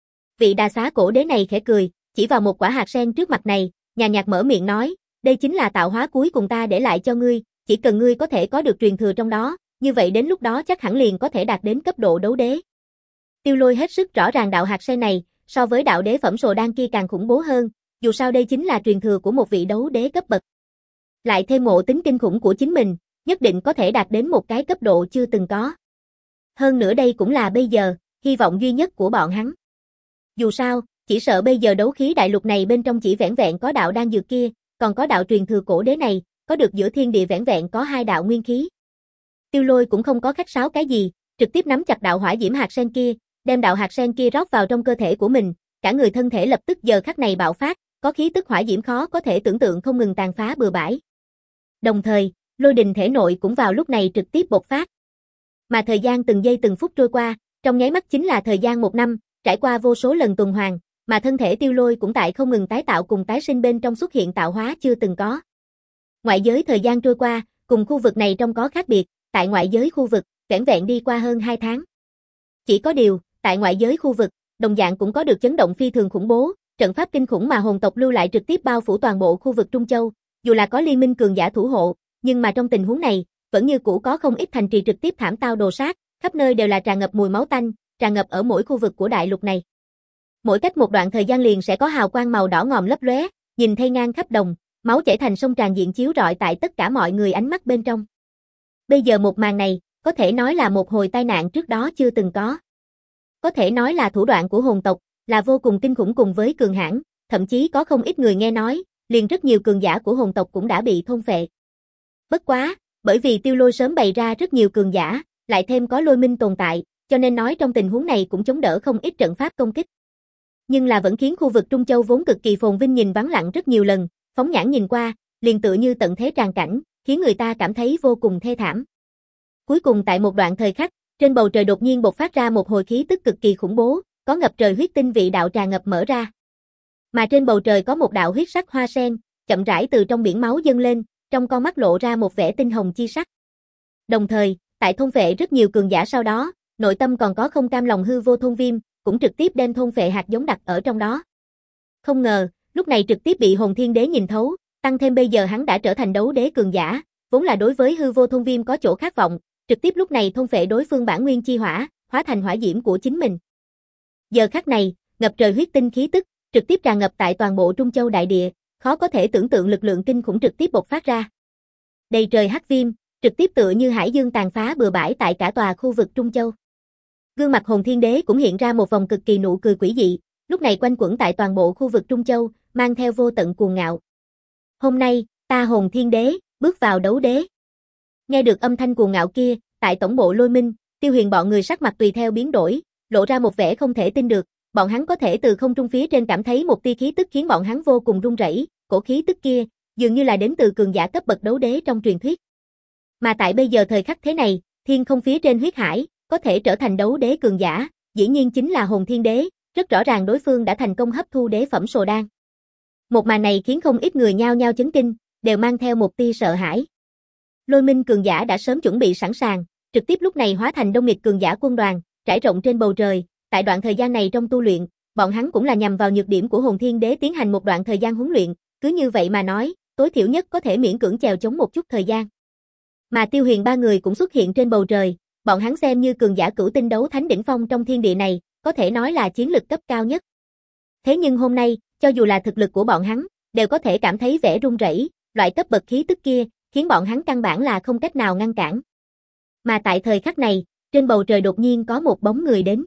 Vị đà xá cổ đế này khẽ cười, chỉ vào một quả hạt sen trước mặt này, nhàn nhạt mở miệng nói, đây chính là tạo hóa cuối cùng ta để lại cho ngươi, chỉ cần ngươi có thể có được truyền thừa trong đó, như vậy đến lúc đó chắc hẳn liền có thể đạt đến cấp độ đấu đế. Tiêu Lôi hết sức rõ ràng đạo hạt sen này, so với đạo đế phẩm sồ đan kia càng khủng bố hơn, dù sao đây chính là truyền thừa của một vị đấu đế cấp bậc. Lại thêm ngộ tính kinh khủng của chính mình, nhất định có thể đạt đến một cái cấp độ chưa từng có. Hơn nữa đây cũng là bây giờ, hy vọng duy nhất của bọn hắn. Dù sao, chỉ sợ bây giờ đấu khí đại lục này bên trong chỉ vẻn vẹn có đạo đan dược kia, còn có đạo truyền thừa cổ đế này, có được giữa thiên địa vẻn vẹn có hai đạo nguyên khí. Tiêu Lôi cũng không có khách sáo cái gì, trực tiếp nắm chặt đạo hỏa diễm hạt sen kia, đem đạo hạt sen kia rót vào trong cơ thể của mình, cả người thân thể lập tức giờ khắc này bạo phát, có khí tức hỏa diễm khó có thể tưởng tượng không ngừng tàn phá bừa bãi. Đồng thời, lôi đình thể nội cũng vào lúc này trực tiếp bộc phát. Mà thời gian từng giây từng phút trôi qua, trong nháy mắt chính là thời gian một năm, trải qua vô số lần tuần hoàn, mà thân thể Tiêu Lôi cũng tại không ngừng tái tạo cùng tái sinh bên trong xuất hiện tạo hóa chưa từng có. Ngoại giới thời gian trôi qua, cùng khu vực này trong có khác biệt, tại ngoại giới khu vực, vẻn vẹn đi qua hơn hai tháng. Chỉ có điều, tại ngoại giới khu vực, đồng dạng cũng có được chấn động phi thường khủng bố, trận pháp kinh khủng mà hồn tộc lưu lại trực tiếp bao phủ toàn bộ khu vực Trung Châu, dù là có liên minh cường giả thủ hộ, nhưng mà trong tình huống này, vẫn như cũ có không ít thành trì trực tiếp thảm tao đồ sát, khắp nơi đều là tràn ngập mùi máu tanh, tràn ngập ở mỗi khu vực của đại lục này. Mỗi cách một đoạn thời gian liền sẽ có hào quang màu đỏ ngòm lấp lóe, nhìn thay ngang khắp đồng, máu chảy thành sông tràn diện chiếu rọi tại tất cả mọi người ánh mắt bên trong. Bây giờ một màn này, có thể nói là một hồi tai nạn trước đó chưa từng có. Có thể nói là thủ đoạn của hồn tộc, là vô cùng kinh khủng cùng với cường hãn, thậm chí có không ít người nghe nói, liền rất nhiều cường giả của hồn tộc cũng đã bị thôn phệ. Bất quá, bởi vì Tiêu Lôi sớm bày ra rất nhiều cường giả, lại thêm có lôi minh tồn tại, cho nên nói trong tình huống này cũng chống đỡ không ít trận pháp công kích. Nhưng là vẫn khiến khu vực Trung Châu vốn cực kỳ phồn vinh nhìn vắng lặng rất nhiều lần, phóng nhãn nhìn qua, liền tựa như tận thế tràn cảnh, khiến người ta cảm thấy vô cùng thê thảm. Cuối cùng tại một đoạn thời khắc, trên bầu trời đột nhiên bộc phát ra một hồi khí tức cực kỳ khủng bố, có ngập trời huyết tinh vị đạo tràn ngập mở ra. Mà trên bầu trời có một đạo huyết sắc hoa sen, chậm rãi từ trong biển máu dâng lên, trong con mắt lộ ra một vẻ tinh hồng chi sắc. Đồng thời, tại thôn vệ rất nhiều cường giả sau đó, nội tâm còn có không cam lòng hư vô thôn viêm, cũng trực tiếp đem thôn phệ hạt giống đặt ở trong đó. Không ngờ, lúc này trực tiếp bị Hồn Thiên Đế nhìn thấu, tăng thêm bây giờ hắn đã trở thành đấu đế cường giả, vốn là đối với hư vô thôn viêm có chỗ khát vọng, trực tiếp lúc này thôn phệ đối phương bản nguyên chi hỏa, hóa thành hỏa diễm của chính mình. Giờ khắc này, ngập trời huyết tinh khí tức, trực tiếp tràn ngập tại toàn bộ Trung Châu đại địa, khó có thể tưởng tượng lực lượng kinh khủng trực tiếp bộc phát ra. Đầy trời hắc viêm, trực tiếp tựa như hải dương tàn phá bừa bãi tại cả tòa khu vực Trung Châu. Gương mặt Hồn Thiên Đế cũng hiện ra một vòng cực kỳ nụ cười quỷ dị, lúc này quanh quẩn tại toàn bộ khu vực Trung Châu, mang theo vô tận cuồng ngạo. Hôm nay, ta Hồn Thiên Đế, bước vào đấu đế. Nghe được âm thanh cuồng ngạo kia, tại tổng bộ Lôi Minh, Tiêu Huyền bọn người sắc mặt tùy theo biến đổi, lộ ra một vẻ không thể tin được, bọn hắn có thể từ không trung phía trên cảm thấy một tia khí tức khiến bọn hắn vô cùng run rẩy, cổ khí tức kia, dường như là đến từ cường giả cấp bậc đấu đế trong truyền thuyết. Mà tại bây giờ thời khắc thế này, thiên không phía trên huyết hải, có thể trở thành đấu đế cường giả, dĩ nhiên chính là Hồn Thiên Đế, rất rõ ràng đối phương đã thành công hấp thu đế phẩm sồ đan. Một màn này khiến không ít người nhao nhao chấn kinh, đều mang theo một tia sợ hãi. Lôi Minh cường giả đã sớm chuẩn bị sẵn sàng, trực tiếp lúc này hóa thành đông nghịt cường giả quân đoàn, trải rộng trên bầu trời, tại đoạn thời gian này trong tu luyện, bọn hắn cũng là nhằm vào nhược điểm của Hồn Thiên Đế tiến hành một đoạn thời gian huấn luyện, cứ như vậy mà nói, tối thiểu nhất có thể miễn cưỡng chèo chống một chút thời gian. Mà Tiêu Huyền ba người cũng xuất hiện trên bầu trời, bọn hắn xem như cường giả cửu tinh đấu thánh đỉnh phong trong thiên địa này, có thể nói là chiến lực cấp cao nhất. Thế nhưng hôm nay, cho dù là thực lực của bọn hắn, đều có thể cảm thấy vẻ run rẩy, loại cấp bậc khí tức kia, khiến bọn hắn căn bản là không cách nào ngăn cản. Mà tại thời khắc này, trên bầu trời đột nhiên có một bóng người đến.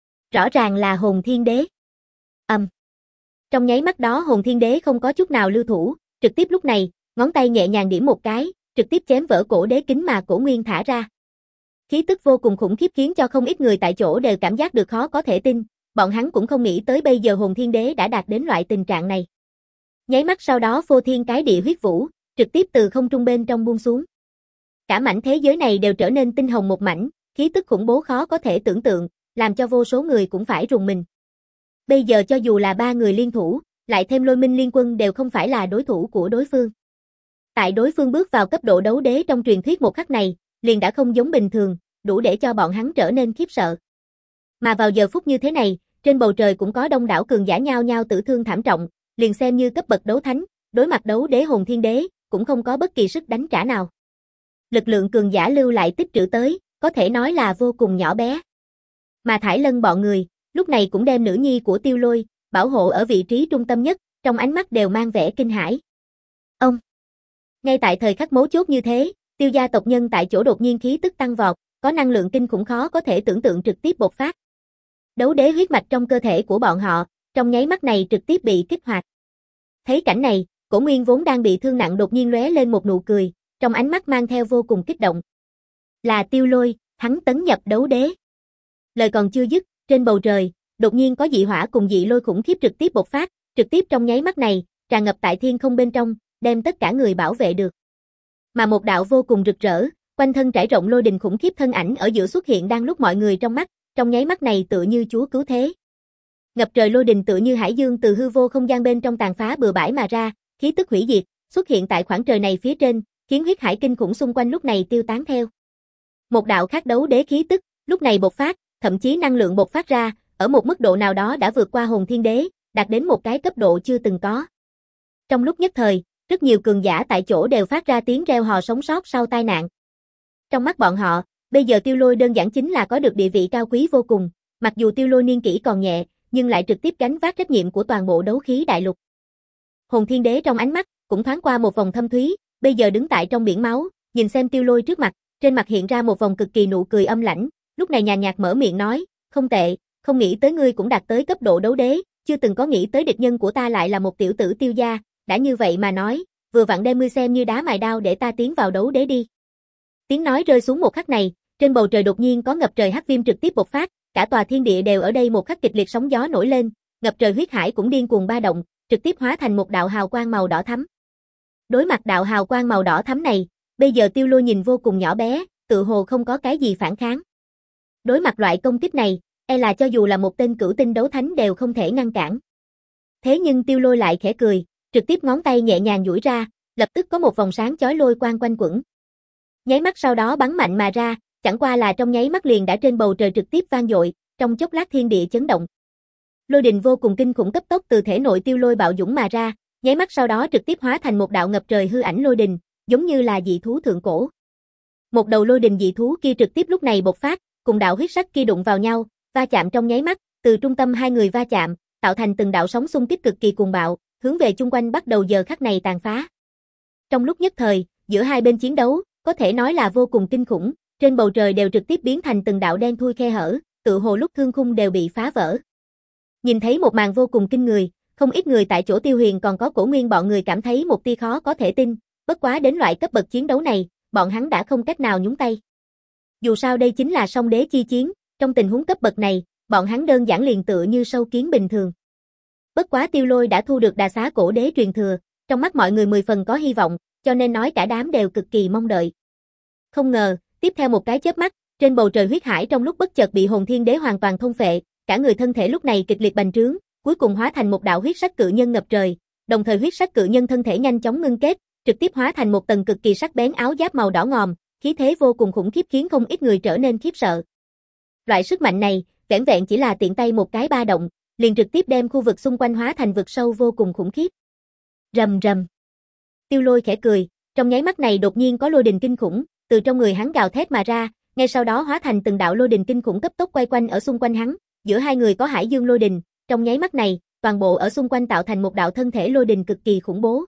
Rõ ràng là Hồn Thiên Đế. Ầm. Um. Trong nháy mắt đó Hồn Thiên Đế không có chút nào lưu thủ, trực tiếp lúc này, ngón tay nhẹ nhàng điểm một cái, trực tiếp chém vỡ cổ đế kính mà cổ nguyên thả ra. Khí tức vô cùng khủng khiếp khiến cho không ít người tại chỗ đều cảm giác được khó có thể tin, bọn hắn cũng không nghĩ tới bây giờ Hồn Thiên Đế đã đạt đến loại tình trạng này. Nháy mắt sau đó phô thiên cái địa huyết vũ, trực tiếp từ không trung bên trong buông xuống. Cả mảnh thế giới này đều trở nên tinh hồng một mảnh, khí tức khủng bố khó có thể tưởng tượng, làm cho vô số người cũng phải rùng mình. Bây giờ cho dù là ba người liên thủ, lại thêm Lôi Minh liên quân đều không phải là đối thủ của đối phương. Tại đối phương bước vào cấp độ đấu đế trong truyền thuyết một khắc này, liền đã không giống bình thường, đủ để cho bọn hắn trở nên khiếp sợ. Mà vào giờ phút như thế này, trên bầu trời cũng có đông đảo cường giả nhao nhao tử thương thảm trọng, liền xem như cấp bậc đấu thánh, đối mặt đấu đế Hồn Thiên Đế, cũng không có bất kỳ sức đánh trả nào. Lực lượng cường giả lưu lại tích trữ tới, có thể nói là vô cùng nhỏ bé. Mà Thải Lân bọn người, lúc này cũng đem nữ nhi của Tiêu Lôi, bảo hộ ở vị trí trung tâm nhất, trong ánh mắt đều mang vẻ kinh hãi. Ông! Ngay tại thời khắc mấu chốt như thế, Tiêu gia tộc nhân tại chỗ đột nhiên khí tức tăng vọt, có năng lượng kinh khủng khó có thể tưởng tượng trực tiếp bộc phát. Đấu đế huyết mạch trong cơ thể của bọn họ, trong nháy mắt này trực tiếp bị kích hoạt. Thấy cảnh này, Cổ Nguyên vốn đang bị thương nặng đột nhiên lóe lên một nụ cười, trong ánh mắt mang theo vô cùng kích động. Là Tiêu Lôi, hắn tấn nhập đấu đế. Lời còn chưa dứt, trên bầu trời, đột nhiên có dị hỏa cùng dị lôi khủng khiếp trực tiếp bộc phát, trực tiếp trong nháy mắt này, tràn ngập tại thiên không bên trong, đem tất cả người bảo vệ được. Mà một đạo vô cùng rực rỡ, quanh thân trải rộng lôi đình khủng khiếp thân ảnh ở giữa xuất hiện đang lúc mọi người trong mắt, trong nháy mắt này tựa như chúa cứu thế. Ngập trời lôi đình tựa như hải dương từ hư vô không gian bên trong tàn phá bừa bãi mà ra, khí tức hủy diệt, xuất hiện tại khoảng trời này phía trên, khiến huyết hải kinh khủng xung quanh lúc này tiêu tán theo. Một đạo khác đấu đế khí tức, lúc này bộc phát, thậm chí năng lượng bộc phát ra, ở một mức độ nào đó đã vượt qua Hồn Thiên Đế, đạt đến một cái cấp độ chưa từng có. Trong lúc nhất thời, rất nhiều cường giả tại chỗ đều phát ra tiếng reo hò sống sót sau tai nạn. Trong mắt bọn họ, bây giờ Tiêu Lôi đơn giản chính là có được địa vị cao quý vô cùng, mặc dù Tiêu Lôi niên kỷ còn nhẹ, nhưng lại trực tiếp gánh vác trách nhiệm của toàn bộ đấu khí đại lục. Hồn Thiên Đế trong ánh mắt, cũng thoáng qua một vòng thâm thúy, bây giờ đứng tại trong biển máu, nhìn xem Tiêu Lôi trước mặt, trên mặt hiện ra một vòng cực kỳ nụ cười âm lãnh, lúc này nhàn nhạt mở miệng nói, không tệ, không nghĩ tới ngươi cũng đạt tới cấp độ đấu đế, chưa từng có nghĩ tới địch nhân của ta lại là một tiểu tử Tiêu gia, đã như vậy mà nói, vừa vặn đem ngươi xem như đá mài đao để ta tiến vào đấu đế đi. Tiếng nói rơi xuống một khắc này, trên bầu trời đột nhiên có ngập trời hắc viêm trực tiếp bộc phát, cả tòa thiên địa đều ở đây một khắc kịch liệt sóng gió nổi lên, ngập trời huyết hải cũng điên cuồng ba động, trực tiếp hóa thành một đạo hào quang màu đỏ thắm. Đối mặt đạo hào quang màu đỏ thắm này, bây giờ Tiêu Lôi nhìn vô cùng nhỏ bé, tự hồ không có cái gì phản kháng. Đối mặt loại công kích này, e là cho dù là một tên cửu tinh đấu thánh đều không thể ngăn cản. Thế nhưng Tiêu Lôi lại khẽ cười, trực tiếp ngón tay nhẹ nhàng duỗi ra, lập tức có một vòng sáng chói lôi quang quanh quẩn. Nháy mắt sau đó bắn mạnh mà ra, chẳng qua là trong nháy mắt liền đã trên bầu trời trực tiếp vang dội, trong chốc lát thiên địa chấn động. Lôi đình vô cùng kinh khủng cấp tốc từ thể nội Tiêu Lôi bạo dũng mà ra, nháy mắt sau đó trực tiếp hóa thành một đạo ngập trời hư ảnh lôi đình, giống như là dị thú thượng cổ. Một đầu lôi đình dị thú kia trực tiếp lúc này bộc phát, cùng đạo huyết sắc kia đụng vào nhau, va chạm trong nháy mắt, từ trung tâm hai người va chạm, tạo thành từng đạo sóng xung kích cực kỳ cuồng bạo, hướng về chung quanh bắt đầu giờ khắc này tàn phá. Trong lúc nhất thời, giữa hai bên chiến đấu, có thể nói là vô cùng kinh khủng, trên bầu trời đều trực tiếp biến thành từng đạo đen thui khe hở, tự hồ lúc thương khung đều bị phá vỡ. Nhìn thấy một màn vô cùng kinh người, không ít người tại chỗ Tiêu Huyền còn có Cổ Nguyên bọn người cảm thấy một tia khó có thể tin, bất quá đến loại cấp bậc chiến đấu này, bọn hắn đã không cách nào nhúng tay. Dù sao đây chính là song đế chi chiến, trong tình huống cấp bậc này, bọn hắn đơn giản liền tựa như sâu kiến bình thường. Bất quá Tiêu Lôi đã thu được Đà Xá cổ đế truyền thừa, trong mắt mọi người mười phần có hy vọng, cho nên nói cả đám đều cực kỳ mong đợi. Không ngờ, tiếp theo một cái chớp mắt, trên bầu trời huyết hải trong lúc bất chợt bị Hồn Thiên Đế hoàn toàn thôn phệ, cả người thân thể lúc này kịch liệt bành trướng, cuối cùng hóa thành một đạo huyết sắc cự nhân ngập trời, đồng thời huyết sắc cự nhân thân thể nhanh chóng ngưng kết, trực tiếp hóa thành một tầng cực kỳ sắc bén áo giáp màu đỏ ngòm, khí thế vô cùng khủng khiếp khiến không ít người trở nên khiếp sợ. Loại sức mạnh này, vẻn vẹn chỉ là tiện tay một cái ba động, liền trực tiếp đem khu vực xung quanh hóa thành vực sâu vô cùng khủng khiếp. Rầm rầm. Tiêu Lôi khẽ cười, trong nháy mắt này đột nhiên có lôi đình kinh khủng, từ trong người hắn gào thét mà ra, ngay sau đó hóa thành từng đạo lôi đình kinh khủng cấp tốc quay quanh ở xung quanh hắn, giữa hai người có hải dương lôi đình, trong nháy mắt này, toàn bộ ở xung quanh tạo thành một đạo thân thể lôi đình cực kỳ khủng bố.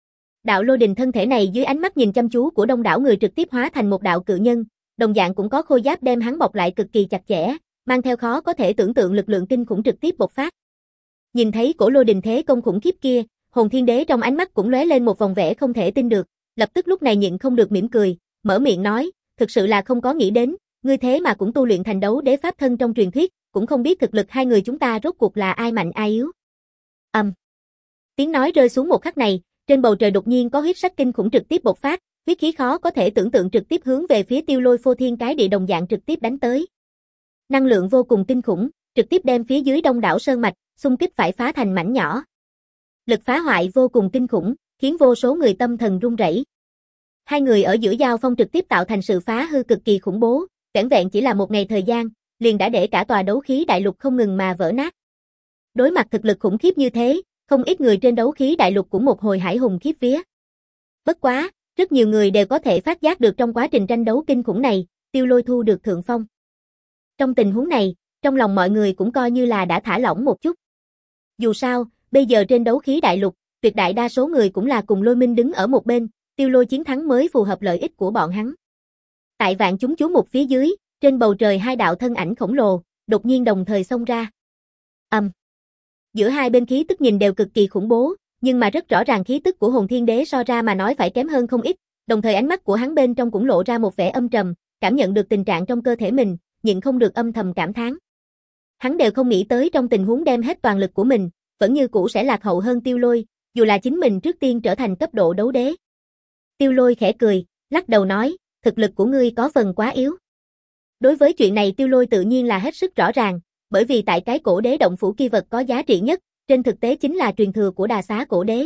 Đạo lôi đình thân thể này dưới ánh mắt nhìn chăm chú của đông đảo người trực tiếp hóa thành một đạo cự nhân, đồng dạng cũng có khôi giáp đem hắn bọc lại cực kỳ chặt chẽ, mang theo khó có thể tưởng tượng lực lượng kinh khủng trực tiếp bộc phát. Nhìn thấy cổ lôi đình thế công khủng khiếp kia, Hồn Thiên Đế trong ánh mắt cũng lóe lên một vòng vẻ không thể tin được, lập tức lúc này nhịn không được mỉm cười, mở miệng nói, thực sự là không có nghĩ đến, ngươi thế mà cũng tu luyện thành đấu đế pháp thân trong truyền thuyết, cũng không biết thực lực hai người chúng ta rốt cuộc là ai mạnh ai yếu. Ầm. Um. Tiếng nói rơi xuống một khắc này, trên bầu trời đột nhiên có huyết sắc kinh khủng trực tiếp bộc phát, huyết khí khó có thể tưởng tượng trực tiếp hướng về phía Tiêu Lôi phô thiên cái địa đồng dạng trực tiếp đánh tới. Năng lượng vô cùng kinh khủng, trực tiếp đem phía dưới đông đảo sơn mạch, xung kích phải phá thành mảnh nhỏ. Lực phá hoại vô cùng kinh khủng, khiến vô số người tâm thần run rẩy. Hai người ở giữa giao phong trực tiếp tạo thành sự phá hư cực kỳ khủng bố, vẻn vẹn chỉ là một ngày thời gian, liền đã để cả tòa đấu khí đại lục không ngừng mà vỡ nát. Đối mặt thực lực khủng khiếp như thế, không ít người trên đấu khí đại lục cũng một hồi hải hùng khiếp vía. Bất quá, rất nhiều người đều có thể phát giác được trong quá trình tranh đấu kinh khủng này, Tiêu Lôi thu được thượng phong. Trong tình huống này, trong lòng mọi người cũng coi như là đã thả lỏng một chút. Dù sao, bây giờ trên đấu khí đại lục, tuyệt đại đa số người cũng là cùng Lôi Minh đứng ở một bên, Tiêu Lôi chiến thắng mới phù hợp lợi ích của bọn hắn. Tại vạn chúng chú mục phía dưới, trên bầu trời hai đạo thân ảnh khổng lồ, đột nhiên đồng thời xông ra. Ầm. Um. Giữa hai bên khí tức nhìn đều cực kỳ khủng bố, nhưng mà rất rõ ràng khí tức của Hồn Thiên Đế so ra mà nói phải kém hơn không ít, đồng thời ánh mắt của hắn bên trong cũng lộ ra một vẻ âm trầm, cảm nhận được tình trạng trong cơ thể mình, nhịn không được âm thầm cảm thán. Hắn đều không nghĩ tới trong tình huống đem hết toàn lực của mình, vẫn như cũ sẽ lạc hậu hơn Tiêu Lôi, dù là chính mình trước tiên trở thành cấp độ đấu đế. Tiêu Lôi khẽ cười, lắc đầu nói, thực lực của ngươi có phần quá yếu. Đối với chuyện này Tiêu Lôi tự nhiên là hết sức rõ ràng, bởi vì tại cái cổ đế động phủ kia vật có giá trị nhất, trên thực tế chính là truyền thừa của Đà Xá cổ đế.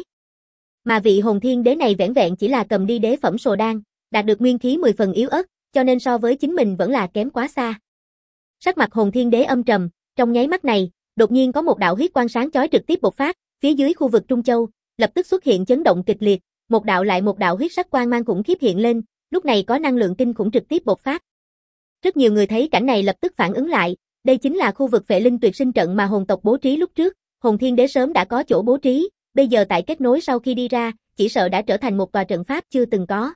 Mà vị Hồn Thiên Đế này vẻn vẹn chỉ là cầm đi đế phẩm sồ đan, đạt được nguyên khí mười phần yếu ớt, cho nên so với chính mình vẫn là kém quá xa. Sắc mặt Hồn Thiên Đế âm trầm, trong nháy mắt này, đột nhiên có một đạo huyết quang sáng chói trực tiếp bộc phát, phía dưới khu vực Trung Châu, lập tức xuất hiện chấn động kịch liệt, một đạo lại một đạo huyết sắc quang mang khủng khiếp hiện lên, lúc này có năng lượng kinh khủng trực tiếp bộc phát. Rất nhiều người thấy cảnh này lập tức phản ứng lại, đây chính là khu vực Phệ Linh Tuyệt Sinh trận mà hồn tộc bố trí lúc trước, Hồn Thiên Đế sớm đã có chỗ bố trí, bây giờ tại kết nối sau khi đi ra, chỉ sợ đã trở thành một tòa trận pháp chưa từng có.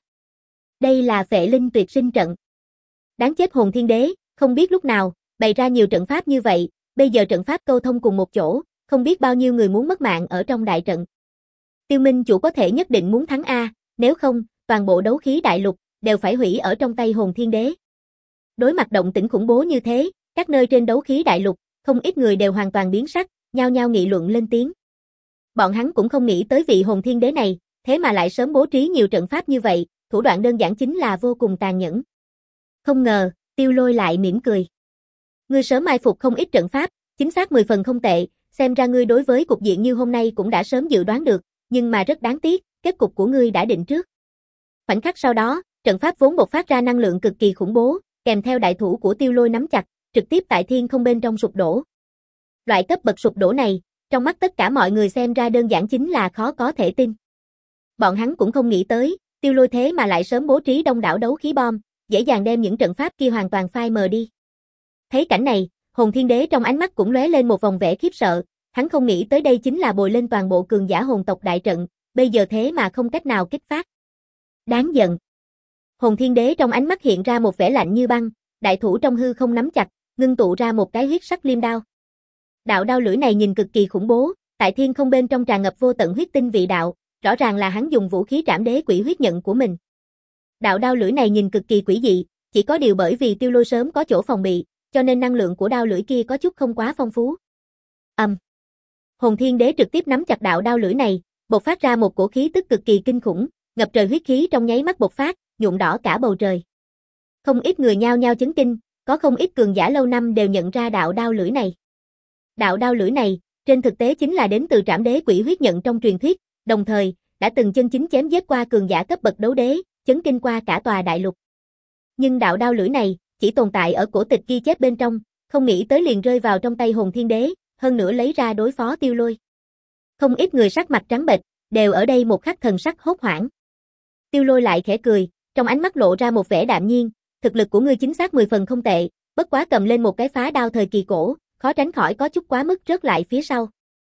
Đây là Phệ Linh Tuyệt Sinh trận. Đáng chết Hồn Thiên Đế, không biết lúc nào, bày ra nhiều trận pháp như vậy, bây giờ trận pháp câu thông cùng một chỗ, không biết bao nhiêu người muốn mất mạng ở trong đại trận. Tiêu Minh chủ có thể nhất định muốn thắng A, nếu không, toàn bộ đấu khí đại lục, đều phải hủy ở trong tay Hồn Thiên Đế. Đối mặt động tĩnh khủng bố như thế, các nơi trên đấu khí đại lục, không ít người đều hoàn toàn biến sắc, nhao nhao nghị luận lên tiếng. Bọn hắn cũng không nghĩ tới vị Hồn Thiên Đế này, thế mà lại sớm bố trí nhiều trận pháp như vậy, thủ đoạn đơn giản chính là vô cùng tàn nhẫn. Không ngờ, Tiêu Lôi lại mỉm cười. Ngươi sớm mai phục không ít trận pháp, chính xác mười phần không tệ, xem ra ngươi đối với cục diện như hôm nay cũng đã sớm dự đoán được, nhưng mà rất đáng tiếc, kết cục của ngươi đã định trước. Khoảnh khắc sau đó, trận pháp vốn bộc phát ra năng lượng cực kỳ khủng bố, kèm theo đại thủ của Tiêu Lôi nắm chặt, trực tiếp tại thiên không bên trong sụp đổ. Loại cấp bậc sụp đổ này, trong mắt tất cả mọi người xem ra đơn giản chính là khó có thể tin. Bọn hắn cũng không nghĩ tới, Tiêu Lôi thế mà lại sớm bố trí đông đảo đấu khí bom, dễ dàng đem những trận pháp kia hoàn toàn phai mờ đi. Thấy cảnh này, Hồn Thiên Đế trong ánh mắt cũng lóe lên một vòng vẻ khiếp sợ, hắn không nghĩ tới đây chính là bồi lên toàn bộ cường giả hồn tộc đại trận, bây giờ thế mà không cách nào kích phát. Đáng giận. Hồn Thiên Đế trong ánh mắt hiện ra một vẻ lạnh như băng, đại thủ trong hư không nắm chặt, ngưng tụ ra một cái huyết sắc liêm đao. Đạo đao lưỡi này nhìn cực kỳ khủng bố, tại thiên không bên trong tràn ngập vô tận huyết tinh vị đạo, rõ ràng là hắn dùng vũ khí trảm đế quỷ huyết nhận của mình. Đạo đao lưỡi này nhìn cực kỳ quỷ dị, chỉ có điều bởi vì Tiêu Lôi sớm có chỗ phòng bị, cho nên năng lượng của đao lưỡi kia có chút không quá phong phú. Ầm. Um. Hồn Thiên Đế trực tiếp nắm chặt đạo đao lưỡi này, bộc phát ra một cổ khí tức cực kỳ kinh khủng, ngập trời huyết khí trong nháy mắt bộc phát, nhuộm đỏ cả bầu trời. Không ít người nhao nhao chấn kinh, có không ít cường giả lâu năm đều nhận ra đạo đao lưỡi này. Đạo đao lưỡi này, trên thực tế chính là đến từ trảm đế quỷ huyết nhận trong truyền thuyết, đồng thời, đã từng chân chính chém giết qua cường giả cấp bậc đấu đế, chấn kinh qua cả tòa đại lục. Nhưng đạo đao lưỡi này, chỉ tồn tại ở cổ tịch ghi chép bên trong, không nghĩ tới liền rơi vào trong tay Hồn Thiên Đế, hơn nữa lấy ra đối phó Tiêu Lôi. Không ít người sắc mặt trắng bệch, đều ở đây một khắc thần sắc hốt hoảng. Tiêu Lôi lại khẽ cười, trong ánh mắt lộ ra một vẻ đạm nhiên, thực lực của ngươi chính xác mười phần không tệ, bất quá cầm lên một cái phá đao thời kỳ cổ, khó tránh khỏi có chút quá mức rớt lại phía sau.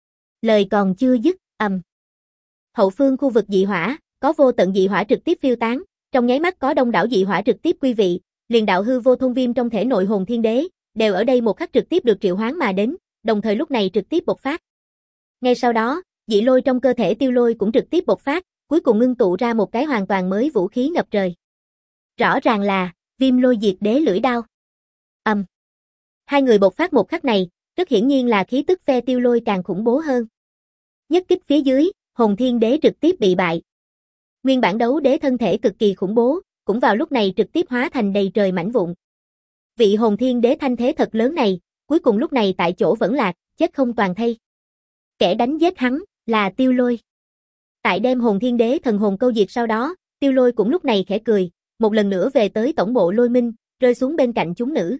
Lời còn chưa dứt, ầm. Hậu phương khu vực dị hỏa, có vô tận dị hỏa trực tiếp phiêu tán, trong nháy mắt có đông đảo dị hỏa trực tiếp quy vị, liền đạo hư vô thôn viêm trong thể nội Hồn Thiên Đế, đều ở đây một khắc trực tiếp được triệu hoán mà đến, đồng thời lúc này trực tiếp bộc phát. Ngay sau đó, dị lôi trong cơ thể Tiêu Lôi cũng trực tiếp bộc phát, cuối cùng ngưng tụ ra một cái hoàn toàn mới vũ khí ngập trời. Rõ ràng là Viêm Lôi Diệt Đế lưỡi đao. Ầm. Um. Hai người bộc phát một khắc này, rất hiển nhiên là khí tức phe Tiêu Lôi càng khủng bố hơn. Nhất kích phía dưới, Hồn Thiên Đế trực tiếp bị bại. Nguyên bản đấu đế thân thể cực kỳ khủng bố, cũng vào lúc này trực tiếp hóa thành đầy trời mảnh vụn. Vị Hồn Thiên Đế thanh thế thật lớn này, cuối cùng lúc này tại chỗ vẫn lạc, chết không toàn thây. Kẻ đánh giết hắn, là Tiêu Lôi. Tại đem Hồn Thiên Đế thần hồn câu diệt sau đó, Tiêu Lôi cũng lúc này khẽ cười, một lần nữa về tới tổng bộ Lôi Minh, rơi xuống bên cạnh chúng nữ.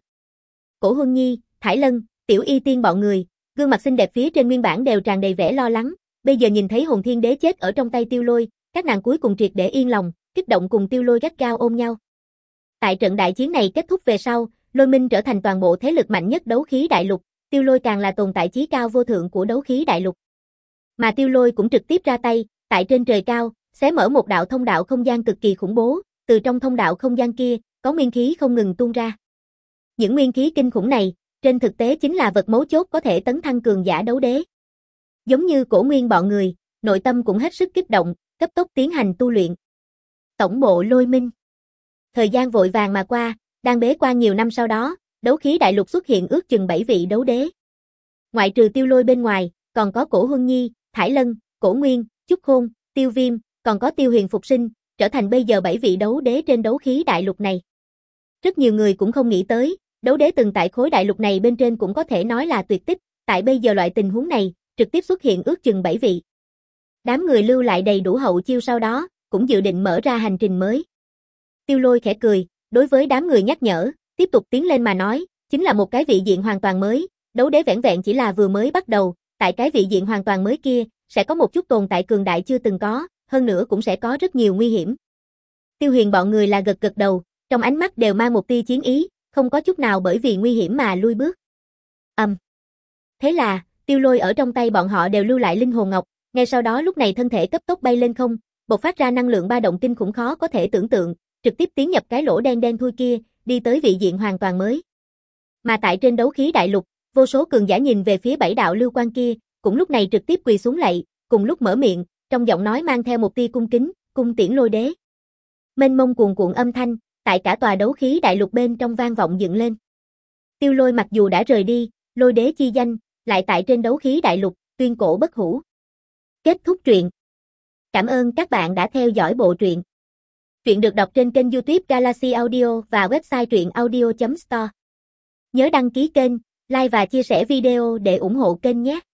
Cổ Huân Nhi, Thải Lân, Tiểu Y Tiên bọn người, gương mặt xinh đẹp phía trên nguyên bản đều tràn đầy vẻ lo lắng, bây giờ nhìn thấy Hồn Thiên Đế chết ở trong tay Tiêu Lôi, các nàng cuối cùng triệt để yên lòng, kích động cùng Tiêu Lôi gắt gao ôm nhau. Tại trận đại chiến này kết thúc về sau, Lôi Minh trở thành toàn bộ thế lực mạnh nhất đấu khí đại lục, Tiêu Lôi càng là tồn tại chí cao vô thượng của đấu khí đại lục. Mà Tiêu Lôi cũng trực tiếp ra tay, tại trên trời cao, xé mở một đạo thông đạo không gian cực kỳ khủng bố, từ trong thông đạo không gian kia, có nguyên khí không ngừng tuôn ra. Những nguyên khí kinh khủng này, trên thực tế chính là vật mấu chốt có thể tấn thăng cường giả đấu đế. Giống như Cổ Nguyên bọn người, nội tâm cũng hết sức kích động, cấp tốc tiến hành tu luyện. Tổng bộ Lôi Minh. Thời gian vội vàng mà qua, đang bế quan nhiều năm sau đó, đấu khí đại lục xuất hiện ước chừng bảy vị đấu đế. Ngoại trừ Tiêu Lôi bên ngoài, còn có Cổ Huân Nhi, Thải Lân, Cổ Nguyên, Chúc Khôn, Tiêu Viêm, còn có Tiêu Huyền phục sinh, trở thành bây giờ bảy vị đấu đế trên đấu khí đại lục này. Rất nhiều người cũng không nghĩ tới, đấu đế từng tại khối đại lục này bên trên cũng có thể nói là tuyệt tích, tại bây giờ loại tình huống này, trực tiếp xuất hiện ước chừng bảy vị. Đám người lưu lại đầy đủ hậu chiêu sau đó, cũng dự định mở ra hành trình mới. Tiêu Lôi khẽ cười, đối với đám người nhắc nhở, tiếp tục tiến lên mà nói, chính là một cái vị diện hoàn toàn mới, đấu đế vẻn vẹn chỉ là vừa mới bắt đầu, tại cái vị diện hoàn toàn mới kia, sẽ có một chút tồn tại cường đại chưa từng có, hơn nữa cũng sẽ có rất nhiều nguy hiểm. Tiêu Huyền bọn người là gật gật đầu, trong ánh mắt đều mang một tia chiến ý, không có chút nào bởi vì nguy hiểm mà lui bước. Ầm. Um. Thế là, Tiêu Lôi ở trong tay bọn họ đều lưu lại linh hồn ngọc, ngay sau đó lúc này thân thể cấp tốc bay lên không, bộc phát ra năng lượng ba động kinh khủng khó có thể tưởng tượng, trực tiếp tiến nhập cái lỗ đen đen thui kia, đi tới vị diện hoàn toàn mới. Mà tại trên đấu khí đại lục, vô số cường giả nhìn về phía bảy đạo lưu quan kia, cũng lúc này trực tiếp quỳ xuống lạy, cùng lúc mở miệng, trong giọng nói mang theo một tia cung kính, cung tiễn Lôi đế. Mênh mông cuồn cuộn âm thanh, tại cả tòa đấu khí đại lục bên trong vang vọng dựng lên. Tiêu Lôi mặc dù đã rời đi, Lôi đế chi danh, lại tại trên đấu khí đại lục, tuyên cổ bất hủ. Kết thúc truyện. Cảm ơn các bạn đã theo dõi bộ truyện. Truyện được đọc trên kênh YouTube Galaxy Audio và website truyện audio chấm store. Nhớ đăng ký kênh, like và chia sẻ video để ủng hộ kênh nhé.